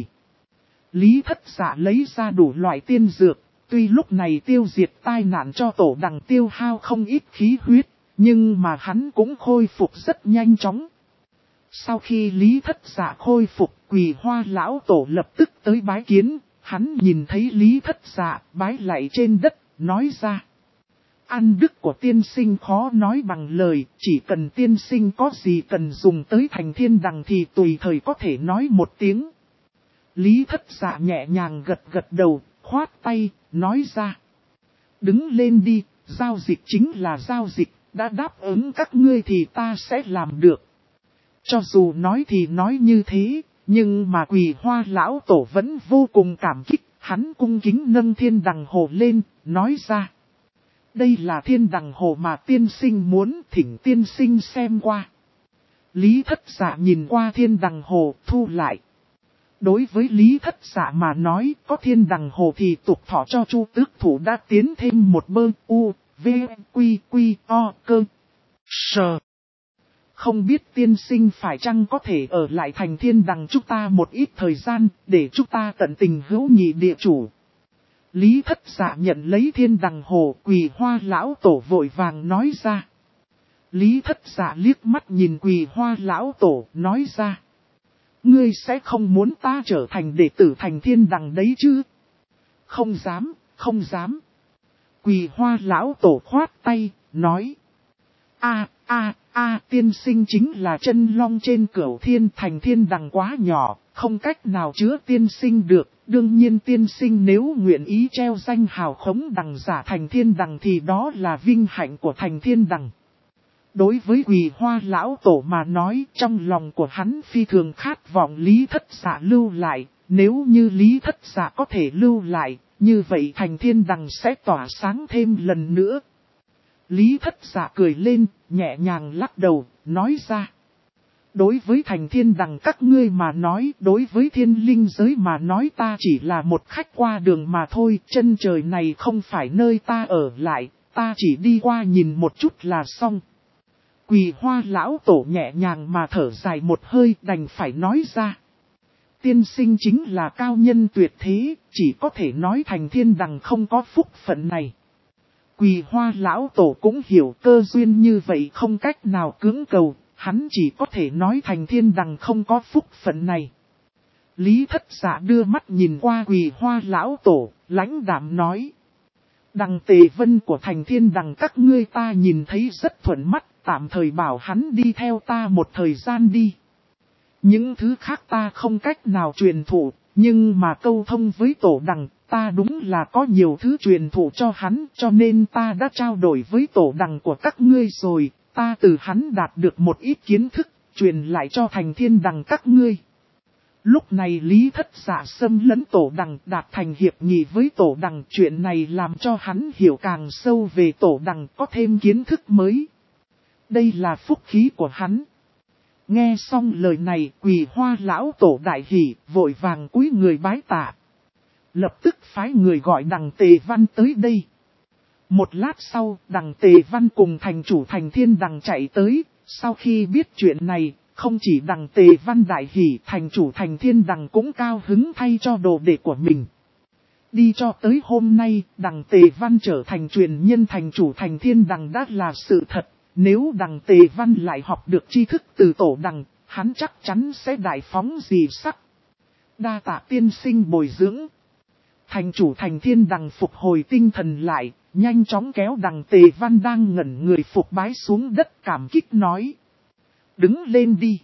A: Lý Thất Dạ lấy ra đủ loại tiên dược, tuy lúc này tiêu diệt tai nạn cho tổ đằng tiêu hao không ít khí huyết, nhưng mà hắn cũng khôi phục rất nhanh chóng. Sau khi Lý Thất Dạ khôi phục, Quỳ Hoa lão tổ lập tức tới bái kiến. Hắn nhìn thấy Lý Thất Dạ bái lạy trên đất, nói ra. Ăn đức của tiên sinh khó nói bằng lời, chỉ cần tiên sinh có gì cần dùng tới thành thiên đằng thì tùy thời có thể nói một tiếng. Lý Thất Dạ nhẹ nhàng gật gật đầu, khoát tay, nói ra. Đứng lên đi, giao dịch chính là giao dịch, đã đáp ứng các ngươi thì ta sẽ làm được. Cho dù nói thì nói như thế. Nhưng mà Quỳ Hoa lão tổ vẫn vô cùng cảm kích, hắn cung kính nâng thiên đằng hồ lên, nói ra. Đây là thiên đằng hồ mà tiên sinh muốn, thỉnh tiên sinh xem qua. Lý Thất Dạ nhìn qua thiên đằng hồ, thu lại. Đối với Lý Thất Dạ mà nói, có thiên đằng hồ thì tục thọ cho Chu Tước Thủ đã tiến thêm một bơ, u, v, quy, quy, o, cơ, sờ. Không biết tiên sinh phải chăng có thể ở lại thành thiên đằng chúng ta một ít thời gian, để chúng ta tận tình hữu nhị địa chủ. Lý Thất Dạ nhận lấy thiên đằng hồ, Quỳ Hoa lão tổ vội vàng nói ra. Lý Thất Dạ liếc mắt nhìn Quỳ Hoa lão tổ, nói ra. Ngươi sẽ không muốn ta trở thành đệ tử thành thiên đằng đấy chứ? Không dám, không dám. Quỳ Hoa lão tổ khoát tay, nói. Tiên sinh chính là chân long trên cửu thiên, thành thiên đằng quá nhỏ, không cách nào chứa tiên sinh được. Đương nhiên tiên sinh nếu nguyện ý treo danh hào khống đằng giả thành thiên đằng thì đó là vinh hạnh của thành thiên đằng. Đối với Quỳ Hoa lão tổ mà nói, trong lòng của hắn phi thường khát vọng Lý Thất Dạ lưu lại. Nếu như Lý Thất Dạ có thể lưu lại, như vậy thành thiên đằng sẽ tỏa sáng thêm lần nữa. Lý Thất Dạ cười lên, nhẹ nhàng lắc đầu, nói ra. Đối với thành thiên đằng các ngươi mà nói, đối với thiên linh giới mà nói ta chỉ là một khách qua đường mà thôi. Chân trời này không phải nơi ta ở lại, ta chỉ đi qua nhìn một chút là xong. Quỳ Hoa lão tổ nhẹ nhàng mà thở dài một hơi, đành phải nói ra. Tiên sinh chính là cao nhân tuyệt thế, chỉ có thể nói thành thiên đằng không có phúc phận này. Quỳ Hoa lão tổ cũng hiểu cơ duyên như vậy không cách nào cưỡng cầu, hắn chỉ có thể nói thành thiên đằng không có phúc phận này. Lý Thất Dạ đưa mắt nhìn qua Quỳ Hoa lão tổ, lãnh đạm nói. Đằng Tề Vân của thành thiên đằng các ngươi ta nhìn thấy rất thuận mắt, tạm thời bảo hắn đi theo ta một thời gian đi. Những thứ khác ta không cách nào truyền thụ, nhưng mà câu thông với tổ đằng, ta đúng là có nhiều thứ truyền thụ cho hắn, cho nên ta đã trao đổi với tổ đằng của các ngươi rồi, ta từ hắn đạt được một ít kiến thức, truyền lại cho thành thiên đằng các ngươi. Lúc này Lý Thất Dạ xâm lấn tổ đằng đạt thành hiệp nghị với tổ đằng, chuyện này làm cho hắn hiểu càng sâu về tổ đằng, có thêm kiến thức mới. Đây là phúc khí của hắn. Nghe xong lời này, Quỳ Hoa lão tổ đại hỉ, vội vàng cúi người bái tạ. Lập tức phái người gọi đằng Tề Văn tới đây. Một lát sau, đằng Tề Văn cùng thành chủ thành thiên đằng chạy tới. Sau khi biết chuyện này, không chỉ đằng Tề Văn đại hỉ, thành chủ thành thiên đằng cũng cao hứng thay cho đồ đệ của mình. Đi cho tới hôm nay, đằng Tề Văn trở thành truyền nhân thành chủ thành thiên đằng đã là sự thật. Nếu đằng Tề Văn lại học được tri thức từ tổ đằng, hắn chắc chắn sẽ đại phóng dị sắc. Đa tạ tiên sinh bồi dưỡng. Thành chủ thành thiên đằng phục hồi tinh thần lại, nhanh chóng kéo đằng Tề Văn đang ngẩn người phục bái xuống đất cảm kích nói. Đứng lên đi.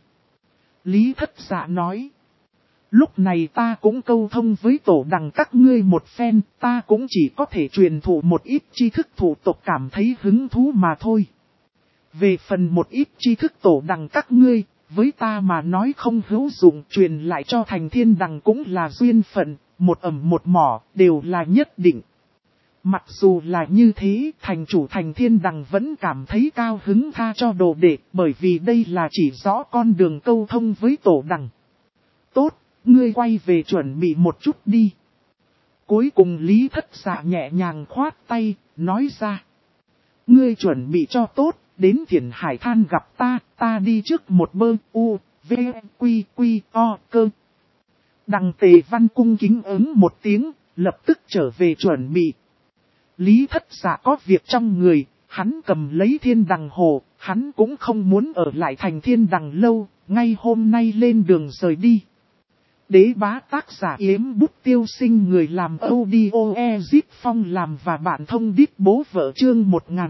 A: Lý Thất Dạ nói. Lúc này ta cũng câu thông với tổ đằng các ngươi một phen, ta cũng chỉ có thể truyền thụ một ít tri thức thủ tộc cảm thấy hứng thú mà thôi. Về phần một ít tri thức tổ đằng các ngươi, với ta mà nói không hữu dụng, truyền lại cho Thành Thiên Đằng cũng là duyên phận, một ẩm một mỏ, đều là nhất định. Mặc dù là như thế, thành chủ Thành Thiên Đằng vẫn cảm thấy cao hứng tha cho đồ đệ, bởi vì đây là chỉ rõ con đường câu thông với tổ đằng. Tốt, ngươi quay về chuẩn bị một chút đi. Cuối cùng Lý Thất Dạ nhẹ nhàng khoát tay, nói ra. Ngươi chuẩn bị cho tốt, đến Thiền Hải Than gặp ta đi trước một bơ, u, v, quy, quy, o, cơ. Đằng Tề Văn cung kính ứng một tiếng, lập tức trở về chuẩn bị. Lý Thất Dạ có việc trong người, hắn cầm lấy Thiên Đằng Hồ, hắn cũng không muốn ở lại thành Thiên Đằng lâu, ngay hôm nay lên đường rời đi. Đế bá tác giả Yếm Bút Tiêu Sinh, người làm audio Ezip Phong làm và bạn thông đít bố vợ chương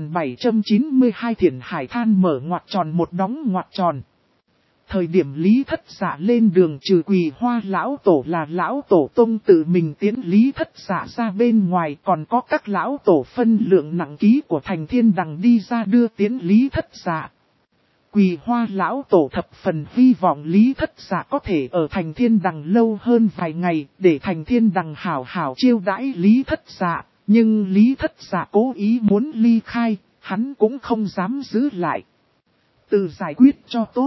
A: 1792 Thiền Hải Than mở ngoặc tròn một đóng ngoặc tròn. Thời điểm Lý Thất Dạ lên đường, trừ Quỳ Hoa lão tổ là lão tổ tông tự mình tiến Lý Thất Dạ ra bên ngoài, còn có các lão tổ phân lượng nặng ký của Thành Thiên Đằng đi ra đưa tiến Lý Thất Dạ. Quỳ Hoa lão tổ thập phần hy vọng Lý Thất Dạ có thể ở Thành Thiên Đằng lâu hơn vài ngày, để Thành Thiên Đằng hảo hảo chiêu đãi Lý Thất Dạ, nhưng Lý Thất Dạ cố ý muốn ly khai, hắn cũng không dám giữ lại. Tự giải quyết cho tốt.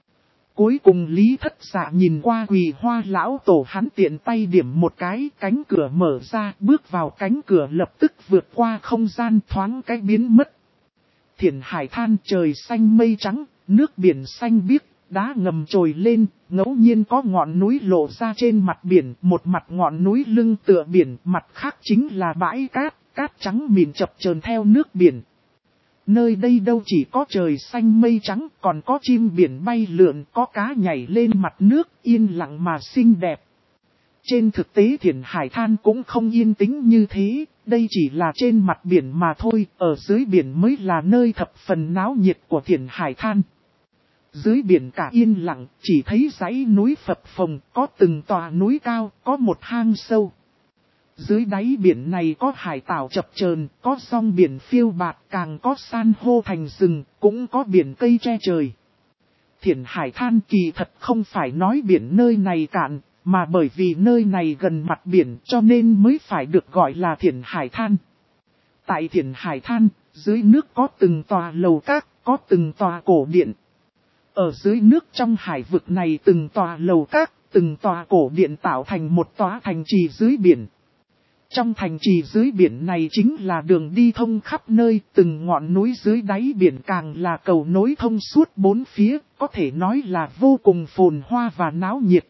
A: Cuối cùng Lý Thất Dạ nhìn qua Quỳ Hoa lão tổ, hắn tiện tay điểm một cái, cánh cửa mở ra, bước vào cánh cửa lập tức vượt qua không gian, thoáng cái biến mất. Thiền Hải Than, trời xanh mây trắng, nước biển xanh biếc, đá ngầm trồi lên, ngẫu nhiên có ngọn núi lộ ra trên mặt biển, một mặt ngọn núi lưng tựa biển, mặt khác chính là bãi cát, cát trắng mịn chập chờn theo nước biển. Nơi đây đâu chỉ có trời xanh mây trắng, còn có chim biển bay lượn, có cá nhảy lên mặt nước, yên lặng mà xinh đẹp. Trên thực tế Thiền Hải Than cũng không yên tĩnh như thế, đây chỉ là trên mặt biển mà thôi, ở dưới biển mới là nơi thập phần náo nhiệt của Thiền Hải Than. Dưới biển cả yên lặng, chỉ thấy dãy núi phập phồng, có từng tòa núi cao, có một hang sâu. Dưới đáy biển này có hải tảo chập chờn, có song biển phiêu bạt, càng có san hô thành rừng, cũng có biển cây che trời. Thiền Hải Than kỳ thật không phải nói biển nơi này cạn, mà bởi vì nơi này gần mặt biển cho nên mới phải được gọi là Thiền Hải Than. Tại Thiền Hải Than, dưới nước có từng tòa lầu các, có từng tòa cổ điện. Ở dưới nước trong hải vực này từng tòa lầu các, từng tòa cổ điện tạo thành một tòa thành trì dưới biển. Trong thành trì dưới biển này chính là đường đi thông khắp nơi, từng ngọn núi dưới đáy biển càng là cầu nối thông suốt bốn phía, có thể nói là vô cùng phồn hoa và náo nhiệt.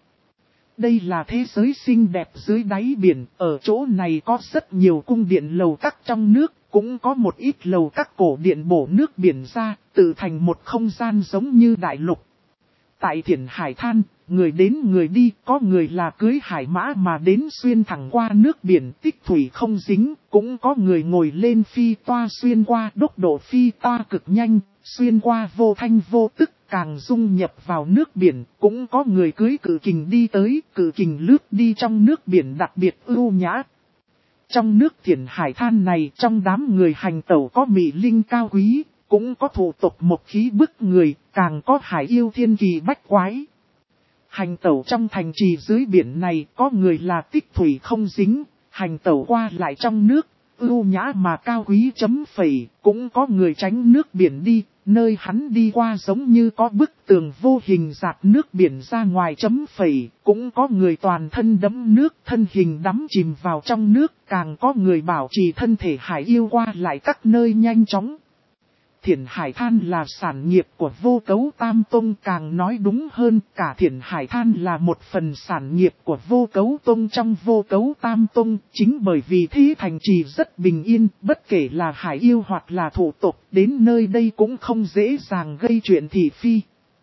A: Đây là thế giới xinh đẹp dưới đáy biển, ở chỗ này có rất nhiều cung điện lầu các trong nước, cũng có một ít lầu các cổ điện bổ nước biển ra, tự thành một không gian giống như đại lục. Tại Thiền Hải Than, người đến người đi, có người là cưới hải mã mà đến xuyên thẳng qua nước biển tích thủy không dính, cũng có người ngồi lên phi toa xuyên qua tốc độ phi toa cực nhanh, xuyên qua vô thanh vô tức, càng dung nhập vào nước biển, cũng có người cưới cự kình đi tới, cự kình lướt đi trong nước biển đặc biệt ưu nhã. Trong nước Thiền Hải Than này, trong đám người hành tẩu có mỹ linh cao quý, cũng có thủ tộc một khí bức người, càng có hải yêu thiên kỳ bách quái. Hành tẩu trong thành trì dưới biển này, có người là tích thủy không dính, hành tẩu qua lại trong nước, ưu nhã mà cao quý chấm phẩy, cũng có người tránh nước biển đi, nơi hắn đi qua giống như có bức tường vô hình dạt nước biển ra ngoài chấm phẩy, cũng có người toàn thân đẫm nước, thân hình đắm chìm vào trong nước, càng có người bảo trì thân thể hải yêu qua lại các nơi nhanh chóng. Thiền Hải Than là sản nghiệp của Vô Cấu Tam Tông, càng nói đúng hơn cả Thiền Hải Than là một phần sản nghiệp của Vô Cấu Tông trong Vô Cấu Tam Tông. Chính bởi vì thế thành trì rất bình yên, bất kể là hải yêu hoặc là thủ tộc, đến nơi đây cũng không dễ dàng gây chuyện thị phi.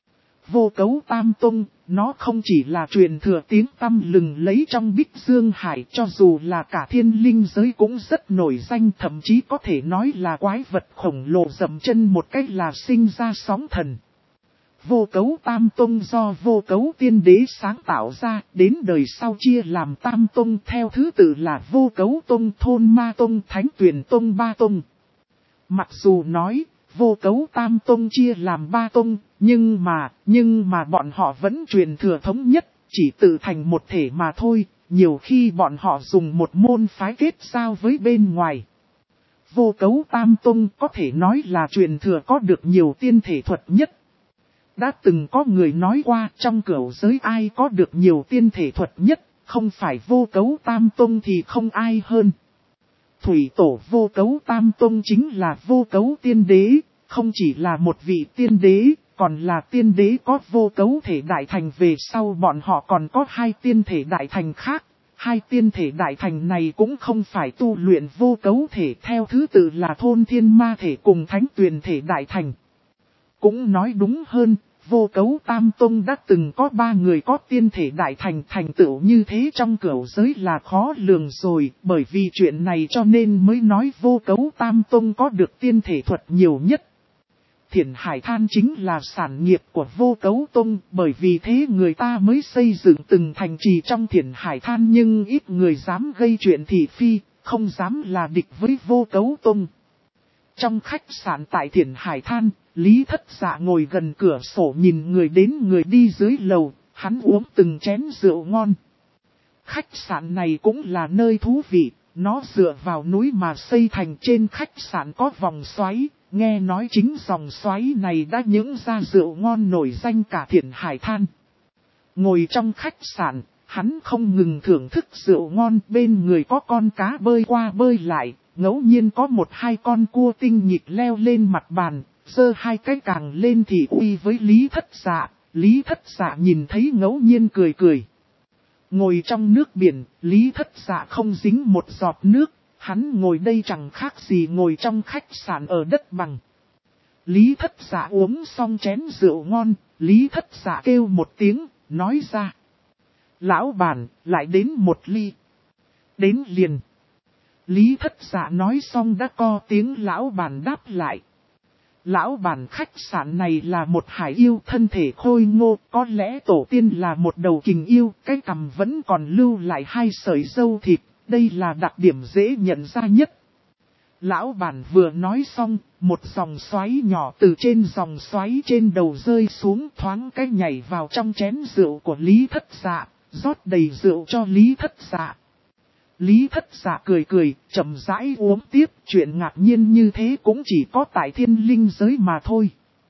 A: Vô Cấu Tam Tông, nó không chỉ là truyền thừa tiếng tăm lừng lấy trong Bích Dương Hải, cho dù là cả thiên linh giới cũng rất nổi danh, thậm chí có thể nói là quái vật khổng lồ dậm chân một cách là sinh ra sóng thần. Vô Cấu Tam Tông do Vô Cấu Tiên Đế sáng tạo ra, đến đời sau chia làm Tam Tông theo thứ tự là Vô Cấu Tông, Thôn Ma Tông, Thánh Tuyền Tông, Ba Tông. Mặc dù nói, Vô Cấu Tam Tông chia làm 3 tông, nhưng mà bọn họ vẫn truyền thừa thống nhất, chỉ tự thành một thể mà thôi, nhiều khi bọn họ dùng một môn phái kết giao với bên ngoài. Vô Cấu Tam Tông có thể nói là truyền thừa có được nhiều tiên thể thuật nhất. Đã từng có người nói qua trong cửu giới ai có được nhiều tiên thể thuật nhất, không phải Vô Cấu Tam Tông thì không ai hơn. Thủy tổ Vô Cấu Tam Tông chính là Vô Cấu Tiên Đế, không chỉ là một vị tiên đế, còn là tiên đế có vô cấu thể đại thành, về sau bọn họ còn có 2 tiên thể đại thành khác. 2 tiên thể đại thành này cũng không phải tu luyện vô cấu thể, theo thứ tự là Thôn Thiên Ma thể cùng Thánh Tuyền thể đại thành. Cũng nói đúng hơn, Vô Cấu Tam Tông đã từng có 3 người có tiên thể đại thành, thành tựu như thế trong cửu giới là khó lường rồi, bởi vì chuyện này cho nên mới nói Vô Cấu Tam Tông có được tiên thể thuật nhiều nhất. Thiển Hải Than chính là sản nghiệp của Vô Cấu Tông, bởi vì thế người ta mới xây dựng từng thành trì trong Thiển Hải Than, nhưng ít người dám gây chuyện thị phi, không dám là địch với Vô Cấu Tông. Trong khách sạn tại Thiển Hải Than, Lý Thất Dạ ngồi gần cửa sổ nhìn người đến người đi dưới lầu, hắn uống từng chén rượu ngon. Khách sạn này cũng là nơi thú vị, nó dựa vào núi mà xây thành, trên khách sạn có vòng xoáy. Nghe nói chính dòng xoáy này đã những ra rượu ngon nổi danh cả Thiển Hải Than. Ngồi trong khách sạn, hắn không ngừng thưởng thức rượu ngon, bên người có con cá bơi qua bơi lại, ngẫu nhiên có 1-2 con cua tinh nhịch leo lên mặt bàn, giơ 2 cái càng lên thì uy với Lý Thất Dạ. Lý Thất Dạ nhìn thấy ngẫu nhiên cười cười. Ngồi trong nước biển, Lý Thất Dạ không dính một giọt nước. Hắn ngồi đây chẳng khác gì ngồi trong khách sạn ở đất bằng. Lý Thất Dạ uống xong chén rượu ngon, Lý Thất Dạ kêu một tiếng, nói ra. Lão bản, lại đến một ly. Đến liền. Lý Thất Dạ nói xong đã co tiếng lão bản đáp lại. Lão bản khách sạn này là một hải yêu, thân thể khôi ngô, có lẽ tổ tiên là một đầu kình yêu, cái cằm vẫn còn lưu lại 2 sợi râu thịt. Đây là đặc điểm dễ nhận ra nhất. Lão bản vừa nói xong, một dòng xoáy nhỏ từ trên dòng xoáy trên đầu rơi xuống, thoáng cái nhảy vào trong chén rượu của Lý Thất Dạ, rót đầy rượu cho Lý Thất Dạ. Lý Thất Dạ cười cười, chậm rãi uống tiếp, chuyện ngạc nhiên như thế cũng chỉ có tại Thiên Linh giới mà thôi.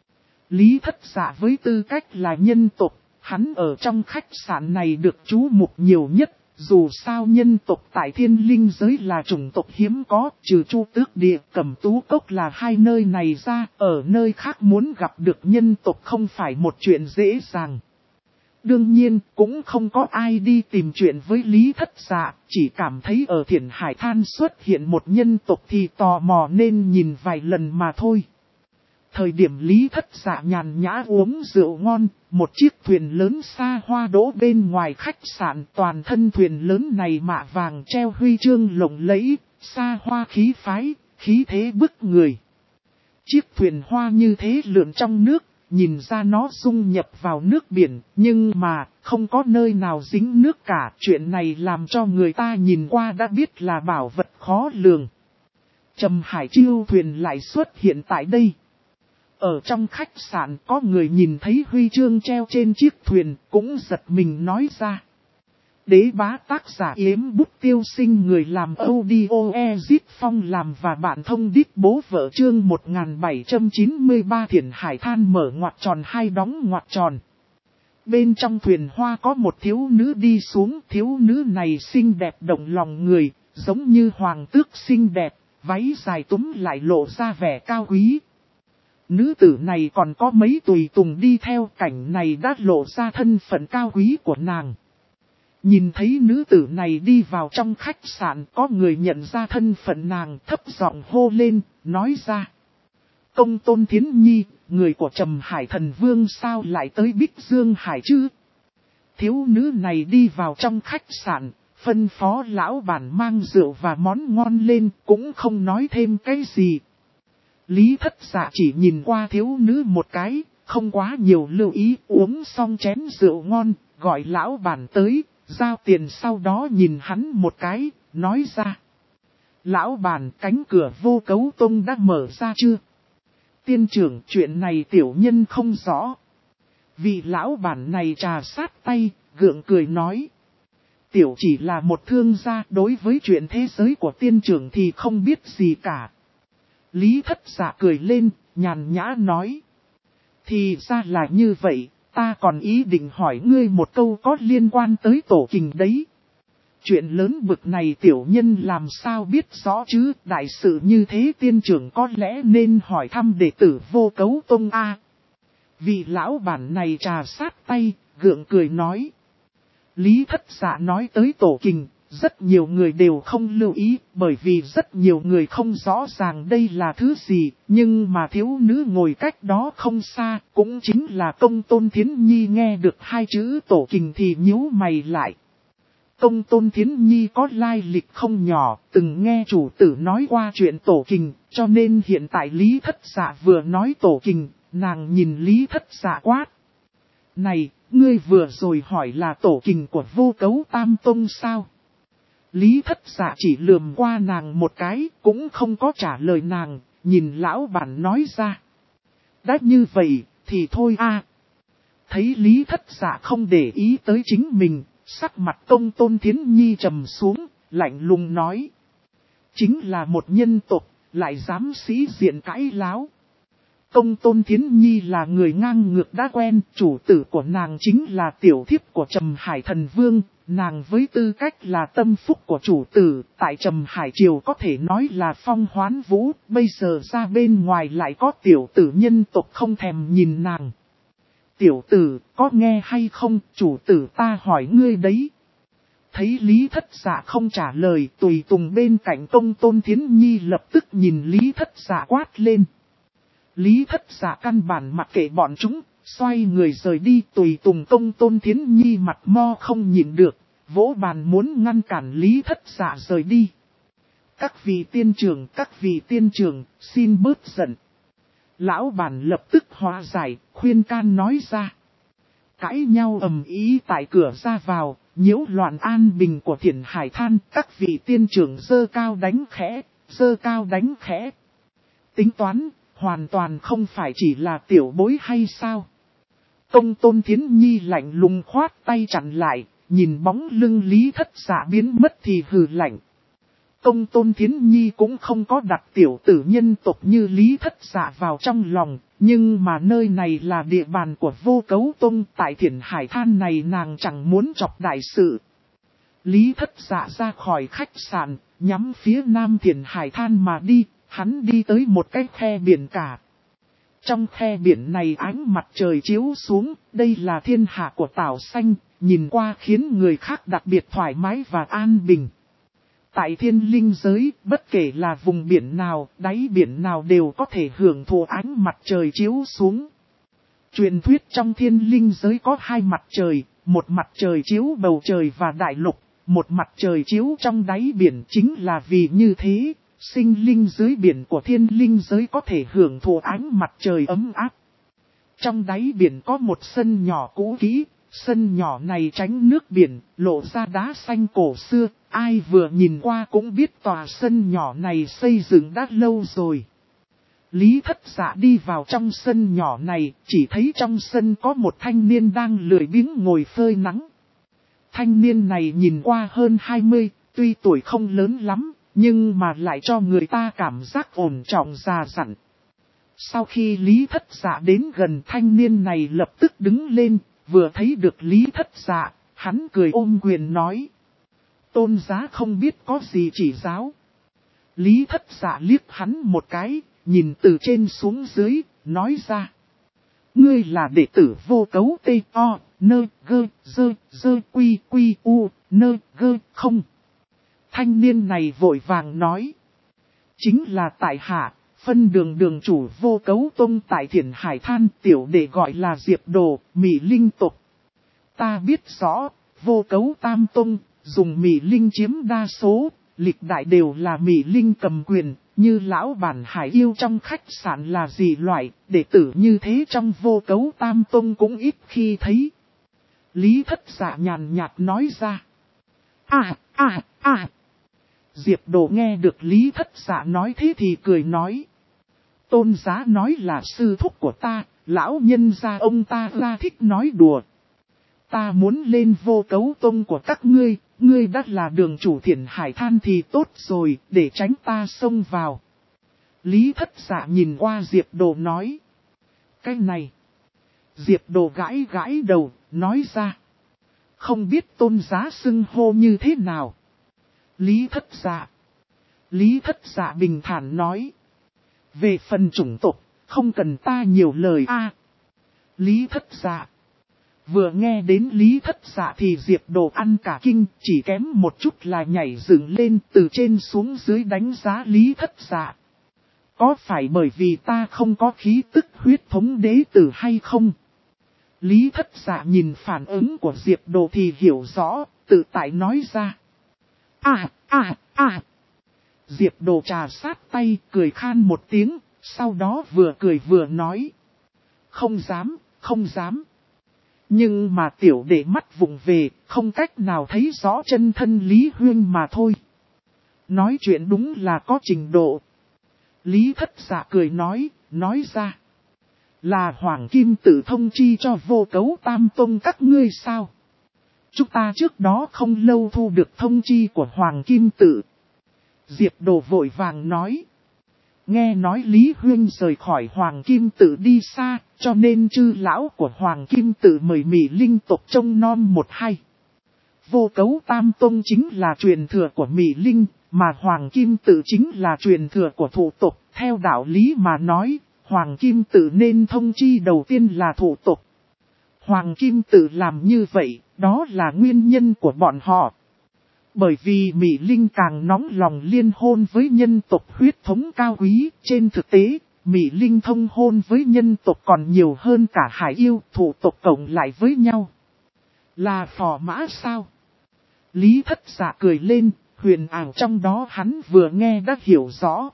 A: Lý Thất Dạ với tư cách là nhân tộc, hắn ở trong khách sạn này được chú mục nhiều nhất. Dù sao nhân tộc tại Thiên Linh giới là chủng tộc hiếm có, trừ Chu Tước Địa, Cẩm Tú Cốc là 2 nơi này ra, ở nơi khác muốn gặp được nhân tộc không phải một chuyện dễ dàng. Đương nhiên, cũng không có ai đi tìm chuyện với Lý Thất Dạ, chỉ cảm thấy ở Thiển Hải Than xuất hiện một nhân tộc thì tò mò nên nhìn vài lần mà thôi. Thời điểm Lý Thất Dạ nhàn nhã uống rượu ngon, một chiếc thuyền lớn xa hoa đỗ bên ngoài khách sạn, toàn thân thuyền lớn này mạ vàng treo huy chương lộng lẫy, xa hoa khí phái, khí thế bức người. Chiếc thuyền hoa như thế lượn trong nước, nhìn ra nó dung nhập vào nước biển, nhưng mà không có nơi nào dính nước cả. Chuyện này làm cho người ta nhìn qua đã biết là bảo vật khó lường. Trầm Hải Chiêu thuyền lại xuất hiện tại đây. Ở trong khách sạn có người nhìn thấy huy chương treo trên chiếc thuyền, cũng giật mình nói ra. Đế bá tác giả Yếm Bút Tiêu Sinh, người làm audio Ezit Phong làm và bạn thông đít bố vợ, chương 1793 Thiển Hải Than mở ngoặc tròn 2 đóng ngoặc tròn. Bên trong thuyền hoa có một thiếu nữ đi xuống, thiếu nữ này xinh đẹp động lòng người, giống như hoàng tước xinh đẹp, váy dài túm lại lộ ra vẻ cao quý. Nữ tử này còn có mấy tùy tùng đi theo, cảnh này đã lộ ra thân phận cao quý của nàng. Nhìn thấy nữ tử này đi vào trong khách sạn, có người nhận ra thân phận nàng, thấp giọng hô lên, nói ra. Công Tôn Thiến Nhi, người của Trầm Hải Thần Vương sao lại tới Bích Dương Hải chứ? Thiếu nữ này đi vào trong khách sạn, phân phó lão bản mang rượu và món ngon lên, cũng không nói thêm cái gì. Lý Thất Dạ chỉ nhìn qua thiếu nữ một cái, không quá nhiều lưu ý, uống xong chén rượu ngon, gọi lão bản tới, giao tiền, sau đó nhìn hắn một cái, nói ra. Lão bản, cánh cửa Vô Cấu Tông đã mở ra chưa? Tiên trưởng, chuyện này tiểu nhân không rõ. Vị lão bản này trà sát tay, gượng cười nói. Tiểu chỉ là một thương gia, đối với chuyện thế giới của tiên trưởng thì không biết gì cả. Lý Thất Dạ cười lên, nhàn nhã nói. Thì ra là như vậy, ta còn ý định hỏi ngươi một câu có liên quan tới tổ kình đấy. Chuyện lớn bực này tiểu nhân làm sao biết rõ chứ, đại sự như thế tiên trưởng có lẽ nên hỏi thăm đệ tử Vô Cấu Tông A. Vị lão bản này trà sát tay, gượng cười nói. Lý Thất Dạ nói tới tổ kình, rất nhiều người đều không lưu ý, bởi vì rất nhiều người không rõ ràng đây là thứ gì, nhưng mà thiếu nữ ngồi cách đó không xa, cũng chính là Công Tôn Thiến Nhi nghe được hai chữ tổ kình thì nhíu mày lại. Công Tôn Thiến Nhi có lai lịch không nhỏ, từng nghe chủ tử nói qua chuyện tổ kình, cho nên hiện tại Lý Thất Dạ vừa nói tổ kình, nàng nhìn Lý Thất Dạ quát. Này, ngươi vừa rồi hỏi là tổ kình của Vô Cấu Tam Tông sao? Lý Thất Dạ chỉ lườm qua nàng một cái, cũng không có trả lời nàng, nhìn lão bản nói ra. Đã như vậy, thì thôi a. Thấy Lý Thất Dạ không để ý tới chính mình, sắc mặt Công Tôn Thiến Nhi trầm xuống, lạnh lùng nói. Chính là một nhân tộc, lại dám sĩ diện cãi láo. Công Tôn Thiến Nhi là người ngang ngược đã quen, chủ tử của nàng chính là tiểu thiếp của Trầm Hải Thần Vương, nàng với tư cách là tâm phúc của chủ tử, tại Trầm Hải Triều có thể nói là phong hoán vũ, bây giờ ra bên ngoài lại có tiểu tử nhân tộc không thèm nhìn nàng. Tiểu tử, có nghe hay không, chủ tử ta hỏi ngươi đấy. Thấy Lý Thất Dạ không trả lời, tùy tùng bên cạnh Công Tôn Thiến Nhi lập tức nhìn Lý Thất Dạ quát lên. Lý Thất Dạ căn bản mặc kệ bọn chúng, xoay người rời đi, tùy tùng Công Tôn Thiến Nhi mặt mo không nhịn được, vỗ bàn muốn ngăn cản Lý Thất Dạ rời đi. Các vị tiên trưởng, xin bớt giận. Lão bản lập tức hóa giải, khuyên can nói ra. Cãi nhau ầm ĩ tại cửa ra vào, nhiễu loạn an bình của Thiển Hải Than, các vị tiên trưởng giơ cao đánh khẽ. Tính toán, hoàn toàn không phải chỉ là tiểu bối hay sao? Công Tôn Thiến Nhi lạnh lùng khoát tay chặn lại, nhìn bóng lưng Lý Thất Dạ biến mất thì hừ lạnh. Công Tôn Thiến Nhi cũng không có đặt tiểu tử nhân tộc như Lý Thất Dạ vào trong lòng, nhưng mà nơi này là địa bàn của Vô Cấu Tông, tại Thiển Hải Than này nàng chẳng muốn chọc đại sự. Lý Thất Dạ ra khỏi khách sạn, nhắm phía nam Thiển Hải Than mà đi, hắn đi tới một cái khe biển cả. Trong khe biển này ánh mặt trời chiếu xuống, đây là thiên hạ của Tảo Xanh, nhìn qua khiến người khác đặc biệt thoải mái và an bình. Tại thiên linh giới, bất kể là vùng biển nào, đáy biển nào đều có thể hưởng thụ ánh mặt trời chiếu xuống. Truyền thuyết trong thiên linh giới có hai mặt trời, một mặt trời chiếu bầu trời và đại lục, một mặt trời chiếu trong đáy biển, chính là vì như thế, sinh linh dưới biển của thiên linh giới có thể hưởng thụ ánh mặt trời ấm áp. Trong đáy biển có một sân nhỏ cũ kỹ, sân nhỏ này tránh nước biển, lộ ra đá xanh cổ xưa, ai vừa nhìn qua cũng biết tòa sân nhỏ này xây dựng đã lâu rồi. Lý Thất Dạ đi vào trong sân nhỏ này, chỉ thấy trong sân có một thanh niên đang lười biếng ngồi phơi nắng. Thanh niên này nhìn qua hơn 20, tuy tuổi không lớn lắm, nhưng mà lại cho người ta cảm giác ổn trọng già dặn. Sau khi Lý Thất Dạ đến gần, thanh niên này lập tức đứng lên, vừa thấy được Lý Thất Dạ, hắn cười ôm quyền nói. Tôn giá không biết có gì chỉ giáo. Lý Thất Dạ liếc hắn một cái, nhìn từ trên xuống dưới, nói ra. Ngươi là đệ tử Vô Cấu T.O.N.G.Q.Q.U.N.G không? Thanh niên này vội vàng nói. Chính là tại hạ, phân đường chủ Vô Cấu Tông tại Thiển Hải Than, tiểu đệ gọi là Diệp Đồ, Mị Linh tộc. Ta biết rõ, Vô Cấu Tam Tông, dùng Mị Linh chiếm đa số, lịch đại đều là Mị Linh cầm quyền, như lão bản Hải Yêu trong khách sạn là gì loại, đệ tử như thế trong Vô Cấu Tam Tông cũng ít khi thấy. Lý Thất Dạ nhàn nhạt nói ra. Diệp Đồ nghe được Lý Thất Dạ nói thế thì cười nói. Tôn Giá nói là sư thúc của ta, lão nhân gia ông ta ra thích nói đùa. Ta muốn lên Vô Cấu Tông của các ngươi, ngươi đã là đường chủ Thiển Hải Than thì tốt rồi, để tránh ta xông vào. Lý Thất Dạ nhìn qua Diệp Đồ nói. Cái này. Diệp Đồ gãi gãi đầu, nói ra. Không biết Tôn Giá xưng hô như thế nào. Lý Thất Dạ. Lý Thất Dạ bình thản nói. Về phần chủng tộc, không cần ta nhiều lời a. Lý Thất Dạ. Vừa nghe đến Lý Thất Dạ thì Diệp Đồ ăn cả kinh, chỉ kém một chút là nhảy dựng lên từ trên xuống dưới đánh giá Lý Thất Dạ. Có phải bởi vì ta không có khí tức huyết thống đế tử hay không? Lý Thất Dạ nhìn phản ứng của Diệp Đồ thì hiểu rõ, tự tại nói ra. Diệp Đồ trà sát tay, cười khan một tiếng, sau đó vừa cười vừa nói. Không dám, không dám. Nhưng mà tiểu đệ mắt vùng về, không cách nào thấy rõ chân thân Lý Huyên mà thôi. Nói chuyện đúng là có trình độ. Lý Thất Dạ cười nói ra. Là Hoàng Kim Tự thông chi cho Vô Cấu Tam Tông các ngươi sao? Chúng ta trước đó không lâu thu được thông chi của Hoàng Kim Tự. Diệp Đồ vội vàng nói. Nghe nói Lý Huyên rời khỏi Hoàng Kim Tự đi xa, cho nên chư lão của Hoàng Kim Tự mời Mị Linh tộc trông nom một hay. Vô Cấu Tam Tông chính là truyền thừa của Mị Linh, mà Hoàng Kim Tự chính là truyền thừa của thủ tộc. Theo đạo lý mà nói, Hoàng Kim Tự nên thông chi đầu tiên là thủ tộc. Hoàng Kim Tự làm như vậy, đó là nguyên nhân của bọn họ. Bởi vì Mị Linh càng nóng lòng liên hôn với nhân tộc huyết thống cao quý, trên thực tế, Mị Linh thông hôn với nhân tộc còn nhiều hơn cả hải yêu thủ tộc cộng lại với nhau. Là phò mã sao? Lý Thất Dạ cười lên, huyền ảo trong đó hắn vừa nghe đã hiểu rõ.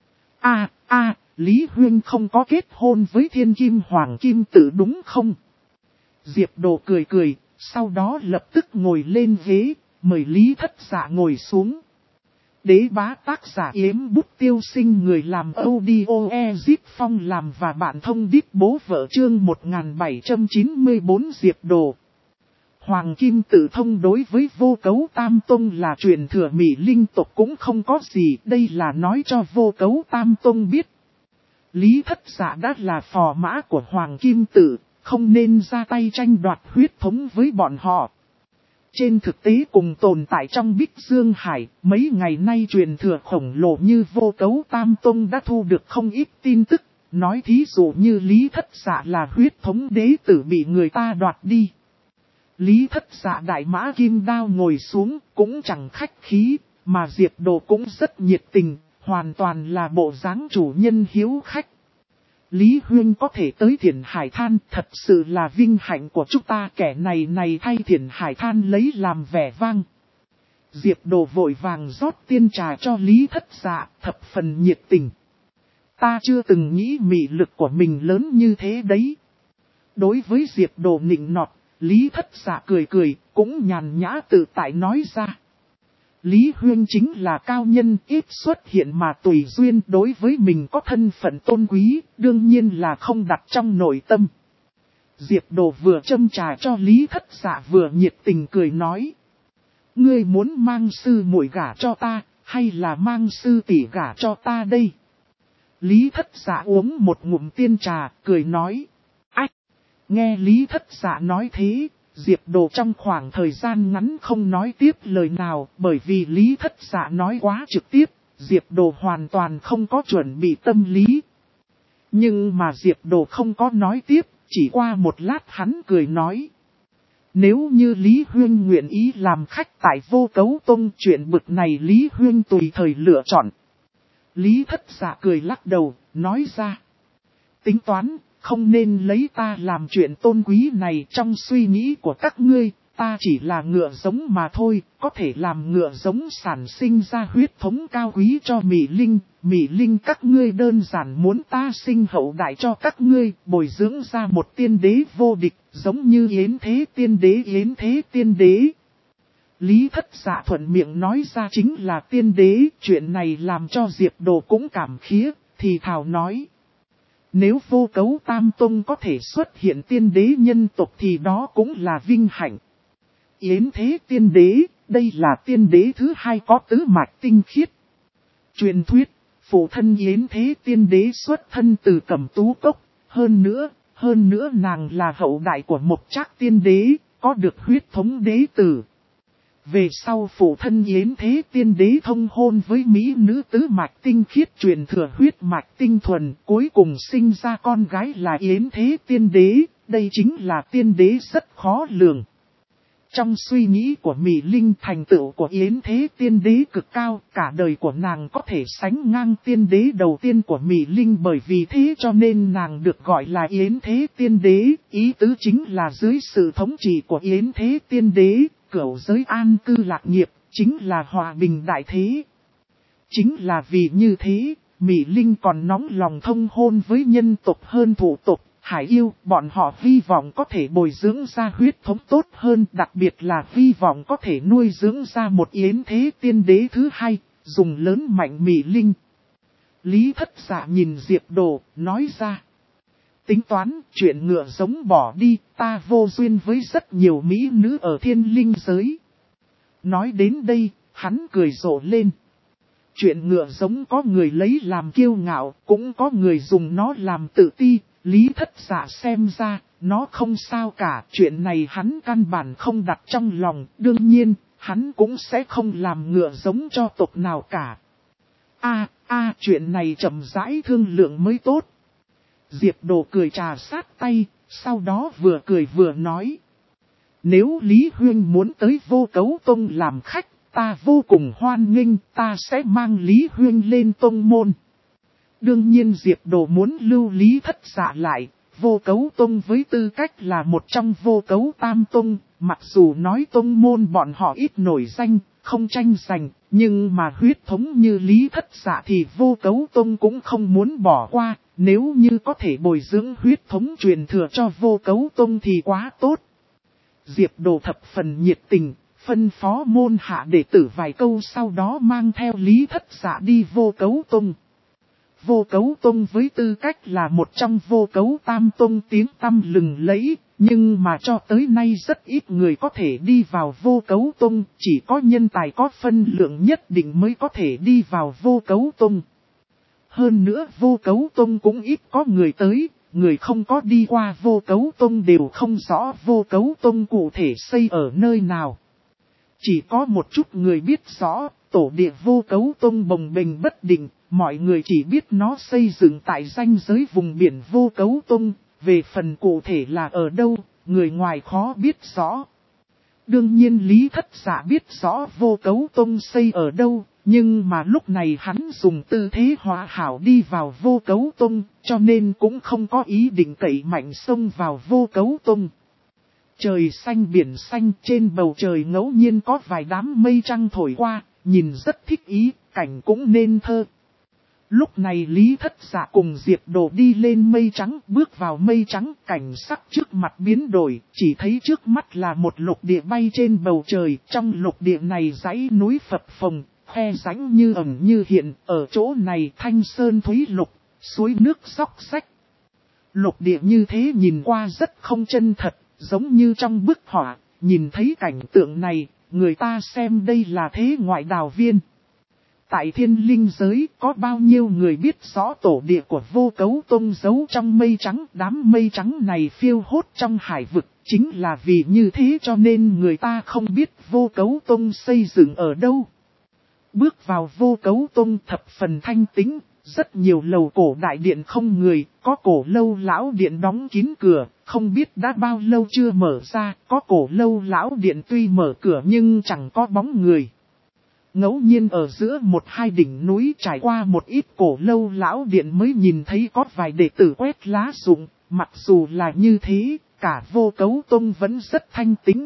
A: Lý Huyên không có kết hôn với Thiên Kim Hoàng Kim Tự đúng không? Diệp Đồ cười, sau đó lập tức ngồi lên ghế, mời Lý Thất Dạ ngồi xuống. Đế bá tác giả Yếm Bút Tiêu Sinh, người làm audio Ezip Phong làm và bạn thông điệp bố vợ chương 1794 Diệp Đồ. Hoàng Kim Tự thông đối với Vô Cấu Tam Tông là truyền thừa Mị Linh tộc cũng không có gì, đây là nói cho Vô Cấu Tam Tông biết. Lý Thất Dạ đã là phò mã của Hoàng Kim Tự, không nên ra tay tranh đoạt huyết thống với bọn họ. Trên thực tế cùng tồn tại trong Bích Dương Hải, mấy ngày nay truyền thừa khổng lồ như Vô Cấu Tam Tông đã thu được không ít tin tức, nói thí dụ như Lý Thất Dạ là huyết thống đế tử bị người ta đoạt đi. Lý Thất Dạ đại mã kim đao ngồi xuống, cũng chẳng khách khí, mà Diệp Đồ cũng rất nhiệt tình, hoàn toàn là bộ dáng chủ nhân hiếu khách. Lý Huyên có thể tới Thiển Hải Than thật sự là vinh hạnh của chúng ta, kẻ này thay Thiển Hải Than lấy làm vẻ vang. Diệp Đồ vội vàng rót tiên trà cho Lý Thất Dạ, thập phần nhiệt tình. Ta chưa từng nghĩ mị lực của mình lớn như thế đấy. Đối với Diệp Đồ nịnh nọt, Lý Thất Dạ cười, cũng nhàn nhã tự tại nói ra. Lý Huyên chính là cao nhân, ít xuất hiện mà tùy duyên, đối với mình có thân phận tôn quý, đương nhiên là không đặt trong nội tâm. Diệp Đồ vừa châm trà cho Lý Thất Dạ vừa nhiệt tình cười nói. Ngươi muốn mang sư muội gả cho ta, hay là mang sư tỷ gả cho ta đây? Lý Thất Dạ uống một ngụm tiên trà, cười nói. Ách! Nghe Lý Thất Dạ nói thế, Diệp Đồ trong khoảng thời gian ngắn không nói tiếp lời nào, bởi vì Lý Thất Dạ nói quá trực tiếp, Diệp Đồ hoàn toàn không có chuẩn bị tâm lý. Nhưng mà Diệp Đồ không có nói tiếp, chỉ qua một lát hắn cười nói. Nếu như Lý Huyên nguyện ý làm khách tại Vô Cấu Tông, chuyện bực này Lý Huyên tùy thời lựa chọn. Lý Thất Dạ cười lắc đầu, nói ra. Tính toán, không nên lấy ta làm chuyện tôn quý này. Trong suy nghĩ của các ngươi, ta chỉ là ngựa giống mà thôi, có thể làm ngựa giống sản sinh ra huyết thống cao quý cho Mị Linh. Mị Linh các ngươi đơn giản muốn ta sinh hậu đại cho các ngươi, bồi dưỡng ra một tiên đế vô địch, giống như Yến Thế Tiên Đế. Lý Thất Dạ thuận miệng nói ra chính là tiên đế, chuyện này làm cho Diệp Đồ cũng cảm khía, thì thào nói. Nếu Vô Cấu Tam Tông có thể xuất hiện tiên đế nhân tộc thì đó cũng là vinh hạnh. Yến Thế Tiên Đế, đây là tiên đế thứ hai có tứ mạch tinh khiết. Truyền thuyết, phụ thân Yến Thế Tiên Đế xuất thân từ Cẩm Tú Cốc, hơn nữa nàng là hậu đại của một Trác Tiên Đế, có được huyết thống đế tử. Về sau phụ thân Yến Thế Tiên Đế thông hôn với mỹ nữ tứ mạch tinh khiết truyền thừa huyết mạch tinh thuần, cuối cùng sinh ra con gái là Yến Thế Tiên Đế, đây chính là tiên đế rất khó lường. Trong suy nghĩ của Mị Linh, thành tựu của Yến Thế Tiên Đế cực cao, cả đời của nàng có thể sánh ngang tiên đế đầu tiên của Mị Linh, bởi vì thế cho nên nàng được gọi là Yến Thế Tiên Đế, ý tứ chính là dưới sự thống trị của Yến Thế Tiên Đế, cửu giới an cư lạc nghiệp, chính là hòa bình đại thế. Chính là vì như thế, Mị Linh còn nóng lòng thông hôn với nhân tộc hơn thụ tộc. Hải yêu, bọn họ hy vọng có thể bồi dưỡng ra huyết thống tốt hơn, đặc biệt là hy vọng có thể nuôi dưỡng ra một Yến Thế Tiên Đế thứ hai, dùng lớn mạnh Mị Linh. Lý Thất Dạ nhìn Diệp Đồ, nói ra. Tính toán, chuyện ngựa giống bỏ đi, ta vô duyên với rất nhiều mỹ nữ ở thiên linh giới. Nói đến đây, hắn cười rộ lên. Chuyện ngựa giống có người lấy làm kiêu ngạo, cũng có người dùng nó làm tự ti. Lý Thất Dạ xem ra, nó không sao cả, chuyện này hắn căn bản không đặt trong lòng, đương nhiên, hắn cũng sẽ không làm ngựa giống cho tộc nào cả. Chuyện này chậm rãi thương lượng mới tốt. Diệp Đồ cười trà sát tay, sau đó vừa cười vừa nói. Nếu Lý Huyên muốn tới Vô Cấu Tông làm khách, ta vô cùng hoan nghênh, ta sẽ mang Lý Huyên lên tông môn. Đương nhiên Diệp Đồ muốn lưu Lý Thất Dạ lại, Vô Cấu Tông với tư cách là một trong Vô Cấu Tam Tông, mặc dù nói tông môn bọn họ ít nổi danh, không tranh giành, nhưng mà huyết thống như Lý Thất Dạ thì Vô Cấu Tông cũng không muốn bỏ qua, nếu như có thể bồi dưỡng huyết thống truyền thừa cho Vô Cấu Tông thì quá tốt. Diệp Đồ thập phần nhiệt tình, phân phó môn hạ đệ tử vài câu sau đó mang theo Lý Thất Dạ đi Vô Cấu Tông. Vô Cấu Tông với tư cách là một trong Vô Cấu Tam Tông tiếng tăm lừng lẫy, nhưng mà cho tới nay rất ít người có thể đi vào Vô Cấu Tông, chỉ có nhân tài có phân lượng nhất định mới có thể đi vào Vô Cấu Tông. Hơn nữa Vô Cấu Tông cũng ít có người tới, người không có đi qua Vô Cấu Tông đều không rõ Vô Cấu Tông cụ thể xây ở nơi nào. Chỉ có một chút người biết rõ, tổ địa Vô Cấu Tông bồng bềnh bất định, mọi người chỉ biết nó xây dựng tại ranh giới vùng biển Vô Cấu Tông, về phần cụ thể là ở đâu, người ngoài khó biết rõ. Đương nhiên Lý Thất Dạ biết rõ Vô Cấu Tông xây ở đâu, nhưng mà lúc này hắn dùng tư thế hòa hảo đi vào Vô Cấu Tông, cho nên cũng không có ý định cậy mạnh xông vào Vô Cấu Tông. Trời xanh biển xanh, trên bầu trời ngẫu nhiên có vài đám mây trăng thổi qua, nhìn rất thích ý, cảnh cũng nên thơ. Lúc này Lý Thất Dạ cùng Diệp Đồ đi lên mây trắng, bước vào mây trắng, cảnh sắc trước mặt biến đổi, chỉ thấy trước mắt là một lục địa bay trên bầu trời, trong lục địa này dãy núi phập phồng, khe rãnh như ẩn như hiện, ở chỗ này thanh sơn thúy lục, suối nước xóc xách. Lục địa như thế nhìn qua rất không chân thật, giống như trong bức họa, nhìn thấy cảnh tượng này, người ta xem đây là thế ngoại đào viên. Tại thiên linh giới có bao nhiêu người biết rõ tổ địa của Vô Cấu Tông giấu trong mây trắng, đám mây trắng này phiêu hốt trong hải vực, chính là vì như thế cho nên người ta không biết Vô Cấu Tông xây dựng ở đâu. Bước vào Vô Cấu Tông thập phần thanh tĩnh, rất nhiều lầu cổ đại điện không người, có cổ lâu lão điện đóng kín cửa, không biết đã bao lâu chưa mở ra, có cổ lâu lão điện tuy mở cửa nhưng chẳng có bóng người. Ngẫu nhiên ở giữa một hai đỉnh núi trải qua một ít cổ lâu lão điện mới nhìn thấy có vài đệ tử quét lá rụng, mặc dù là như thế, cả Vô Cấu Tông vẫn rất thanh tĩnh.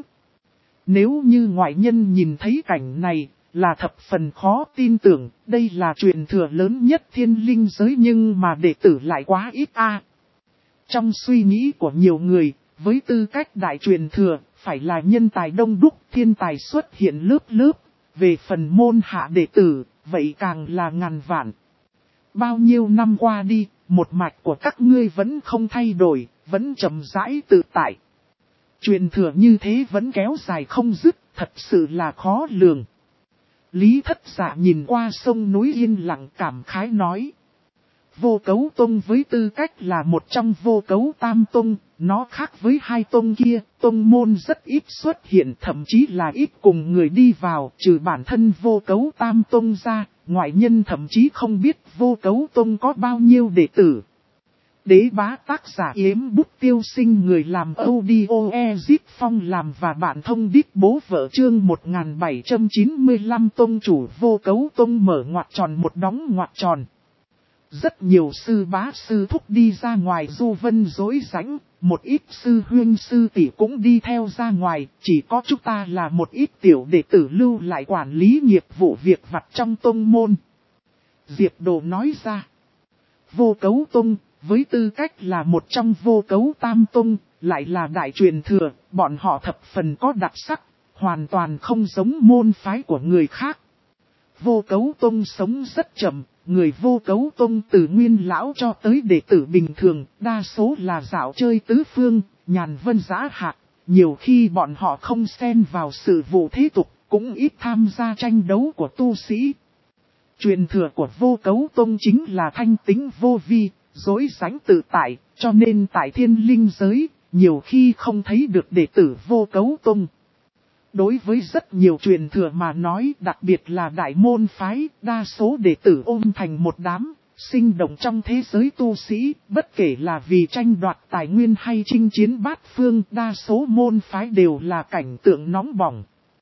A: Nếu như ngoại nhân nhìn thấy cảnh này, là thập phần khó tin tưởng, đây là truyền thừa lớn nhất thiên linh giới nhưng mà đệ tử lại quá ít a. Trong suy nghĩ của nhiều người, với tư cách đại truyền thừa, phải là nhân tài đông đúc, thiên tài xuất hiện lớp lớp. Về phần môn hạ đệ tử, vậy càng là ngàn vạn. Bao nhiêu năm qua đi, một mạch của các ngươi vẫn không thay đổi, vẫn chậm rãi tự tại. Truyền thừa như thế vẫn kéo dài không dứt, thật sự là khó lường. Lý Thất Dạ nhìn qua sông núi yên lặng cảm khái nói. Vô Cấu Tông với tư cách là một trong Vô Cấu Tam Tông, nó khác với hai tông kia, tông môn rất ít xuất hiện, thậm chí là ít cùng người đi vào, trừ bản thân Vô Cấu Tam Tông ra, ngoại nhân thậm chí không biết Vô Cấu Tông có bao nhiêu đệ tử. Đế bá tác giả Yếm Bút Tiêu Sinh, người làm audio Ezip Phong làm và bạn thông đít bố vợ, chương 1795 Tông chủ Vô Cấu Tông mở ngoặc tròn một đóng ngoặc tròn. Rất nhiều sư bá sư thúc đi ra ngoài du vân dối rãnh, một ít sư huynh sư tỷ cũng đi theo ra ngoài, chỉ có chúng ta là một ít tiểu đệ tử lưu lại quản lý nghiệp vụ việc vặt trong tông môn. Diệp Đồ nói ra, Vô Cấu Tông, với tư cách là một trong Vô Cấu Tam Tông, lại là đại truyền thừa, bọn họ thập phần có đặc sắc, hoàn toàn không giống môn phái của người khác. Vô Cấu Tông sống rất chậm, người Vô Cấu Tông từ nguyên lão cho tới đệ tử bình thường, đa số là dạo chơi tứ phương, nhàn vân dã hạc, nhiều khi bọn họ không xen vào sự vụ thế tục, cũng ít tham gia tranh đấu của tu sĩ. Truyền thừa của Vô Cấu Tông chính là thanh tính vô vi, dối rãnh tự tại, cho nên tại thiên linh giới, nhiều khi không thấy được đệ tử Vô Cấu Tông. Đối với rất nhiều truyền thừa mà nói, đặc biệt là đại môn phái, đa số đệ tử ôm thành một đám, sinh động trong thế giới tu sĩ, bất kể là vì tranh đoạt tài nguyên hay chinh chiến bát phương, đa số môn phái đều là cảnh tượng nóng bỏng.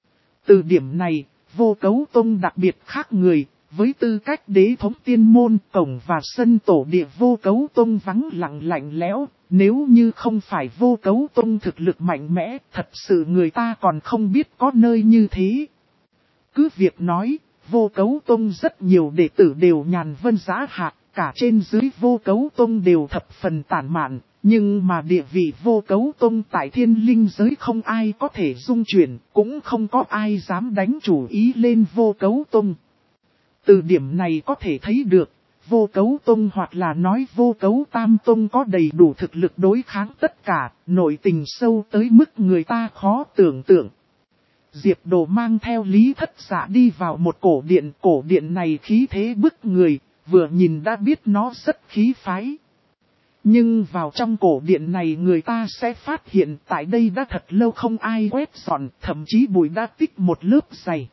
A: Từ điểm này, Vô Cấu Tông đặc biệt khác người, với tư cách đế thống tiên môn, cổng và sân tổ địa Vô Cấu Tông vắng lặng lạnh lẽo. Nếu như không phải Vô Cấu Tông thực lực mạnh mẽ, thật sự người ta còn không biết có nơi như thế. Cứ việc nói, Vô Cấu Tông rất nhiều đệ tử đều nhàn vân dã hạc, cả trên dưới Vô Cấu Tông đều thập phần tản mạn, nhưng mà địa vị Vô Cấu Tông tại thiên linh giới không ai có thể dung chuyển, cũng không có ai dám đánh chủ ý lên Vô Cấu Tông. Từ điểm này có thể thấy được, Vô Cấu Tông hoặc là nói Vô Cấu Tam Tông có đầy đủ thực lực đối kháng tất cả, nội tình sâu tới mức người ta khó tưởng tượng. Diệp Đồ mang theo Lý Thất Dạ đi vào một cổ điện này khí thế bức người, vừa nhìn đã biết nó rất khí phái. Nhưng vào trong cổ điện này người ta sẽ phát hiện tại đây đã thật lâu không ai quét dọn, thậm chí bụi đã tích một lớp dày.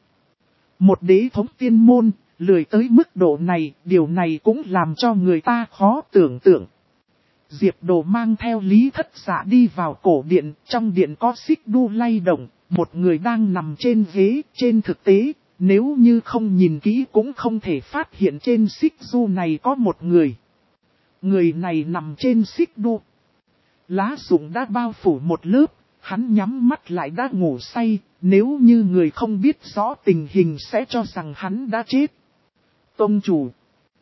A: Một đế thống tiên môn, lười tới mức độ này, điều này cũng làm cho người ta khó tưởng tượng. Diệp Đồ mang theo Lý Thất Dạ đi vào cổ điện, trong điện có xích đu lay động, một người đang nằm trên ghế, trên thực tế, nếu như không nhìn kỹ cũng không thể phát hiện trên xích đu này có một người. Người này nằm trên xích đu. Lá rụng đã bao phủ một lớp, hắn nhắm mắt lại đã ngủ say, nếu như người không biết rõ tình hình sẽ cho rằng hắn đã chết. Tông chủ,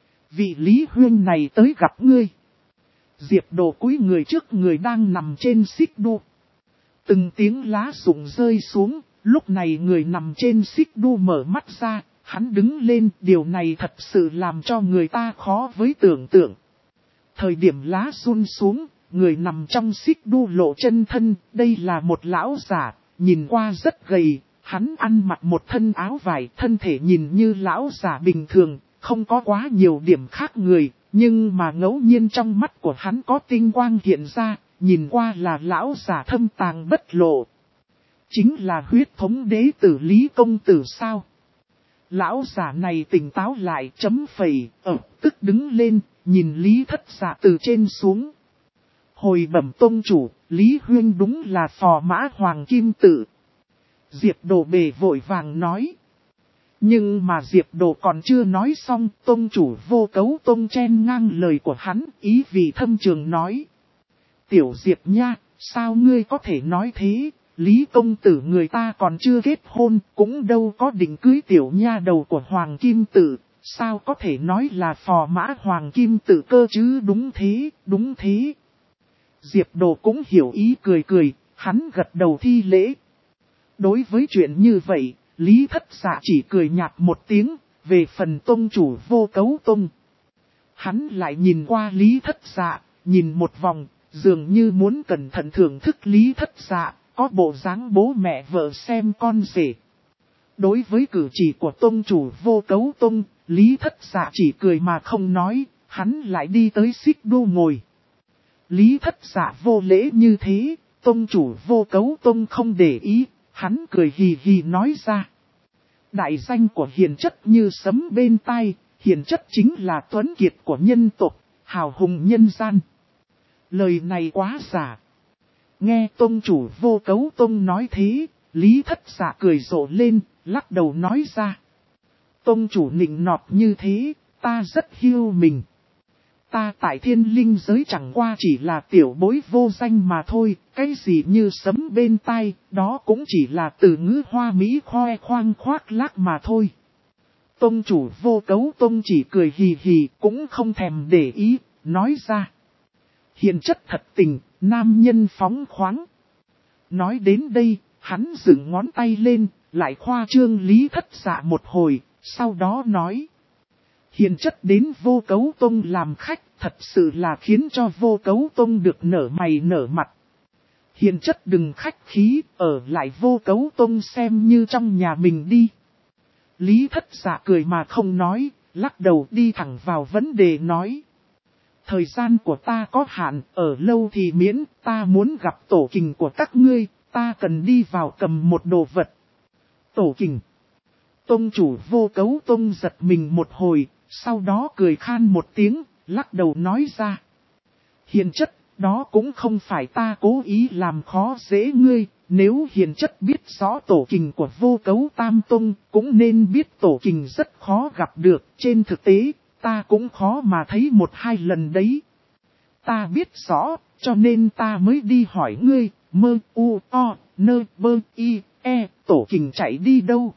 A: vị Lý Huyên này tới gặp ngươi. Diệp Đồ cúi người trước người đang nằm trên xích đu. Từng tiếng lá rụng rơi xuống, lúc này người nằm trên xích đu mở mắt ra, hắn đứng lên, điều này thật sự làm cho người ta khó với tưởng tượng. Thời điểm lá run xuống, người nằm trong xích đu lộ chân thân, đây là một lão giả, nhìn qua rất gầy, hắn ăn mặc một thân áo vải, thân thể nhìn như lão giả bình thường, không có quá nhiều điểm khác người, nhưng mà ngẫu nhiên trong mắt của hắn có tinh quang hiện ra, nhìn qua là lão giả thâm tàng bất lộ. Chính là huyết thống đế tử Lý Công Tử sao? Lão giả này tỉnh táo lại, chấm phẩy, tức đứng lên, nhìn Lý Thất Dạ từ trên xuống. Hồi bẩm tông chủ, Lý Huyên đúng là phò mã Hoàng Kim Tự. Diệp Đồ bề vội vàng nói. Nhưng mà Diệp Đồ còn chưa nói xong, tông chủ Vô Cấu Tông chen ngang lời của hắn, ý vị thâm trường nói. Tiểu Diệp nha, sao ngươi có thể nói thế, Lý Công Tử người ta còn chưa kết hôn, cũng đâu có định cưới tiểu nha đầu của Hoàng Kim Tự, sao có thể nói là phò mã Hoàng Kim Tự cơ chứ, đúng thế, đúng thế. Diệp Đồ cũng hiểu ý cười cười, hắn gật đầu thi lễ. Đối với chuyện như vậy, Lý Thất Dạ chỉ cười nhạt một tiếng, về phần tông chủ Vô Cấu Tông. Hắn lại nhìn qua Lý Thất Dạ, nhìn một vòng, dường như muốn cẩn thận thưởng thức Lý Thất Dạ, có bộ dáng bố mẹ vợ xem con rể. Đối với cử chỉ của tông chủ Vô Cấu Tông, Lý Thất Dạ chỉ cười mà không nói, hắn lại đi tới xích đu ngồi. Lý Thất Dạ vô lễ như thế, tông chủ Vô Cấu Tông không để ý, hắn cười hì hì nói ra. Đại danh của hiền chất như sấm bên tai, hiền chất chính là tuấn kiệt của nhân tộc, hào hùng nhân gian. Lời này quá giả. Nghe tông chủ Vô Cấu Tông nói thế, Lý Thất Dạ cười rộ lên, lắc đầu nói ra. Tông chủ nịnh nọt như thế, ta rất hiu mình. Ta tại thiên linh giới chẳng qua chỉ là tiểu bối vô danh mà thôi, cái gì như sấm bên tai, đó cũng chỉ là từ ngữ hoa mỹ khoe khoang khoác lác mà thôi. Tông chủ Vô Cấu Tông chỉ cười hì hì, cũng không thèm để ý, nói ra. Hiền chất thật tình, nam nhân phóng khoáng. Nói đến đây, hắn dựng ngón tay lên, lại khoa trương Lý Thất Dạ một hồi, sau đó nói. Hiền chất đến Vô Cấu Tông làm khách, thật sự là khiến cho Vô Cấu Tông được nở mày nở mặt. Hiền chất đừng khách khí, ở lại Vô Cấu Tông xem như trong nhà mình đi. Lý Thất Dạ cười mà không nói, lắc đầu đi thẳng vào vấn đề nói. Thời gian của ta có hạn, ở lâu thì miễn, ta muốn gặp tổ kình của các ngươi, ta cần đi vào cầm một đồ vật. Tổ kình. Tông chủ Vô Cấu Tông giật mình một hồi, sau đó cười khan một tiếng, lắc đầu nói ra. Hiền chất, đó cũng không phải ta cố ý làm khó dễ ngươi, nếu hiền chất biết rõ tổ kình của Vô Cấu Tam Tông, cũng nên biết tổ kình rất khó gặp được, trên thực tế, ta cũng khó mà thấy một hai lần đấy. Ta biết rõ, cho nên ta mới đi hỏi ngươi, mơ u o, nơ bơ y, e, tổ kình chạy đi đâu?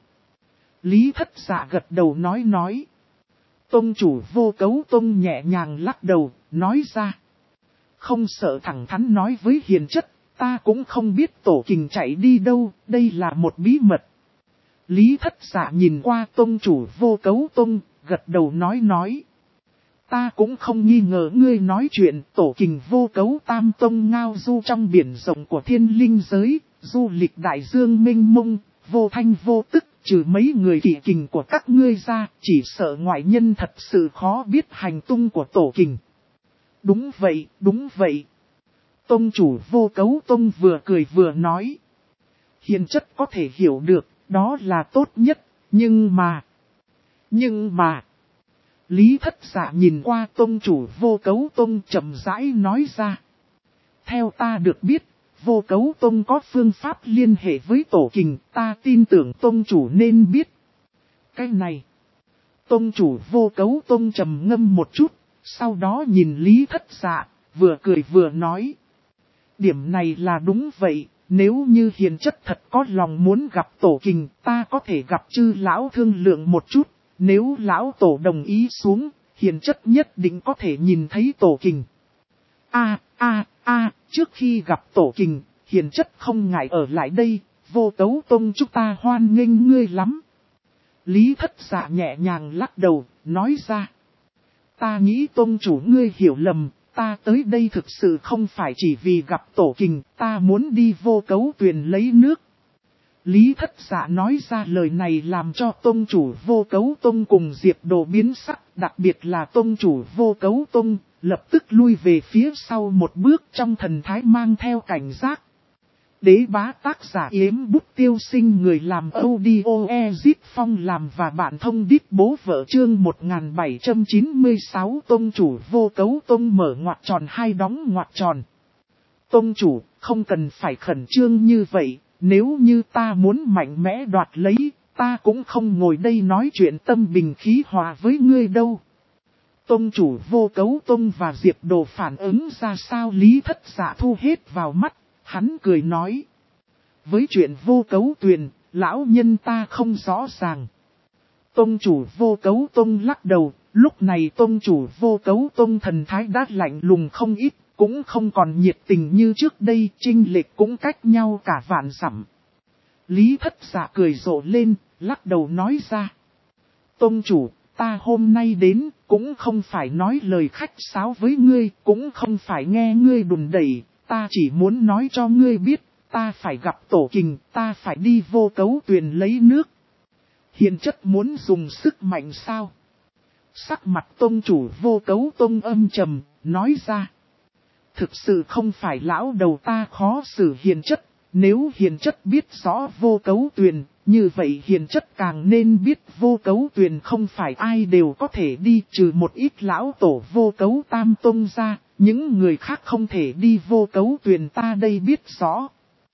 A: Lý Thất Dạ gật đầu nói. Tông chủ Vô Cấu Tông nhẹ nhàng lắc đầu, nói ra. Không sợ thẳng thắn nói với hiền chất, ta cũng không biết tổ kình chạy đi đâu, đây là một bí mật. Lý Thất Dạ nhìn qua tông chủ Vô Cấu Tông, gật đầu nói. Ta cũng không nghi ngờ ngươi nói chuyện, tổ kình Vô Cấu Tam Tông ngao du trong biển rộng của thiên linh giới, du lịch đại dương mênh mông, vô thanh vô tức, trừ mấy người kỵ kình của các ngươi ra, chỉ sợ ngoại nhân thật sự khó biết hành tung của tổ kình. Đúng vậy. Tông chủ Vô Cấu Tông vừa cười vừa nói. Hiền chất có thể hiểu được, đó là tốt nhất, nhưng mà... Lý Thất Dạ nhìn qua tông chủ Vô Cấu Tông chậm rãi nói ra. Theo ta được biết, Vô Cấu Tông có phương pháp liên hệ với tổ kình, ta tin tưởng tông chủ nên biết. Cái này, tông chủ Vô Cấu Tông trầm ngâm một chút, sau đó nhìn Lý Thất Dạ, vừa cười vừa nói. Điểm này là đúng vậy, nếu như hiền chất thật có lòng muốn gặp tổ kình, ta có thể gặp chư lão thương lượng một chút. Nếu lão tổ đồng ý xuống, hiền chất nhất định có thể nhìn thấy tổ kình. Trước khi gặp tổ kình, hiền chất không ngại ở lại đây, Vô Cấu Tông chúng ta hoan nghênh ngươi lắm. Lý Thất Dạ nhẹ nhàng lắc đầu, nói ra. Ta nghĩ tông chủ ngươi hiểu lầm, ta tới đây thực sự không phải chỉ vì gặp tổ kình, ta muốn đi Vô Cấu Tuyền lấy nước. Lý Thất Dạ nói ra lời này làm cho tông chủ Vô Cấu Tông cùng Diệp Đồ biến sắc, đặc biệt là tông chủ Vô Cấu Tông, lập tức lui về phía sau một bước trong thần thái mang theo cảnh giác. Đế bá tác giả Yếm Bút Tiêu Sinh, người làm audio Ezip Phong làm và bạn thông điệp bố vợ chương 1796. Tông chủ Vô Cấu Tông mở ngoặc tròn hai đóng ngoặc tròn. Tông chủ, không cần phải khẩn trương như vậy. Nếu như ta muốn mạnh mẽ đoạt lấy, ta cũng không ngồi đây nói chuyện tâm bình khí hòa với ngươi đâu. Tông chủ Vô Cấu Tông và Diệp Đồ phản ứng ra sao Lý Thất Dạ thu hết vào mắt, hắn cười nói. Với chuyện Vô Cấu Tuyền, lão nhân ta không rõ ràng. Tông chủ Vô Cấu Tông lắc đầu, lúc này tông chủ Vô Cấu Tông thần thái đã lạnh lùng không ít. Cũng không còn nhiệt tình như trước đây, chênh lệch cũng cách nhau cả vạn dặm. Lý Thất Dạ cười rộ lên, lắc đầu nói ra. Tông chủ, ta hôm nay đến, cũng không phải nói lời khách sáo với ngươi, cũng không phải nghe ngươi đùn đẩy, ta chỉ muốn nói cho ngươi biết, ta phải gặp Tổ Kình, ta phải đi Vô Cấu Tuyền lấy nước. Hiền chất muốn dùng sức mạnh sao? Sắc mặt tông chủ Vô Cấu Tông âm trầm, nói ra. Thực sự không phải lão đầu ta khó xử hiền chất, nếu hiền chất biết rõ Vô Cấu Tuyền, như vậy hiền chất càng nên biết Vô Cấu Tuyền không phải ai đều có thể đi, trừ một ít lão tổ Vô Cấu Tam Tông ra, những người khác không thể đi Vô Cấu Tuyền ta đây biết rõ.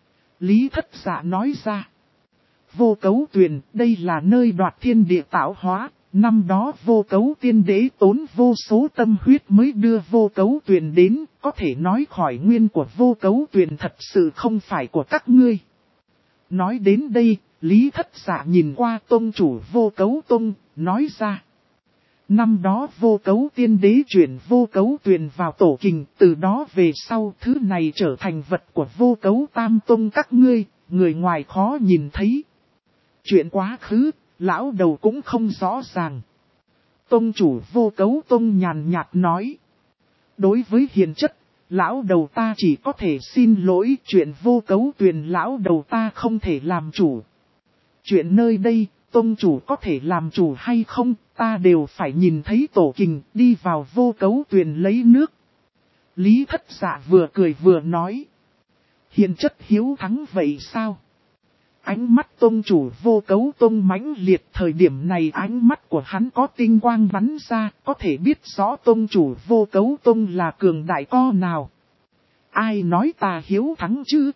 A: Lý Thất Dạ nói ra. Vô Cấu Tuyền, đây là nơi đoạt thiên địa tạo hóa, năm đó Vô Cấu Tiên Đế tốn vô số tâm huyết mới đưa Vô Cấu Tuyền đến, có thể nói khỏi nguyên của Vô Cấu Tuyền thật sự không phải của các ngươi. Nói đến đây, Lý Thất Dạ nhìn qua tông chủ Vô Cấu Tông, nói ra. Năm đó Vô Cấu Tiên Đế chuyển Vô Cấu Tuyền vào Tổ Kình, từ đó về sau thứ này trở thành vật của Vô Cấu Tam Tông các ngươi, người ngoài khó nhìn thấy. Chuyện quá khứ, lão đầu cũng không rõ ràng. Tông chủ Vô Cấu Tông nhàn nhạt nói. Đối với hiền chất, lão đầu ta chỉ có thể xin lỗi, chuyện Vô Cấu Tuyền lão đầu ta không thể làm chủ. Chuyện nơi đây, tông chủ có thể làm chủ hay không, ta đều phải nhìn thấy Tổ Kình đi vào Vô Cấu Tuyền lấy nước. Lý Thất Dạ vừa cười vừa nói. Hiền chất hiếu thắng vậy sao? Ánh mắt tông chủ Vô Cấu Tông mãnh liệt, thời điểm này ánh mắt của hắn có tinh quang bắn ra, có thể biết rõ tông chủ Vô Cấu Tông là cường đại co nào. Ai nói ta hiếu thắng chứ?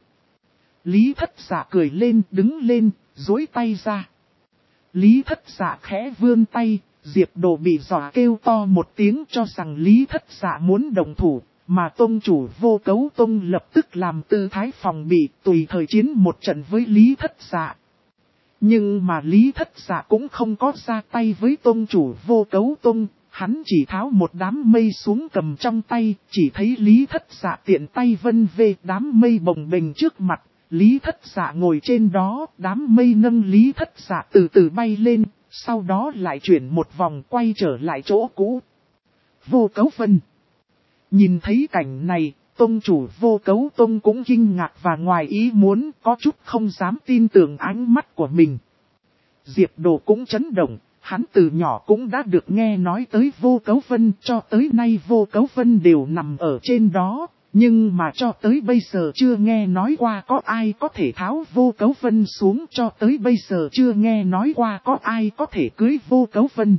A: Lý Thất Dạ cười lên, đứng lên, duỗi tay ra. Lý Thất Dạ khẽ vươn tay, Diệp Đồ bị dọa kêu to một tiếng cho rằng Lý Thất Dạ muốn đồng thủ. Mà tông chủ Vô Cấu Tông lập tức làm tư thái phòng bị, tùy thời chiến một trận với Lý Thất Dạ. Nhưng mà Lý Thất Dạ cũng không có ra tay với tông chủ Vô Cấu Tông, hắn chỉ tháo một đám mây xuống cầm trong tay, chỉ thấy Lý Thất Dạ tiện tay vân về đám mây bồng bềnh trước mặt, Lý Thất Dạ ngồi trên đó, đám mây nâng Lý Thất Dạ từ từ bay lên, sau đó lại chuyển một vòng quay trở lại chỗ cũ. Vô Cấu Vân. Nhìn thấy cảnh này, tông chủ Vô Cấu Tông cũng kinh ngạc và ngoài ý muốn, có chút không dám tin tưởng ánh mắt của mình. Diệp Đồ cũng chấn động, hắn từ nhỏ cũng đã được nghe nói tới Vô Cấu Vân, cho tới nay Vô Cấu Vân đều nằm ở trên đó, nhưng mà cho tới bây giờ chưa nghe nói qua có ai có thể tháo Vô Cấu Vân xuống, cho tới bây giờ chưa nghe nói qua có ai có thể cưới Vô Cấu Vân.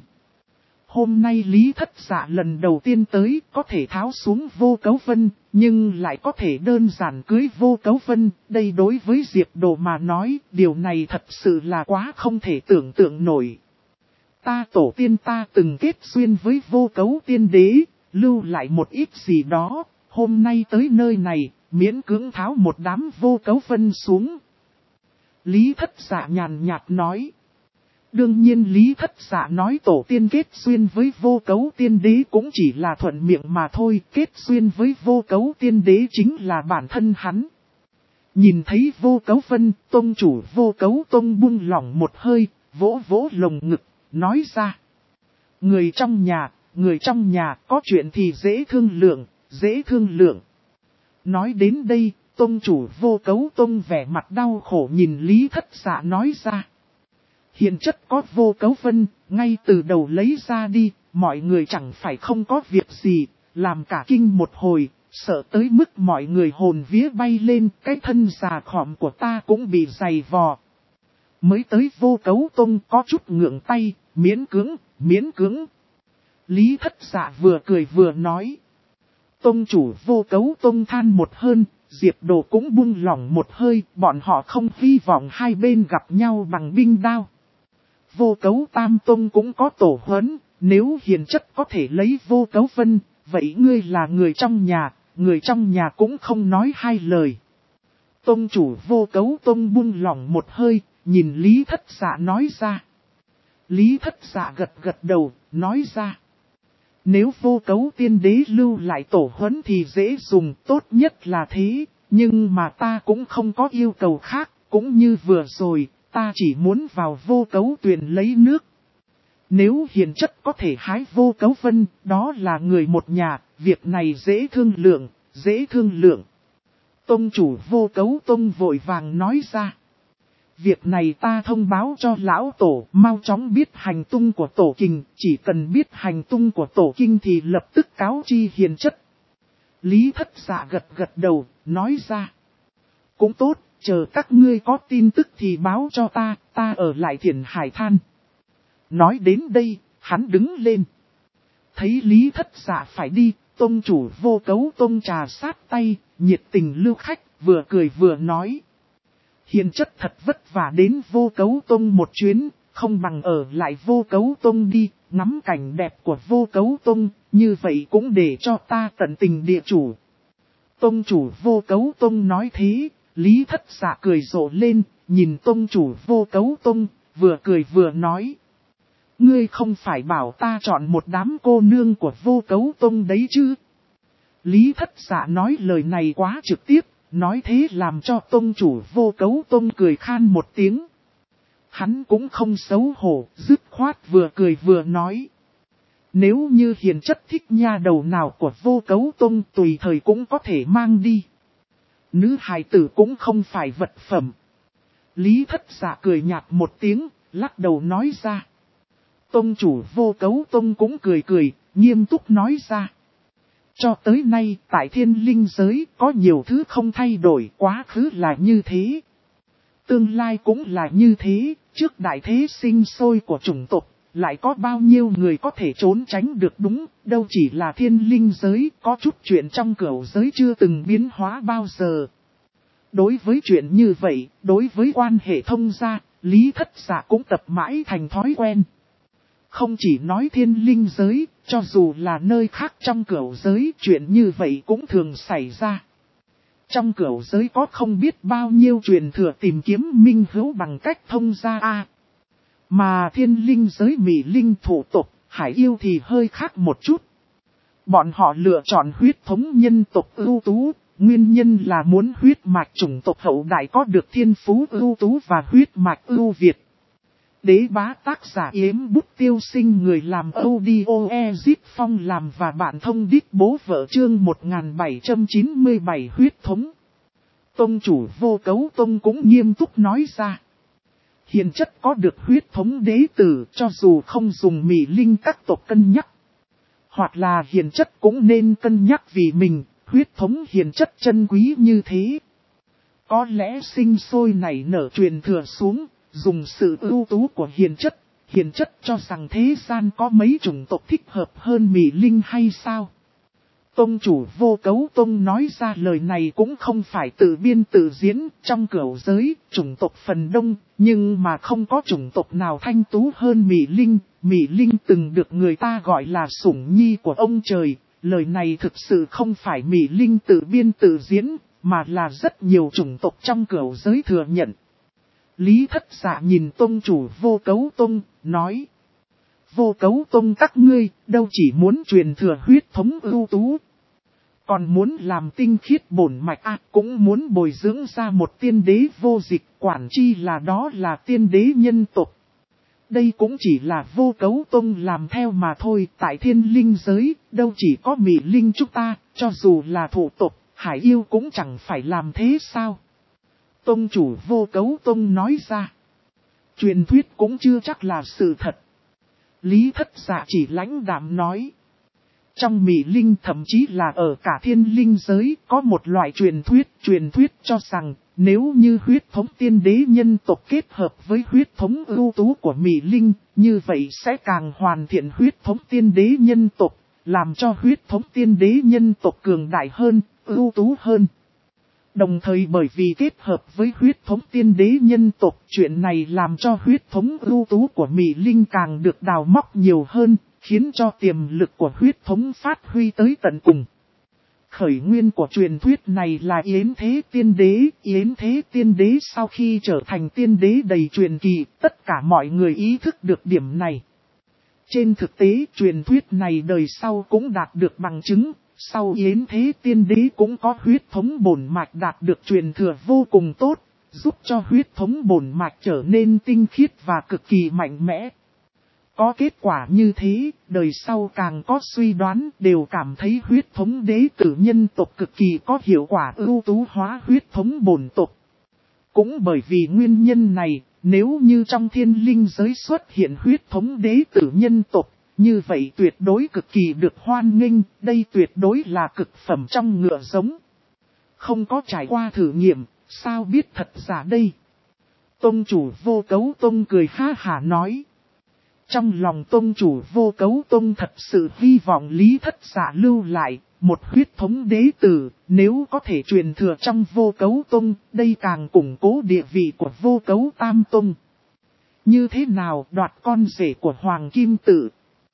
A: Hôm nay Lý Thất Dạ lần đầu tiên tới, có thể tháo xuống Vô Cấu Vân, nhưng lại có thể đơn giản cưới Vô Cấu Vân. Đây đối với Diệp Đồ mà nói, điều này thật sự là quá không thể tưởng tượng nổi. Ta tổ tiên ta từng kết duyên với Vô Cấu Tiên Đế, lưu lại một ít gì đó, hôm nay tới nơi này, miễn cưỡng tháo một đám Vô Cấu Vân xuống. Lý Thất Dạ nhàn nhạt nói. Đương nhiên Lý Thất Dạ nói tổ tiên kết duyên với Vô Cấu Tiên Đế cũng chỉ là thuận miệng mà thôi, kết duyên với Vô Cấu Tiên Đế chính là bản thân hắn. Nhìn thấy Vô Cấu Vân, tông chủ Vô Cấu Tông buông lỏng một hơi, vỗ vỗ lồng ngực, nói ra. Người trong nhà có chuyện thì dễ thương lượng. Nói đến đây, tông chủ Vô Cấu Tông vẻ mặt đau khổ nhìn Lý Thất Dạ nói ra. Hiền chất có Vô Cấu Vân, ngay từ đầu lấy ra đi, mọi người chẳng phải không có việc gì, làm cả kinh một hồi, sợ tới mức mọi người hồn vía bay lên, cái thân già khỏm của ta cũng bị dày vò. Mới tới Vô Cấu Tông có chút ngượng tay, miễn cưỡng. Lý Thất Dạ vừa cười vừa nói. Tông chủ Vô Cấu Tông than một hơn, Diệp Đồ cũng buông lỏng một hơi, bọn họ không hy vọng hai bên gặp nhau bằng binh đao. Vô Cấu Tam Tông cũng có tổ huấn, nếu hiền chất có thể lấy Vô Cấu Vân, vậy ngươi là người trong nhà cũng không nói hai lời. Tông chủ Vô Cấu Tông buông lỏng một hơi, nhìn Lý Thất Dạ nói ra. Lý Thất Dạ gật đầu, nói ra. Nếu Vô Cấu Tiên Đế lưu lại tổ huấn thì dễ dùng, tốt nhất là thế, nhưng mà ta cũng không có yêu cầu khác, cũng như vừa rồi. Ta chỉ muốn vào Vô Cấu Tuyền lấy nước. Nếu hiền chất có thể hái Vô Cấu Vân, đó là người một nhà, việc này dễ thương lượng, dễ thương lượng. Tông chủ Vô Cấu Tông vội vàng nói ra. Việc này ta thông báo cho lão tổ, mau chóng biết hành tung của tổ kinh, chỉ cần biết hành tung của tổ kinh thì lập tức cáo chi hiền chất. Lý Thất Dạ gật gật đầu, nói ra. Cũng tốt, chờ các ngươi có tin tức thì báo cho ta ở lại Thiền Hải Than. Nói đến đây, hắn đứng lên. Thấy Lý Thất Dạ phải đi, tông chủ Vô Cấu Tông trà sát tay, nhiệt tình lưu khách, vừa cười vừa nói. Hiền chất thật vất vả đến Vô Cấu Tông một chuyến, không bằng ở lại Vô Cấu Tông đi, ngắm cảnh đẹp của Vô Cấu Tông, như vậy cũng để cho ta tận tình địa chủ. Tông chủ Vô Cấu Tông nói thế, Lý Thất Dạ cười rộ lên, nhìn tông chủ Vô Cấu Tông, vừa cười vừa nói. Ngươi không phải bảo ta chọn một đám cô nương của Vô Cấu Tông đấy chứ? Lý Thất Dạ nói lời này quá trực tiếp, nói thế làm cho tông chủ Vô Cấu Tông cười khan một tiếng. Hắn cũng không xấu hổ, dứt khoát vừa cười vừa nói. Nếu như hiền chất thích nha đầu nào của Vô Cấu Tông tùy thời cũng có thể mang đi. Nữ hài tử cũng không phải vật phẩm. Lý Thất Dạ cười nhạt một tiếng, lắc đầu nói ra. Tông chủ Vô Cấu Tông cũng cười cười, nghiêm túc nói ra. Cho tới nay, tại thiên linh giới, có nhiều thứ không thay đổi, quá khứ là như thế. Tương lai cũng là như thế, trước đại thế sinh sôi của chủng tộc, lại có bao nhiêu người có thể trốn tránh được đúng, đâu chỉ là thiên linh giới, có chút chuyện trong cửu giới chưa từng biến hóa bao giờ. Đối với chuyện như vậy, đối với quan hệ thông gia, Lý Thất Dạ cũng tập mãi thành thói quen. Không chỉ nói thiên linh giới, cho dù là nơi khác trong cửu giới, chuyện như vậy cũng thường xảy ra. Trong cửu giới có không biết bao nhiêu truyền thừa tìm kiếm minh hữu bằng cách thông gia Mà thiên linh giới Mỹ linh thủ tộc, hải yêu thì hơi khác một chút. Bọn họ lựa chọn huyết thống nhân tộc ưu tú, nguyên nhân là muốn huyết mạch chủng tộc hậu đại có được thiên phú ưu tú và huyết mạch ưu việt. Đế bá tác giả Yếm Bút Tiêu Sinh, người làm audio Ezip Phong làm và bạn thông đích bố vợ chương 1797 huyết thống. Tông chủ Vô Cấu Tông cũng nghiêm túc nói ra. Hiền chất có được huyết thống đế tử cho dù không dùng Mỹ linh các tộc cân nhắc. Hoặc là hiền chất cũng nên cân nhắc vì mình, huyết thống hiền chất chân quý như thế. Có lẽ sinh sôi nảy nở truyền thừa xuống. Dùng sự ưu tú của hiền chất cho rằng thế gian có mấy chủng tộc thích hợp hơn Mỹ linh hay sao? Tông chủ Vô Cấu Tông nói ra lời này cũng không phải tự biên tự diễn, trong cửu giới, chủng tộc phần đông, nhưng mà không có chủng tộc nào thanh tú hơn Mỹ linh. Mỹ linh từng được người ta gọi là sủng nhi của ông trời, lời này thực sự không phải Mỹ linh tự biên tự diễn, mà là rất nhiều chủng tộc trong cửu giới thừa nhận. Lý Thất Dạ nhìn tông chủ Vô Cấu Tông, nói. Vô Cấu Tông các ngươi, đâu chỉ muốn truyền thừa huyết thống ưu tú. Còn muốn làm tinh khiết bổn mạch cũng muốn bồi dưỡng ra một tiên đế vô dịch, quản chi là đó là tiên đế nhân tộc. Đây cũng chỉ là Vô Cấu Tông làm theo mà thôi, tại thiên linh giới, đâu chỉ có Mỹ linh chúng ta, cho dù là thủ tộc, hải yêu cũng chẳng phải làm thế sao. Tông chủ Vô Cấu Tông nói ra. Truyền thuyết cũng chưa chắc là sự thật. Lý Thất Dạ chỉ lãnh đạm nói. Trong Mỹ linh thậm chí là ở cả thiên linh giới có một loại truyền thuyết cho rằng nếu như huyết thống tiên đế nhân tộc kết hợp với huyết thống ưu tú của Mỹ linh, như vậy sẽ càng hoàn thiện huyết thống tiên đế nhân tộc, làm cho huyết thống tiên đế nhân tộc cường đại hơn, ưu tú hơn. Đồng thời bởi vì kết hợp với huyết thống tiên đế nhân tộc, chuyện này làm cho huyết thống ưu tú của Mỹ linh càng được đào móc nhiều hơn, khiến cho tiềm lực của huyết thống phát huy tới tận cùng. Khởi nguyên của truyền thuyết này là Yến Thế Tiên Đế. Yến Thế Tiên Đế sau khi trở thành tiên đế đầy truyền kỳ, tất cả mọi người ý thức được điểm này. Trên thực tế, truyền thuyết này đời sau cũng đạt được bằng chứng. Sau Yến Thế Tiên Đế cũng có huyết thống bổn mạch đạt được truyền thừa vô cùng tốt, giúp cho huyết thống bổn mạch trở nên tinh khiết và cực kỳ mạnh mẽ. Có kết quả như thế, đời sau càng có suy đoán đều cảm thấy huyết thống đế tử nhân tộc cực kỳ có hiệu quả ưu tú hóa huyết thống bổn tộc. Cũng bởi vì nguyên nhân này, nếu như trong thiên linh giới xuất hiện huyết thống đế tử nhân tộc, như vậy tuyệt đối cực kỳ được hoan nghênh, đây tuyệt đối là cực phẩm trong ngựa giống. Không có trải qua thử nghiệm, sao biết thật giả đây? Tông chủ Vô Cấu Tông cười ha hả nói. Trong lòng tông chủ Vô Cấu Tông thật sự hy vọng Lý Thất Dạ lưu lại một huyết thống đế tử, nếu có thể truyền thừa trong Vô Cấu Tông, đây càng củng cố địa vị của Vô Cấu Tam Tông. Như thế nào đoạt con rể của Hoàng Kim Tự?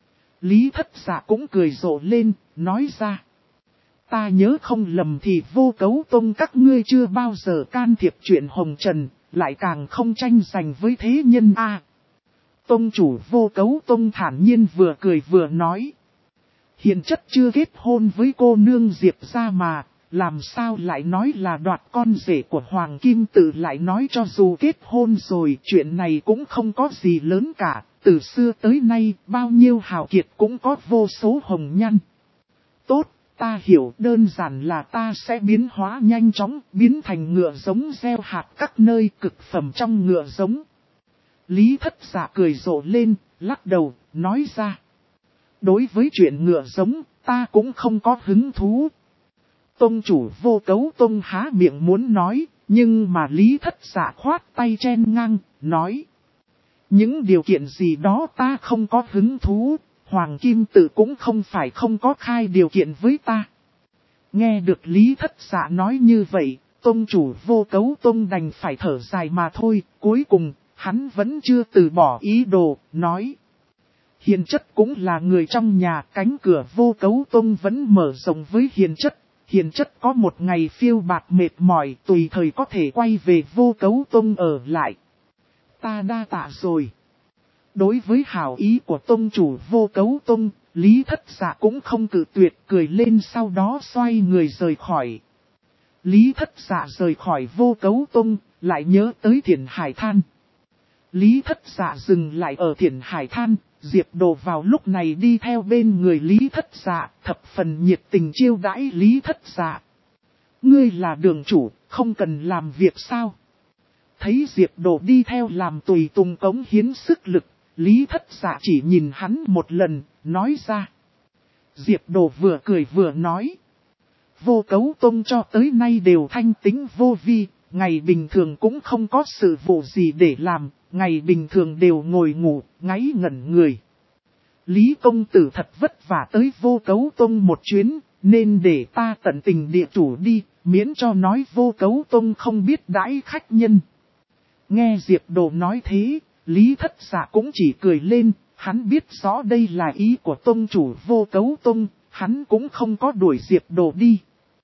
A: Lý Thất Dạ cũng cười rộ lên, nói ra. Ta nhớ không lầm thì Vô Cấu Tông các ngươi chưa bao giờ can thiệp chuyện hồng trần, lại càng không tranh giành với thế nhân a. Tông chủ Vô Cấu Tông thản nhiên vừa cười vừa nói. Hiền chất chưa kết hôn với cô nương Diệp gia mà, làm sao lại nói là đoạt con rể của Hoàng Kim Tự, lại nói cho dù kết hôn rồi chuyện này cũng không có gì lớn cả, từ xưa tới nay bao nhiêu hào kiệt cũng có vô số hồng nhan. Tốt, ta hiểu, đơn giản là ta sẽ biến hóa nhanh chóng, biến thành ngựa giống gieo hạt các nơi cực phẩm trong ngựa giống. Lý Thất Dạ cười rộ lên, lắc đầu, nói ra. Đối với chuyện ngựa giống, ta cũng không có hứng thú. Tông chủ Vô Cấu Tông há miệng muốn nói, nhưng mà Lý Thất Dạ khoát tay chen ngang, nói. Những điều kiện gì đó ta không có hứng thú, Hoàng Kim Tự cũng không phải không có khai điều kiện với ta. Nghe được Lý Thất Dạ nói như vậy, tông chủ Vô Cấu Tông đành phải thở dài mà thôi, cuối cùng, hắn vẫn chưa từ bỏ ý đồ, nói. Hiền chất cũng là người trong nhà, cánh cửa Vô Cấu Tông vẫn mở rộng với hiền chất. Hiền chất có một ngày phiêu bạt mệt mỏi, tùy thời có thể quay về Vô Cấu Tông ở lại. Ta đa tạ rồi. Đối với hảo ý của tông chủ Vô Cấu Tông, Lý Thất Dạ cũng không cự tuyệt, cười lên sau đó xoay người rời khỏi. Lý Thất Dạ rời khỏi Vô Cấu Tông, lại nhớ tới Thiển Hải Than. Lý Thất Dạ dừng lại ở Thiển Hải Than, Diệp Đồ vào lúc này đi theo bên người Lý Thất Dạ, thập phần nhiệt tình chiêu đãi Lý Thất Dạ. Ngươi là đường chủ, không cần làm việc sao? Thấy Diệp Đồ đi theo làm tùy tùng cống hiến sức lực, Lý Thất Dạ chỉ nhìn hắn một lần, nói ra. Diệp Đồ vừa cười vừa nói. Vô Cấu Tông cho tới nay đều thanh tính vô vi, ngày bình thường cũng không có sự vụ gì để làm, ngày bình thường đều ngồi ngủ, ngáy ngẩn người. Lý công tử thật vất vả tới Vô Cấu Tông một chuyến, nên để ta tận tình địa chủ đi, miễn cho nói Vô Cấu Tông không biết đãi khách nhân. Nghe Diệp Đồ nói thế, Lý Thất Dạ cũng chỉ cười lên, hắn biết rõ đây là ý của tông chủ Vô Cấu Tông, hắn cũng không có đuổi Diệp Đồ đi.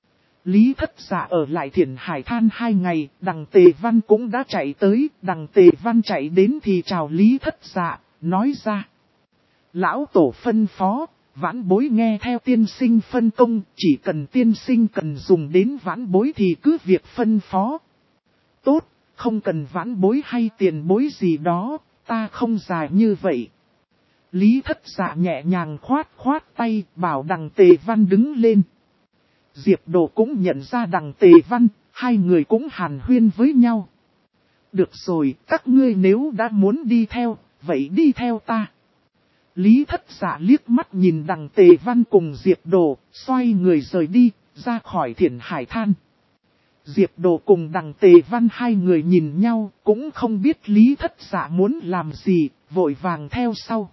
A: Lý Thất Dạ ở lại Thiển Hải Than 2 ngày, Đằng Tề Văn cũng đã chạy tới, Đằng Tề Văn chạy đến thì chào Lý Thất Dạ, nói ra. Lão tổ phân phó, vãn bối nghe theo tiên sinh phân công, chỉ cần tiên sinh cần dùng đến vãn bối thì cứ việc phân phó. Tốt, không cần vãn bối hay tiền bối gì đó, ta không dài như vậy. Lý Thất Dạ nhẹ nhàng khoát tay, bảo Đằng Tề Văn đứng lên. Diệp Đồ cũng nhận ra Đằng Tề Văn, hai người cũng hàn huyên với nhau. Được rồi, các ngươi nếu đã muốn đi theo, vậy đi theo ta. Lý Thất Dạ liếc mắt nhìn Đằng Tề Văn cùng Diệp Đồ, xoay người rời đi, ra khỏi Thiển Hải Than. Diệp Đồ cùng Đằng Tề Văn hai người nhìn nhau, cũng không biết Lý Thất Dạ muốn làm gì, vội vàng theo sau.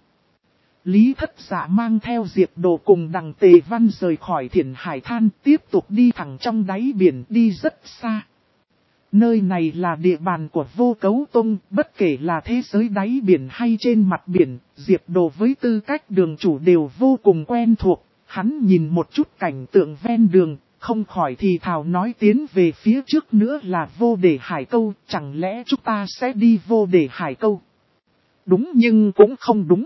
A: Lý Thất Dạ mang theo Diệp Đồ cùng Đằng Tề Văn rời khỏi Thiển Hải Than, tiếp tục đi thẳng trong đáy biển, đi rất xa. Nơi này là địa bàn của Vô Cấu Tông, bất kể là thế giới đáy biển hay trên mặt biển, Diệp Đồ với tư cách đường chủ đều vô cùng quen thuộc. Hắn nhìn một chút cảnh tượng ven đường, không khỏi thì thào nói tiến về phía trước nữa là Vô Đề Hải Câu, chẳng lẽ chúng ta sẽ đi Vô Đề Hải Câu? Đúng nhưng cũng không đúng.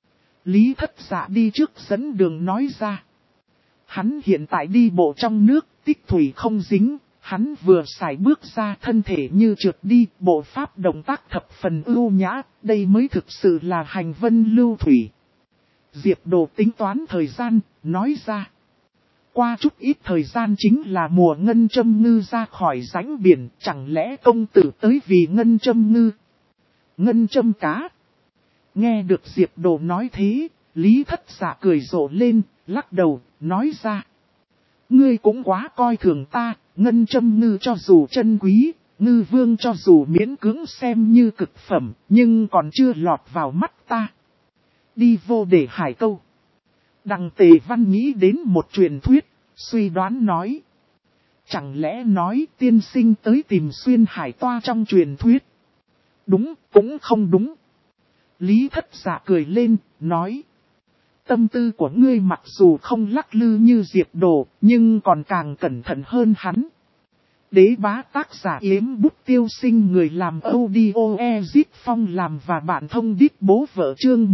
A: Lý Thất Dạ đi trước dẫn đường nói ra. Hắn hiện tại đi bộ trong nước, tích thủy không dính, Hắn vừa sải bước ra thân thể như trượt đi, bộ pháp động tác thập phần ưu nhã, đây mới thực sự là hành vân lưu thủy. Diệp Đồ tính toán thời gian, nói ra. Qua chút ít thời gian chính là mùa ngân châm ngư ra khỏi rãnh biển, chẳng lẽ công tử tới vì ngân châm ngư? Ngân châm cá. Nghe được Diệp Đồ nói thế, Lý Thất Dạ cười rộ lên, lắc đầu, nói ra. Ngươi cũng quá coi thường ta, ngân châm ngư cho dù chân quý, ngư vương cho dù miễn cưỡng xem như cực phẩm, nhưng còn chưa lọt vào mắt ta. Đi vô để hải câu. Đằng Tề Văn nghĩ đến một truyền thuyết, suy đoán nói. Chẳng lẽ nói tiên sinh tới tìm xuyên hải toa trong truyền thuyết? Đúng, cũng không đúng. Lý Thất Dạ cười lên, nói. Tâm tư của ngươi mặc dù không lắc lư như Diệp Đồ, nhưng còn càng cẩn thận hơn hắn. Đế bá tác giả Yếm Bút Tiêu Sinh, người làm audio Ezip Phong làm và bạn thông đít bố vợ chương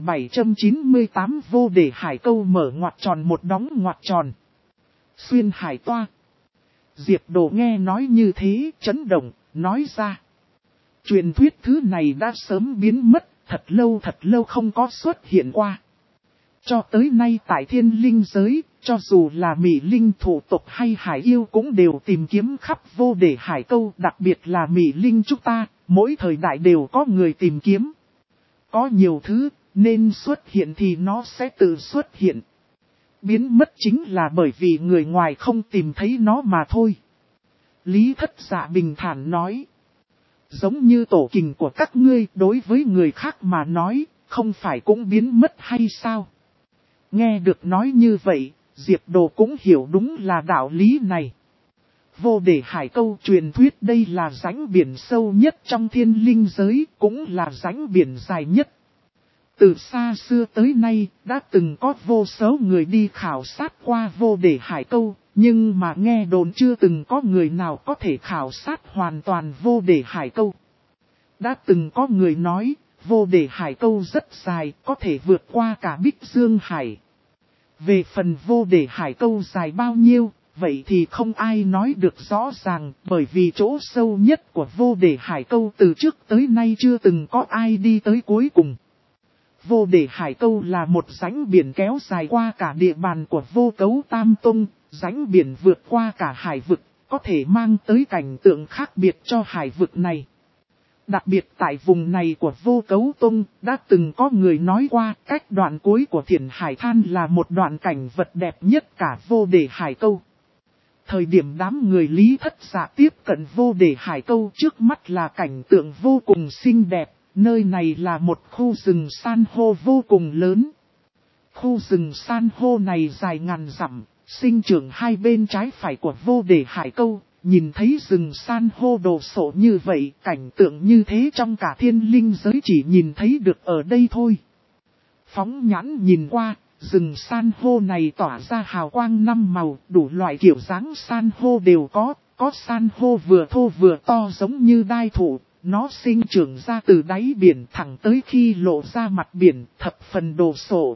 A: 1798 vô để hải câu mở ngoặc tròn một đóng ngoặc tròn. Xuyên hải toa. Diệp Đồ nghe nói như thế, chấn động, nói ra. Truyền thuyết thứ này đã sớm biến mất, thật lâu không có xuất hiện qua. Cho tới nay tại thiên linh giới, cho dù là Mỹ Linh thủ tộc hay hải yêu cũng đều tìm kiếm khắp vô để hải câu, đặc biệt là Mỹ Linh chúng ta, mỗi thời đại đều có người tìm kiếm. Có nhiều thứ, nên xuất hiện thì nó sẽ tự xuất hiện. Biến mất chính là bởi vì người ngoài không tìm thấy nó mà thôi. Lý Thất Dạ bình thản nói. Giống như tổ kình của các ngươi đối với người khác mà nói, không phải cũng biến mất hay sao? Nghe được nói như vậy, Diệp Đồ cũng hiểu đúng là đạo lý này. Vô để hải câu truyền thuyết đây là rãnh biển sâu nhất trong thiên linh giới, cũng là rãnh biển dài nhất. Từ xa xưa tới nay, đã từng có vô số người đi khảo sát qua vô để hải câu, nhưng mà nghe đồn chưa từng có người nào có thể khảo sát hoàn toàn vô để hải câu. Đã từng có người nói, vô để hải câu rất dài, có thể vượt qua cả Bích Dương Hải. Về phần vô để hải câu dài bao nhiêu, vậy thì không ai nói được rõ ràng, bởi vì chỗ sâu nhất của vô để hải câu từ trước tới nay chưa từng có ai đi tới cuối cùng. Vô để hải câu là một rãnh biển kéo dài qua cả địa bàn của Vô Cấu Tam Tông, rãnh biển vượt qua cả hải vực, có thể mang tới cảnh tượng khác biệt cho hải vực này. Đặc biệt tại vùng này của Vô Cấu Tông, đã từng có người nói qua cách đoạn cuối của Thiển Hải Than là một đoạn cảnh vật đẹp nhất cả vô để hải câu. Thời điểm đám người Lý Thất Dạ tiếp cận vô để hải câu, trước mắt là cảnh tượng vô cùng xinh đẹp, nơi này là một khu rừng san hô vô cùng lớn. Khu rừng san hô này dài ngàn dặm, sinh trưởng hai bên trái phải của vô để hải câu. Nhìn thấy rừng san hô đồ sộ như vậy, cảnh tượng như thế trong cả thiên linh giới chỉ nhìn thấy được ở đây thôi. Phóng nhãn nhìn qua, rừng san hô này tỏa ra hào quang năm màu, đủ loại kiểu dáng san hô đều có san hô vừa thô vừa to giống như đai thụ, nó sinh trưởng ra từ đáy biển thẳng tới khi lộ ra mặt biển, thập phần đồ sộ.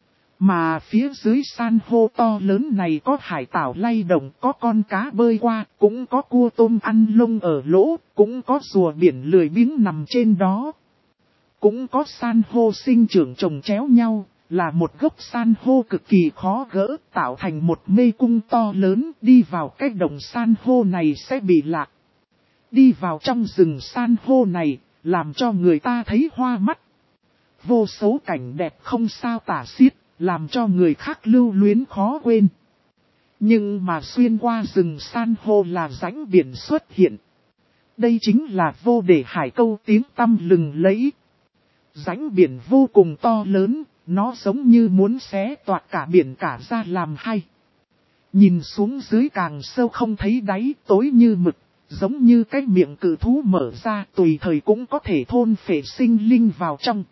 A: Mà phía dưới san hô to lớn này có hải tảo lay động, có con cá bơi qua, cũng có cua tôm ăn lông ở lỗ, cũng có rùa biển lười biếng nằm trên đó. Cũng có san hô sinh trưởng chồng chéo nhau, là một gốc san hô cực kỳ khó gỡ, tạo thành một mê cung to lớn, đi vào cái đồng san hô này sẽ bị lạc. Đi vào trong rừng san hô này, làm cho người ta thấy hoa mắt. Vô số cảnh đẹp không sao tả xiết, làm cho người khác lưu luyến khó quên. Nhưng mà xuyên qua rừng san hô là rãnh biển xuất hiện. Đây chính là vô để hải câu tiếng tăm lừng lẫy. Rãnh biển vô cùng to lớn, nó giống như muốn xé toạc cả biển cả ra làm hai. Nhìn xuống dưới càng sâu không thấy đáy, tối như mực, giống như cái miệng cự thú mở ra, tùy thời cũng có thể thôn phệ sinh linh vào trong.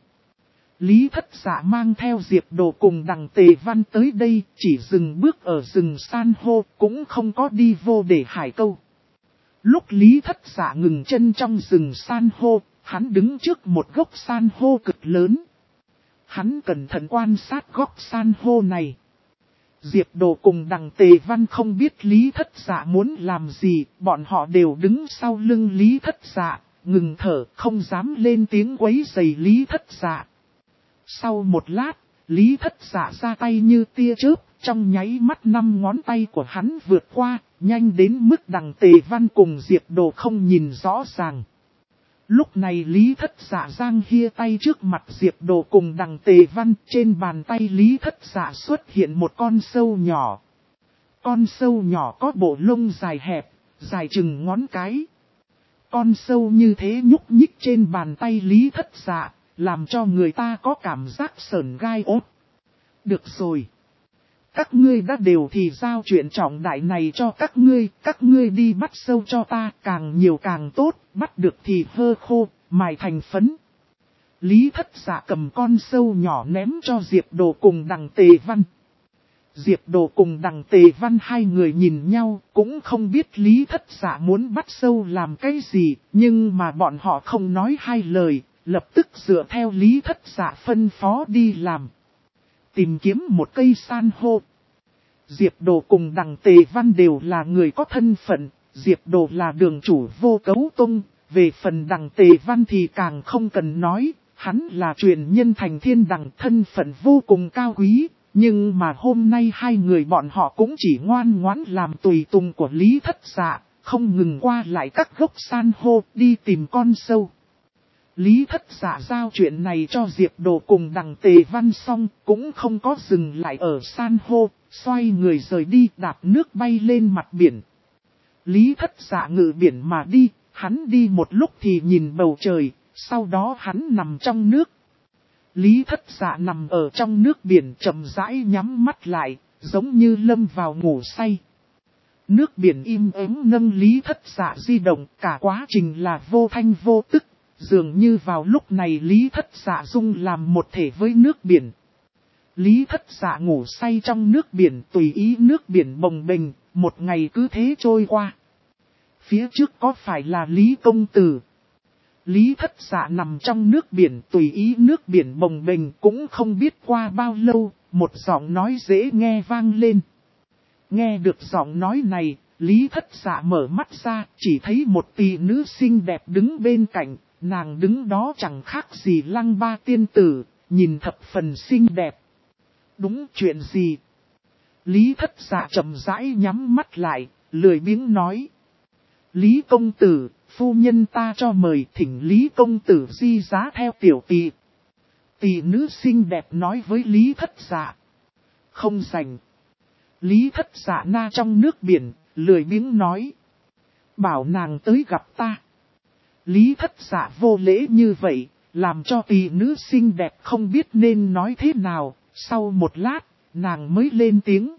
A: Lý Thất Dạ mang theo Diệp Đồ cùng Đằng Tề Văn tới đây, chỉ dừng bước ở rừng san hô, cũng không có đi vô để hải câu. Lúc Lý Thất Dạ ngừng chân trong rừng san hô, hắn đứng trước một gốc san hô cực lớn. Hắn cẩn thận quan sát gốc san hô này. Diệp Đồ cùng Đằng Tề Văn không biết Lý Thất Dạ muốn làm gì, bọn họ đều đứng sau lưng Lý Thất Dạ, ngừng thở, không dám lên tiếng quấy rầy Lý Thất Dạ. Sau một lát, Lý Thất Dạ ra tay như tia chớp, trong nháy mắt 5 ngón tay của hắn vượt qua, nhanh đến mức Đằng Tề Văn cùng Diệp Đồ không nhìn rõ ràng. Lúc này Lý Thất Dạ giang hia tay trước mặt Diệp Đồ cùng Đằng Tề Văn, trên bàn tay Lý Thất Dạ xuất hiện một con sâu nhỏ. Con sâu nhỏ có bộ lông dài hẹp, dài chừng ngón cái. Con sâu như thế nhúc nhích trên bàn tay Lý Thất Dạ, làm cho người ta có cảm giác sởn gai ốt. Được rồi. Các ngươi đã đều thì giao chuyện trọng đại này cho các ngươi đi bắt sâu cho ta, càng nhiều càng tốt, bắt được thì hơ khô, mài thành phấn. Lý Thất Dạ cầm con sâu nhỏ ném cho Diệp Đồ cùng Đằng Tề Văn. Diệp Đồ cùng Đằng Tề Văn hai người nhìn nhau, cũng không biết Lý Thất Dạ muốn bắt sâu làm cái gì, nhưng mà bọn họ không nói hai lời, lập tức dựa theo Lý Thất Dạ phân phó đi làm. Tìm kiếm một cây san hô. Diệp Đồ cùng Đằng Tề Văn đều là người có thân phận, Diệp Đồ là đường chủ Vô Cấu Tông, về phần Đằng Tề Văn thì càng không cần nói, hắn là truyền nhân thành Thiên Đằng, thân phận vô cùng cao quý, nhưng mà hôm nay hai người bọn họ cũng chỉ ngoan ngoãn làm tùy tùng của Lý Thất Dạ, không ngừng qua lại các gốc san hô đi tìm con sâu. Lý Thất Dạ giao chuyện này cho Diệp Đồ cùng Đằng Tề Văn xong, cũng không có dừng lại ở san hô, xoay người rời đi đạp nước bay lên mặt biển. Lý Thất Dạ ngự biển mà đi, hắn đi một lúc thì nhìn bầu trời, sau đó hắn nằm trong nước. Lý Thất Dạ nằm ở trong nước biển chậm rãi nhắm mắt lại, giống như lâm vào ngủ say. Nước biển im ắng nâng Lý Thất Dạ di động, cả quá trình là vô thanh vô tức. Dường như vào lúc này Lý Thất Dạ dung làm một thể với nước biển. Lý Thất Dạ ngủ say trong nước biển, tùy ý nước biển bồng bềnh, một ngày cứ thế trôi qua. Phía trước có phải là Lý Công Tử? Lý Thất Dạ nằm trong nước biển, tùy ý nước biển bồng bềnh, cũng không biết qua bao lâu, một giọng nói dễ nghe vang lên. Nghe được giọng nói này, Lý Thất Dạ mở mắt ra, chỉ thấy một tỷ nữ xinh đẹp đứng bên cạnh. Nàng đứng đó chẳng khác gì Lăng Ba tiên tử, nhìn thập phần xinh đẹp. Đúng chuyện gì? Lý Thất Dạ chậm rãi nhắm mắt lại, lười biếng nói. Lý công tử, phu nhân ta cho mời, thỉnh Lý công tử di giá theo tiểu tỷ. Tỷ nữ xinh đẹp nói với Lý Thất Dạ. Không rảnh. Lý Thất Dạ na trong nước biển, lười biếng nói. Bảo nàng tới gặp ta. Lý Thất Dạ vô lễ như vậy, làm cho tỷ nữ xinh đẹp không biết nên nói thế nào, sau một lát, nàng mới lên tiếng.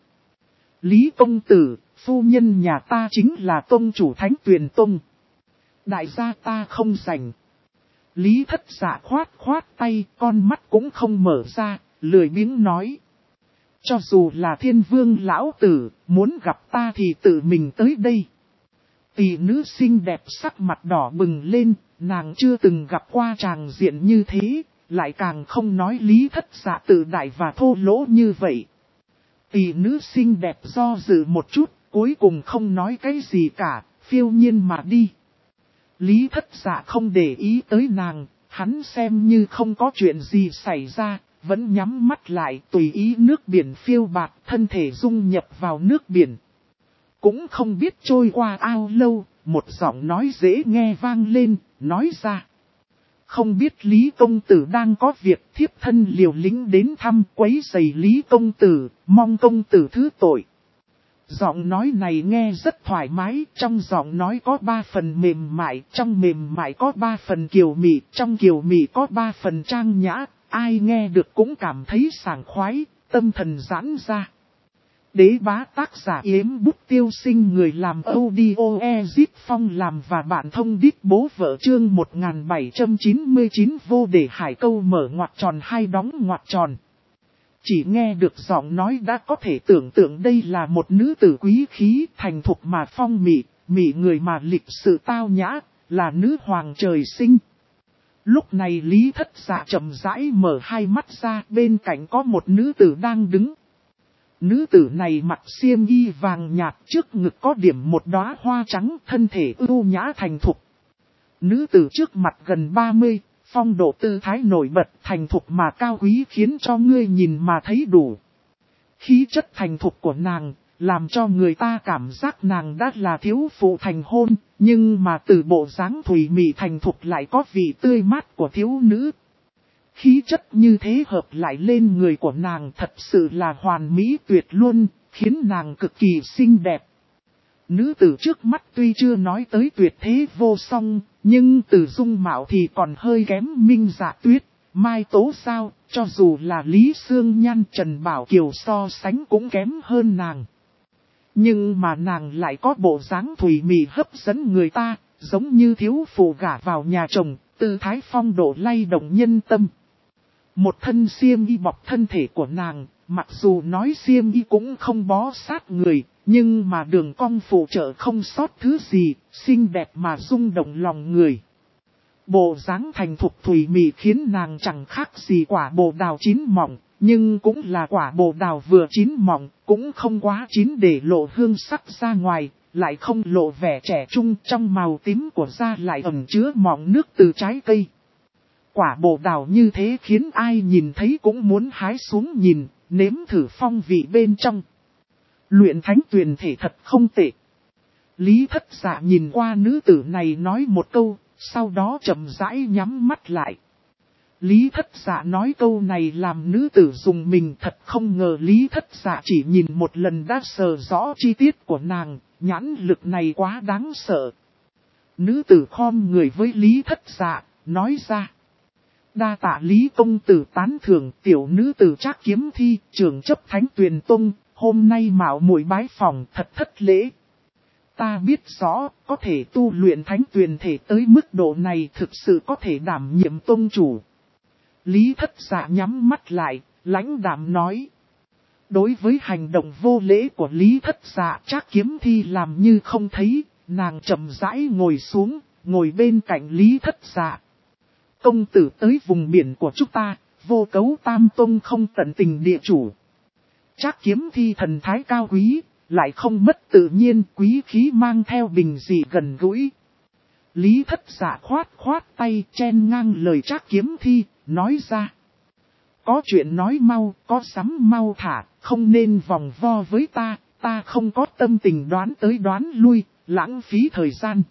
A: Lý công tử, phu nhân nhà ta chính là tông chủ Thánh Tuyền Tông. Đại gia ta không rảnh. Lý Thất Dạ khoát tay, con mắt cũng không mở ra, lười biếng nói. Cho dù là Thiên Vương lão tử, muốn gặp ta thì tự mình tới đây. Tỷ nữ xinh đẹp sắc mặt đỏ bừng lên, nàng chưa từng gặp qua tràng diện như thế, lại càng không nói Lý Thất Dạ tự đại và thô lỗ như vậy. Tỷ nữ xinh đẹp do dự một chút, cuối cùng không nói cái gì cả, phiêu nhiên mà đi. Lý Thất Dạ không để ý tới nàng, hắn xem như không có chuyện gì xảy ra, vẫn nhắm mắt lại tùy ý nước biển phiêu bạt, thân thể dung nhập vào nước biển. Cũng không biết trôi qua ao lâu, một giọng nói dễ nghe vang lên, nói ra. Không biết Lý Công Tử đang có việc, thiếp thân liều lĩnh đến thăm quấy rầy Lý Công Tử, mong Công Tử thứ tội. Giọng nói này nghe rất thoải mái, trong giọng nói có 3 phần mềm mại, trong mềm mại có 3 phần kiều mị, trong kiều mị có 3 phần trang nhã, ai nghe được cũng cảm thấy sảng khoái, tâm thần giãn ra. Đế bá tác giả Yếm Bút Tiêu Sinh, người làm audio Ezip Phong làm và bạn thông đít bố vợ chương 1799 vô để hải câu mở ngoặc tròn hai đóng ngoặc tròn. Chỉ nghe được giọng nói đã có thể tưởng tượng đây là một nữ tử quý khí, thành thục mà phong mị, mị người mà lịch sự tao nhã, là nữ hoàng trời sinh. Lúc này Lý Thất Dạ chậm rãi mở hai mắt ra, bên cạnh có một nữ tử đang đứng. Nữ tử này mặc xiêm y vàng nhạt, trước ngực có điểm một đóa hoa trắng, thân thể ưu nhã thành thục. Nữ tử trước mặt gần 30, phong độ tư thái nổi bật, thành thục mà cao quý, khiến cho ngươi nhìn mà thấy đủ. Khí chất thành thục của nàng, làm cho người ta cảm giác nàng đã là thiếu phụ thành hôn, nhưng mà từ bộ dáng thủy mị thành thục lại có vị tươi mát của thiếu nữ. Khí chất như thế hợp lại lên người của nàng thật sự là hoàn mỹ tuyệt luôn, khiến nàng cực kỳ xinh đẹp. Nữ tử trước mắt tuy chưa nói tới tuyệt thế vô song, nhưng từ dung mạo thì còn hơi kém Minh Dạ Tuyết, Mai Tố Sao, cho dù là Lý Sương Nhan, Trần Bảo Kiều so sánh cũng kém hơn nàng. Nhưng mà nàng lại có bộ dáng thủy mị hấp dẫn người ta, giống như thiếu phụ gả vào nhà chồng, tư thái phong độ lay động nhân tâm. Một thân xiêm y bọc thân thể của nàng, mặc dù nói xiêm y cũng không bó sát người, nhưng mà đường cong phụ trợ không sót thứ gì, xinh đẹp mà rung động lòng người. Bộ dáng thành thục thủy mị khiến nàng chẳng khác gì quả bồ đào chín mọng, nhưng cũng là quả bồ đào vừa chín mọng, cũng không quá chín để lộ hương sắc ra ngoài, lại không lộ vẻ trẻ trung, trong màu tím của da lại ẩn chứa mọng nước từ trái cây. Quả bồ đào như thế khiến ai nhìn thấy cũng muốn hái xuống nhìn, nếm thử phong vị bên trong. Luyện thánh tuyền thể thật không tệ. Lý Thất Dạ nhìn qua nữ tử này nói một câu, sau đó chậm rãi nhắm mắt lại. Lý Thất Dạ nói câu này làm nữ tử dùng mình, thật không ngờ Lý Thất Dạ chỉ nhìn một lần đã sờ rõ chi tiết của nàng, nhãn lực này quá đáng sợ. Nữ tử khom người với Lý Thất Dạ, nói ra. Đa tạ Lý công tử tán thưởng, tiểu nữ tử Trác Kiếm Thi, trưởng chấp Thánh Tuyền Tông, hôm nay mạo muội bái phòng thật thất lễ. Ta biết rõ, có thể tu luyện Thánh Tuyền thể tới mức độ này thực sự có thể đảm nhiệm tông chủ. Lý Thất Dạ nhắm mắt lại, lãnh đạm nói. Đối với hành động vô lễ của Lý Thất Dạ, Trác Kiếm Thi làm như không thấy, nàng chậm rãi ngồi xuống, ngồi bên cạnh Lý Thất Dạ. Công tử tới vùng biển của chúng ta, Vô Cấu Tam Tông không tận tình địa chủ. Trác Kiếm Thi thần thái cao quý, lại không mất tự nhiên, quý khí mang theo bình dị gần gũi. Lý Thất Dạ khoát tay, chen ngang lời Trác Kiếm Thi, nói ra. Có chuyện nói mau, có sắm mau thả, không nên vòng vo với ta không có tâm tình đoán tới đoán lui, lãng phí thời gian.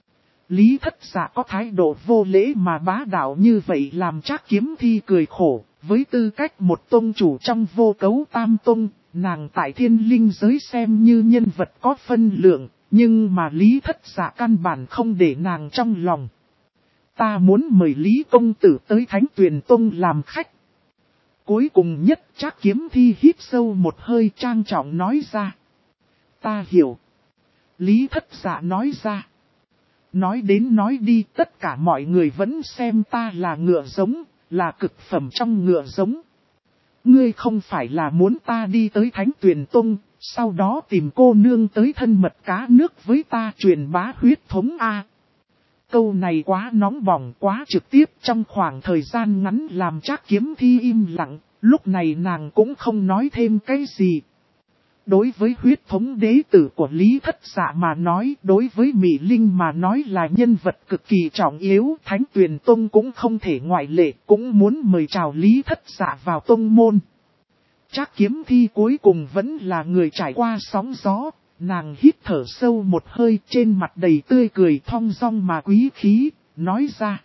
A: Lý Thất Dạ có thái độ vô lễ mà bá đạo như vậy làm Trác Kiếm Thi cười khổ, với tư cách một tông chủ trong Vô Cấu Tam Tông, nàng tại Thiên Linh giới xem như nhân vật có phân lượng, nhưng mà Lý Thất Dạ căn bản không để nàng trong lòng. Ta muốn mời Lý công tử tới Thánh Tuyền Tông làm khách. Cuối cùng nhất Trác Kiếm Thi hít sâu một hơi trang trọng nói ra. Ta hiểu. Lý Thất Dạ nói ra. Nói đến nói đi, tất cả mọi người vẫn xem ta là ngựa giống, là cực phẩm trong ngựa giống. Ngươi không phải là muốn ta đi tới Thánh Tuyền Tông, sau đó tìm cô nương tới thân mật cá nước với ta truyền bá huyết thống A. Câu này quá nóng bỏng, quá trực tiếp, trong khoảng thời gian ngắn làm Trác Kiếm Thi im lặng, lúc này nàng cũng không nói thêm cái gì. Đối với huyết thống đế tử của Lý Thất Dạ mà nói, đối với Mị Linh mà nói là nhân vật cực kỳ trọng yếu, Thánh Tuyền Tông cũng không thể ngoại lệ, cũng muốn mời chào Lý Thất Dạ vào tông môn. Trác Kiếm Thi cuối cùng vẫn là người trải qua sóng gió, nàng hít thở sâu một hơi, trên mặt đầy tươi cười thong dong mà quý khí, nói ra.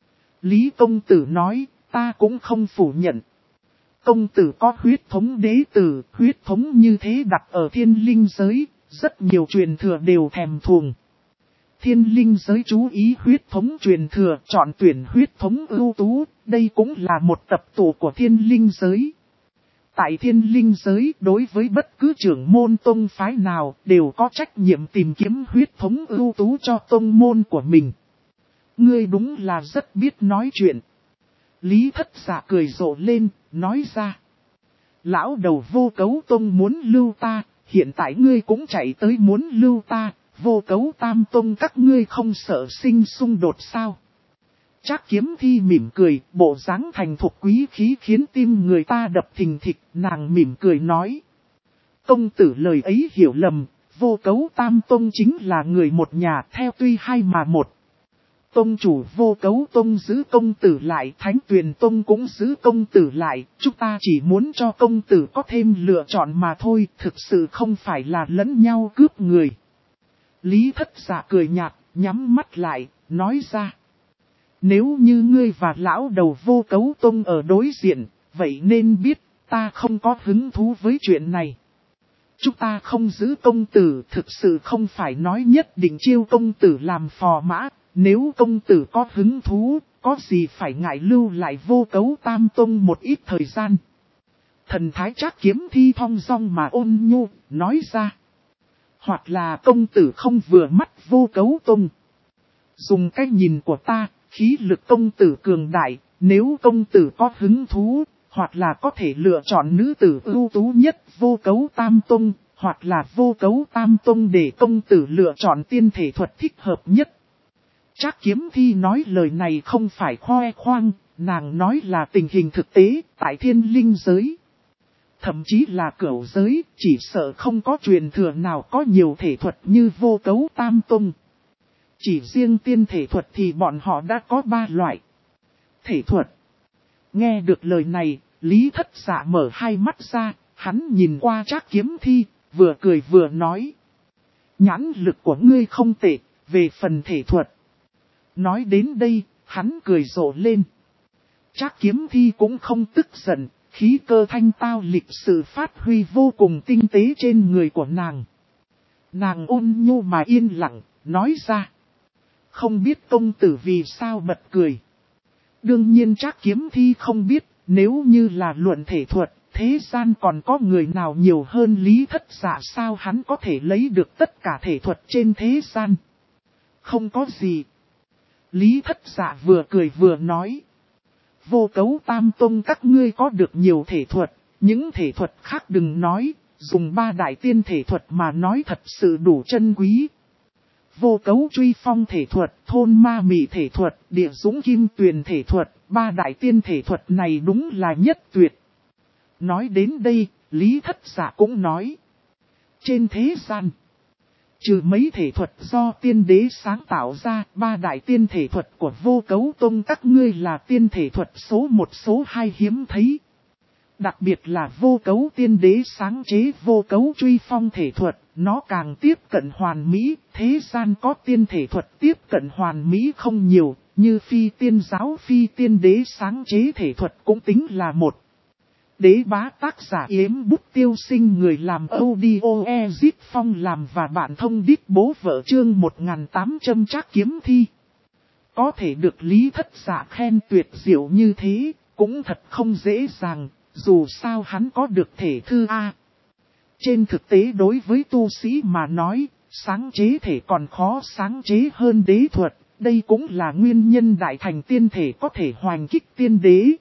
A: Lý công tử nói, ta cũng không phủ nhận. Công tử có huyết thống đế tử, huyết thống như thế đặt ở Thiên Linh giới, rất nhiều truyền thừa đều thèm thuồng. Thiên Linh giới chú ý huyết thống truyền thừa, chọn tuyển huyết thống ưu tú, đây cũng là một tập tụ của Thiên Linh giới. Tại Thiên Linh giới, đối với bất cứ trưởng môn tông phái nào, đều có trách nhiệm tìm kiếm huyết thống ưu tú cho tông môn của mình. Ngươi đúng là rất biết nói chuyện. Lý Thất Dạ cười rộ lên, nói ra. Lão đầu Vô Cấu Tông muốn lưu ta, hiện tại ngươi cũng chạy tới muốn lưu ta, Vô Cấu Tam Tông các ngươi không sợ sinh xung đột sao? Trác Kiếm Thi mỉm cười, bộ dáng thành thục quý khí khiến tim người ta đập thình thịch, nàng mỉm cười nói. công tử lời ấy hiểu lầm, Vô Cấu Tam Tông chính là người một nhà theo tuy hai mà một. Tông chủ Vô Cấu Tông giữ công tử lại, Thánh Tuyền Tông cũng giữ công tử lại, chúng ta chỉ muốn cho công tử có thêm lựa chọn mà thôi, thực sự không phải là lẫn nhau cướp người. Lý Thất Dạ cười nhạt, nhắm mắt lại, nói ra. Nếu như ngươi và lão đầu Vô Cấu Tông ở đối diện, vậy nên biết ta không có hứng thú với chuyện này. Chúng ta không giữ công tử, thực sự không phải nói nhất định chiêu công tử làm phò mã. Nếu công tử có hứng thú, có gì phải ngại lưu lại Vô Cấu Tam Tông một ít thời gian. Thần thái Trác Kiếm Thi thong dong mà ôn nhu, nói ra. Hoặc là công tử không vừa mắt Vô Cấu Tông. Dùng cái nhìn của ta, khí lực công tử cường đại, nếu công tử có hứng thú, hoặc là có thể lựa chọn nữ tử ưu tú nhất Vô Cấu Tam Tông, hoặc là Vô Cấu Tam Tông để công tử lựa chọn tiên thể thuật thích hợp nhất. Trác Kiếm Thi nói lời này không phải khoe khoang, nàng nói là tình hình thực tế tại thiên linh giới. Thậm chí là cửu giới, chỉ sợ không có truyền thừa nào có nhiều thể thuật như Vô Cấu Tam Tông. Chỉ riêng tiên thể thuật thì bọn họ đã có 3 loại. Thể thuật. Nghe được lời này, Lý Thất Dạ mở hai mắt ra, hắn nhìn qua Trác Kiếm Thi, vừa cười vừa nói. Nhãn lực của ngươi không tệ, về phần thể thuật. Nói đến đây, hắn cười rộ lên. Trác Kiếm Thi cũng không tức giận, khí cơ thanh tao lịch sự phát huy vô cùng tinh tế trên người của nàng. Nàng ôn nhu mà yên lặng, nói ra. Không biết công tử vì sao bật cười. Đương nhiên Trác Kiếm Thi không biết, nếu như là luận thể thuật, thế gian còn có người nào nhiều hơn Lý Thất Dạ sao hắn có thể lấy được tất cả thể thuật trên thế gian. Không có gì. Lý Thất Dạ vừa cười vừa nói. Vô Cấu Tam Tông các ngươi có được nhiều thể thuật, những thể thuật khác đừng nói, dùng 3 đại tiên thể thuật mà nói thật sự đủ chân quý. Vô Cấu Truy Phong thể thuật, Thôn Ma Mị thể thuật, Địa Dũng Kim Tuyền thể thuật, 3 đại tiên thể thuật này đúng là nhất tuyệt. Nói đến đây, Lý Thất Dạ cũng nói. Trên thế gian, trừ mấy thể thuật do tiên đế sáng tạo ra, 3 đại tiên thể thuật của Vô Cấu Tông các ngươi là tiên thể thuật số 1 số 2 hiếm thấy. Đặc biệt là Vô Cấu tiên đế sáng chế Vô Cấu Truy Phong thể thuật, nó càng tiếp cận hoàn mỹ, thế gian có tiên thể thuật tiếp cận hoàn mỹ không nhiều, như Phi Tiên giáo Phi Tiên đế sáng chế thể thuật cũng tính là một. Đế bá tác giả Yếm Bút Tiêu Sinh, người làm audio Ezit Phong làm và bạn thông đít bố vợ chương 1800 Trác Kiếm Thi. Có thể được Lý Thất Dạ khen tuyệt diệu như thế, cũng thật không dễ dàng, dù sao hắn có được thể thư A. Trên thực tế đối với tu sĩ mà nói, sáng chế thể còn khó sáng chế hơn đế thuật, đây cũng là nguyên nhân đại thành tiên thể có thể hoành kích tiên đế.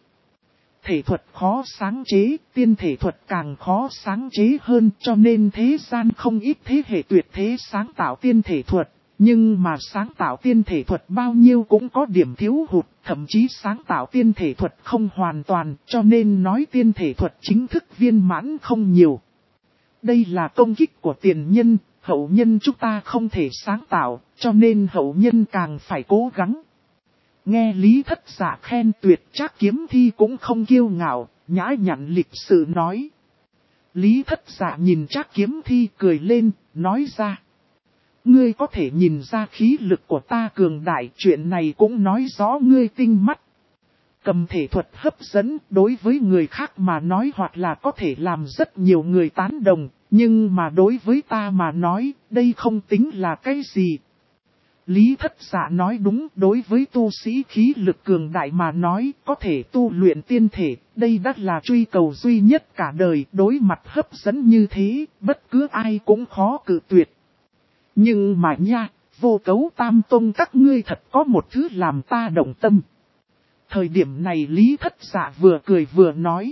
A: Thể thuật khó sáng chế, tiên thể thuật càng khó sáng chế hơn, cho nên thế gian không ít thế hệ tuyệt thế sáng tạo tiên thể thuật. Nhưng mà sáng tạo tiên thể thuật bao nhiêu cũng có điểm thiếu hụt, thậm chí sáng tạo tiên thể thuật không hoàn toàn, cho nên nói tiên thể thuật chính thức viên mãn không nhiều. Đây là công kích của tiền nhân, hậu nhân chúng ta không thể sáng tạo, cho nên hậu nhân càng phải cố gắng. Nghe Lý Thất Dạ khen tuyệt, Trác Kiếm Thi cũng không kiêu ngạo, nhã nhặn lịch sự nói. Lý Thất Dạ nhìn Trác Kiếm Thi cười lên, nói ra. Ngươi có thể nhìn ra khí lực của ta cường đại, chuyện này cũng nói rõ ngươi tinh mắt. Cầm thể thuật hấp dẫn đối với người khác mà nói hoặc là có thể làm rất nhiều người tán đồng, nhưng mà đối với ta mà nói, đây không tính là cái gì. Lý Thất Dạ nói đúng, đối với tu sĩ khí lực cường đại mà nói, có thể tu luyện tiên thể, đây đã là truy cầu duy nhất cả đời, đối mặt hấp dẫn như thế, bất cứ ai cũng khó cự tuyệt. Nhưng mà nha, Vô Cấu Tam Tông các ngươi thật có một thứ làm ta động tâm. Thời điểm này Lý Thất Dạ vừa cười vừa nói.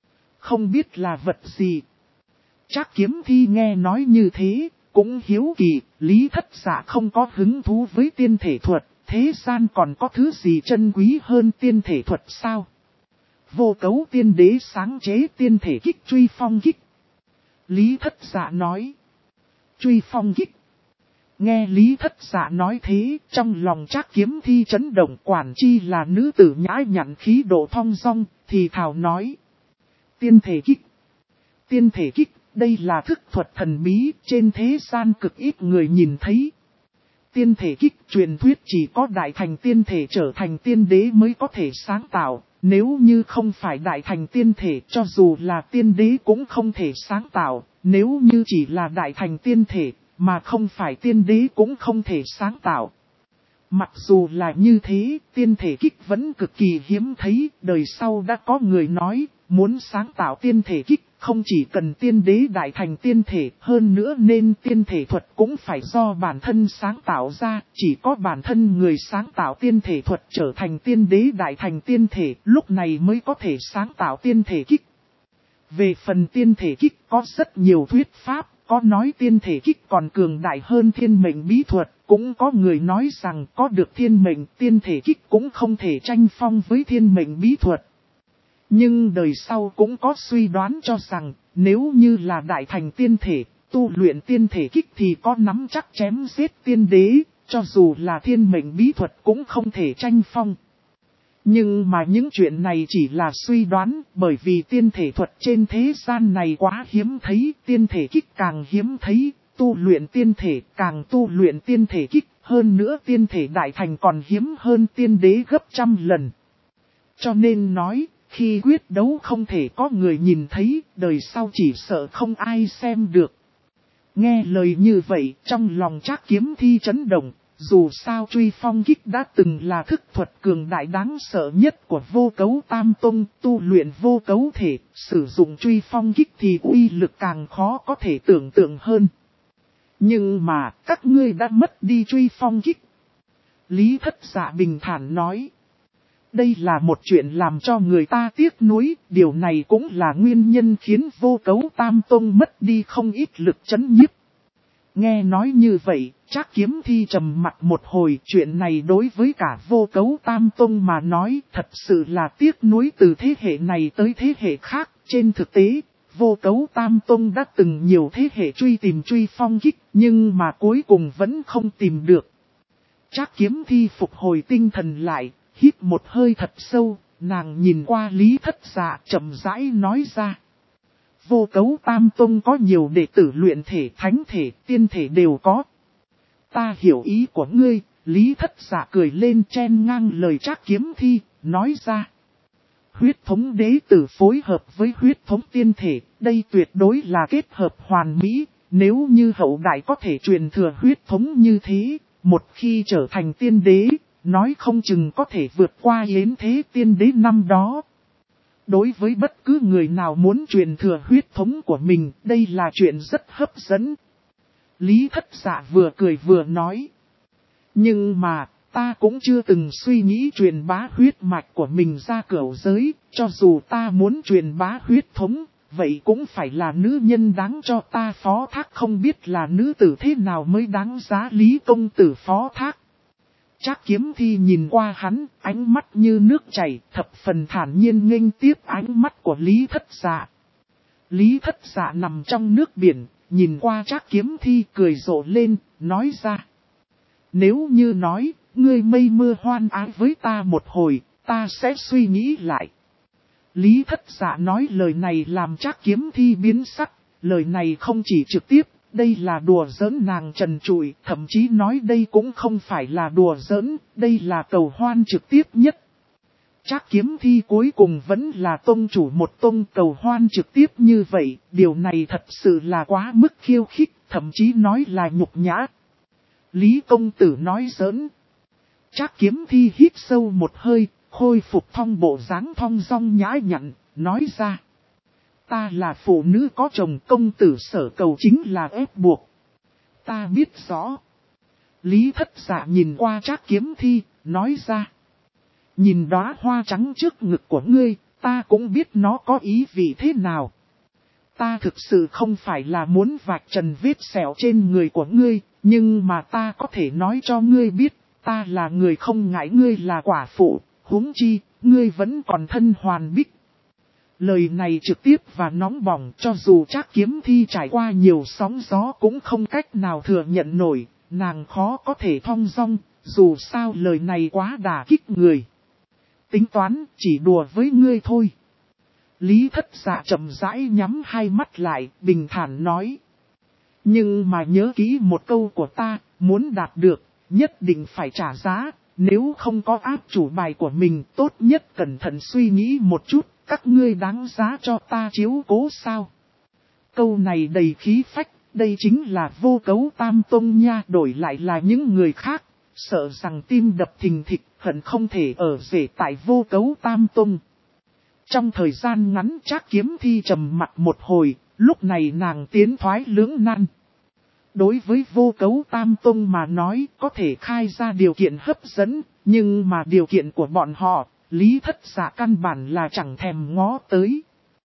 A: Không biết là vật gì. Trác Kiếm Thi nghe nói như thế, cũng hiếu kỳ, Lý Thất Dạ không có hứng thú với tiên thể thuật, thế gian còn có thứ gì chân quý hơn tiên thể thuật sao? Vô Cấu tiên đế sáng chế tiên thể kích truy phong kích. Lý Thất Dạ nói. Truy phong kích. Nghe Lý Thất Dạ nói thế, trong lòng Trác Kiếm Thi chấn động, quản chi là nữ tử nhã nhặn khí độ thong dong, thì thào nói. Tiên thể kích. Tiên thể kích, đây là thức thuật thần bí, trên thế gian cực ít người nhìn thấy. Tiên thể kích truyền thuyết chỉ có đại thành tiên thể trở thành tiên đế mới có thể sáng tạo, nếu như không phải đại thành tiên thể cho dù là tiên đế cũng không thể sáng tạo, nếu như chỉ là đại thành tiên thể mà không phải tiên đế cũng không thể sáng tạo. Mặc dù là như thế, tiên thể kích vẫn cực kỳ hiếm thấy, đời sau đã có người nói, muốn sáng tạo tiên thể kích, không chỉ cần tiên đế đại thành tiên thể, hơn nữa nên tiên thể thuật cũng phải do bản thân sáng tạo ra, chỉ có bản thân người sáng tạo tiên thể thuật trở thành tiên đế đại thành tiên thể, lúc này mới có thể sáng tạo tiên thể kích. Về phần tiên thể kích có rất nhiều thuyết pháp. Có nói tiên thể kích còn cường đại hơn thiên mệnh bí thuật, cũng có người nói rằng có được thiên mệnh tiên thể kích cũng không thể tranh phong với thiên mệnh bí thuật. Nhưng đời sau cũng có suy đoán cho rằng, nếu như là đại thành tiên thể, tu luyện tiên thể kích thì có nắm chắc chém giết tiên đế, cho dù là thiên mệnh bí thuật cũng không thể tranh phong. Nhưng mà những chuyện này chỉ là suy đoán, bởi vì tiên thể thuật trên thế gian này quá hiếm thấy, tiên thể kích càng hiếm thấy, tu luyện tiên thể càng tu luyện tiên thể kích, hơn nữa tiên thể đại thành còn hiếm hơn tiên đế gấp trăm lần. Cho nên nói, khi quyết đấu không thể có người nhìn thấy, đời sau chỉ sợ không ai xem được. Nghe lời như vậy, trong lòng Trác Kiếm Thi chấn động. Dù sao truy phong kích đã từng là thức thuật cường đại đáng sợ nhất của Vô Cấu Tam Tông, tu luyện vô cấu thể, sử dụng truy phong kích thì uy lực càng khó có thể tưởng tượng hơn. Nhưng mà, các ngươi đã mất đi truy phong kích. Lý Thất Dạ bình thản nói. Đây là một chuyện làm cho người ta tiếc nuối, điều này cũng là nguyên nhân khiến Vô Cấu Tam Tông mất đi không ít lực chấn nhiếp. Nghe nói như vậy, Trác Kiếm Thi trầm mặt một hồi, chuyện này đối với cả Vô Cấu Tam Tông mà nói thật sự là tiếc nuối từ thế hệ này tới thế hệ khác. Trên thực tế, Vô Cấu Tam Tông đã từng nhiều thế hệ truy tìm truy phong kích, nhưng mà cuối cùng vẫn không tìm được. Trác Kiếm Thi phục hồi tinh thần lại, hít một hơi thật sâu, nàng nhìn qua Lý Thất Dạ chậm rãi nói ra. Vô Cấu Tam Tông có nhiều đệ tử luyện thể, thánh thể, tiên thể đều có. Ta hiểu ý của ngươi, Lý Thất Dạ cười lên chen ngang lời Trác Kiếm Thi, nói ra. Huyết thống đế tử phối hợp với huyết thống tiên thể, đây tuyệt đối là kết hợp hoàn mỹ, nếu như hậu đại có thể truyền thừa huyết thống như thế, một khi trở thành tiên đế, nói không chừng có thể vượt qua yến thế tiên đế năm đó. Đối với bất cứ người nào muốn truyền thừa huyết thống của mình, đây là chuyện rất hấp dẫn. Lý Thất Dạ vừa cười vừa nói. Nhưng mà, ta cũng chưa từng suy nghĩ truyền bá huyết mạch của mình ra cửu giới, cho dù ta muốn truyền bá huyết thống, vậy cũng phải là nữ nhân đáng cho ta phó thác, không biết là nữ tử thế nào mới đáng giá Lý công tử phó thác. Trác Kiếm Thi nhìn qua hắn, ánh mắt như nước chảy, thập phần thản nhiên nghênh tiếp ánh mắt của Lý Thất Dạ. Lý Thất Dạ nằm trong nước biển, nhìn qua Trác Kiếm Thi cười rộ lên, nói ra. Nếu như nói, ngươi mây mưa hoan ái với ta một hồi, ta sẽ suy nghĩ lại. Lý Thất Dạ nói lời này làm Trác Kiếm Thi biến sắc, lời này không chỉ trực tiếp. Đây là đùa giỡn nàng trần trụi, thậm chí nói đây cũng không phải là đùa giỡn, đây là cầu hoan trực tiếp nhất. Trác Kiếm Thi cuối cùng vẫn là tông chủ một tông cầu hoan trực tiếp như vậy, điều này thật sự là quá mức khiêu khích, thậm chí nói là nhục nhã. Lý công tử nói giỡn. Trác Kiếm Thi hít sâu một hơi, khôi phục thong bộ dáng thong dong nhã nhặn, nói ra. Ta là phụ nữ có chồng, công tử sở cầu chính là ép buộc. Ta biết rõ. Lý Thất Dạ nhìn qua Trác Kiếm Thi, nói ra. Nhìn đóa hoa trắng trước ngực của ngươi, ta cũng biết nó có ý vị thế nào. Ta thực sự không phải là muốn vạch trần vết sẹo trên người của ngươi, nhưng mà ta có thể nói cho ngươi biết, ta là người không ngại ngươi là quả phụ, huống chi, ngươi vẫn còn thân hoàn bích. Lời này trực tiếp và nóng bỏng, cho dù Trác Kiếm Thi trải qua nhiều sóng gió cũng không cách nào thừa nhận nổi, nàng khó có thể thong dong, dù sao lời này quá đả kích người. Tính toán, chỉ đùa với ngươi thôi. Lý Thất Dạ chậm rãi nhắm hai mắt lại, bình thản nói. Nhưng mà nhớ kỹ một câu của ta, muốn đạt được, nhất định phải trả giá, nếu không có áp chủ bài của mình, tốt nhất cẩn thận suy nghĩ một chút, các ngươi đáng giá cho ta chiếu cố sao. Câu này đầy khí phách, đây chính là Vô Cấu Tam Tông nha, đổi lại là những người khác, sợ rằng tim đập thình thịch, hận không thể ở rể tại Vô Cấu Tam Tông. Trong thời gian ngắn Trác Kiếm Thi trầm mặt một hồi, lúc này nàng tiến thoái lưỡng nan. Đối với Vô Cấu Tam Tông mà nói có thể khai ra điều kiện hấp dẫn, nhưng mà điều kiện của bọn họ, Lý Thất Dạ căn bản là chẳng thèm ngó tới.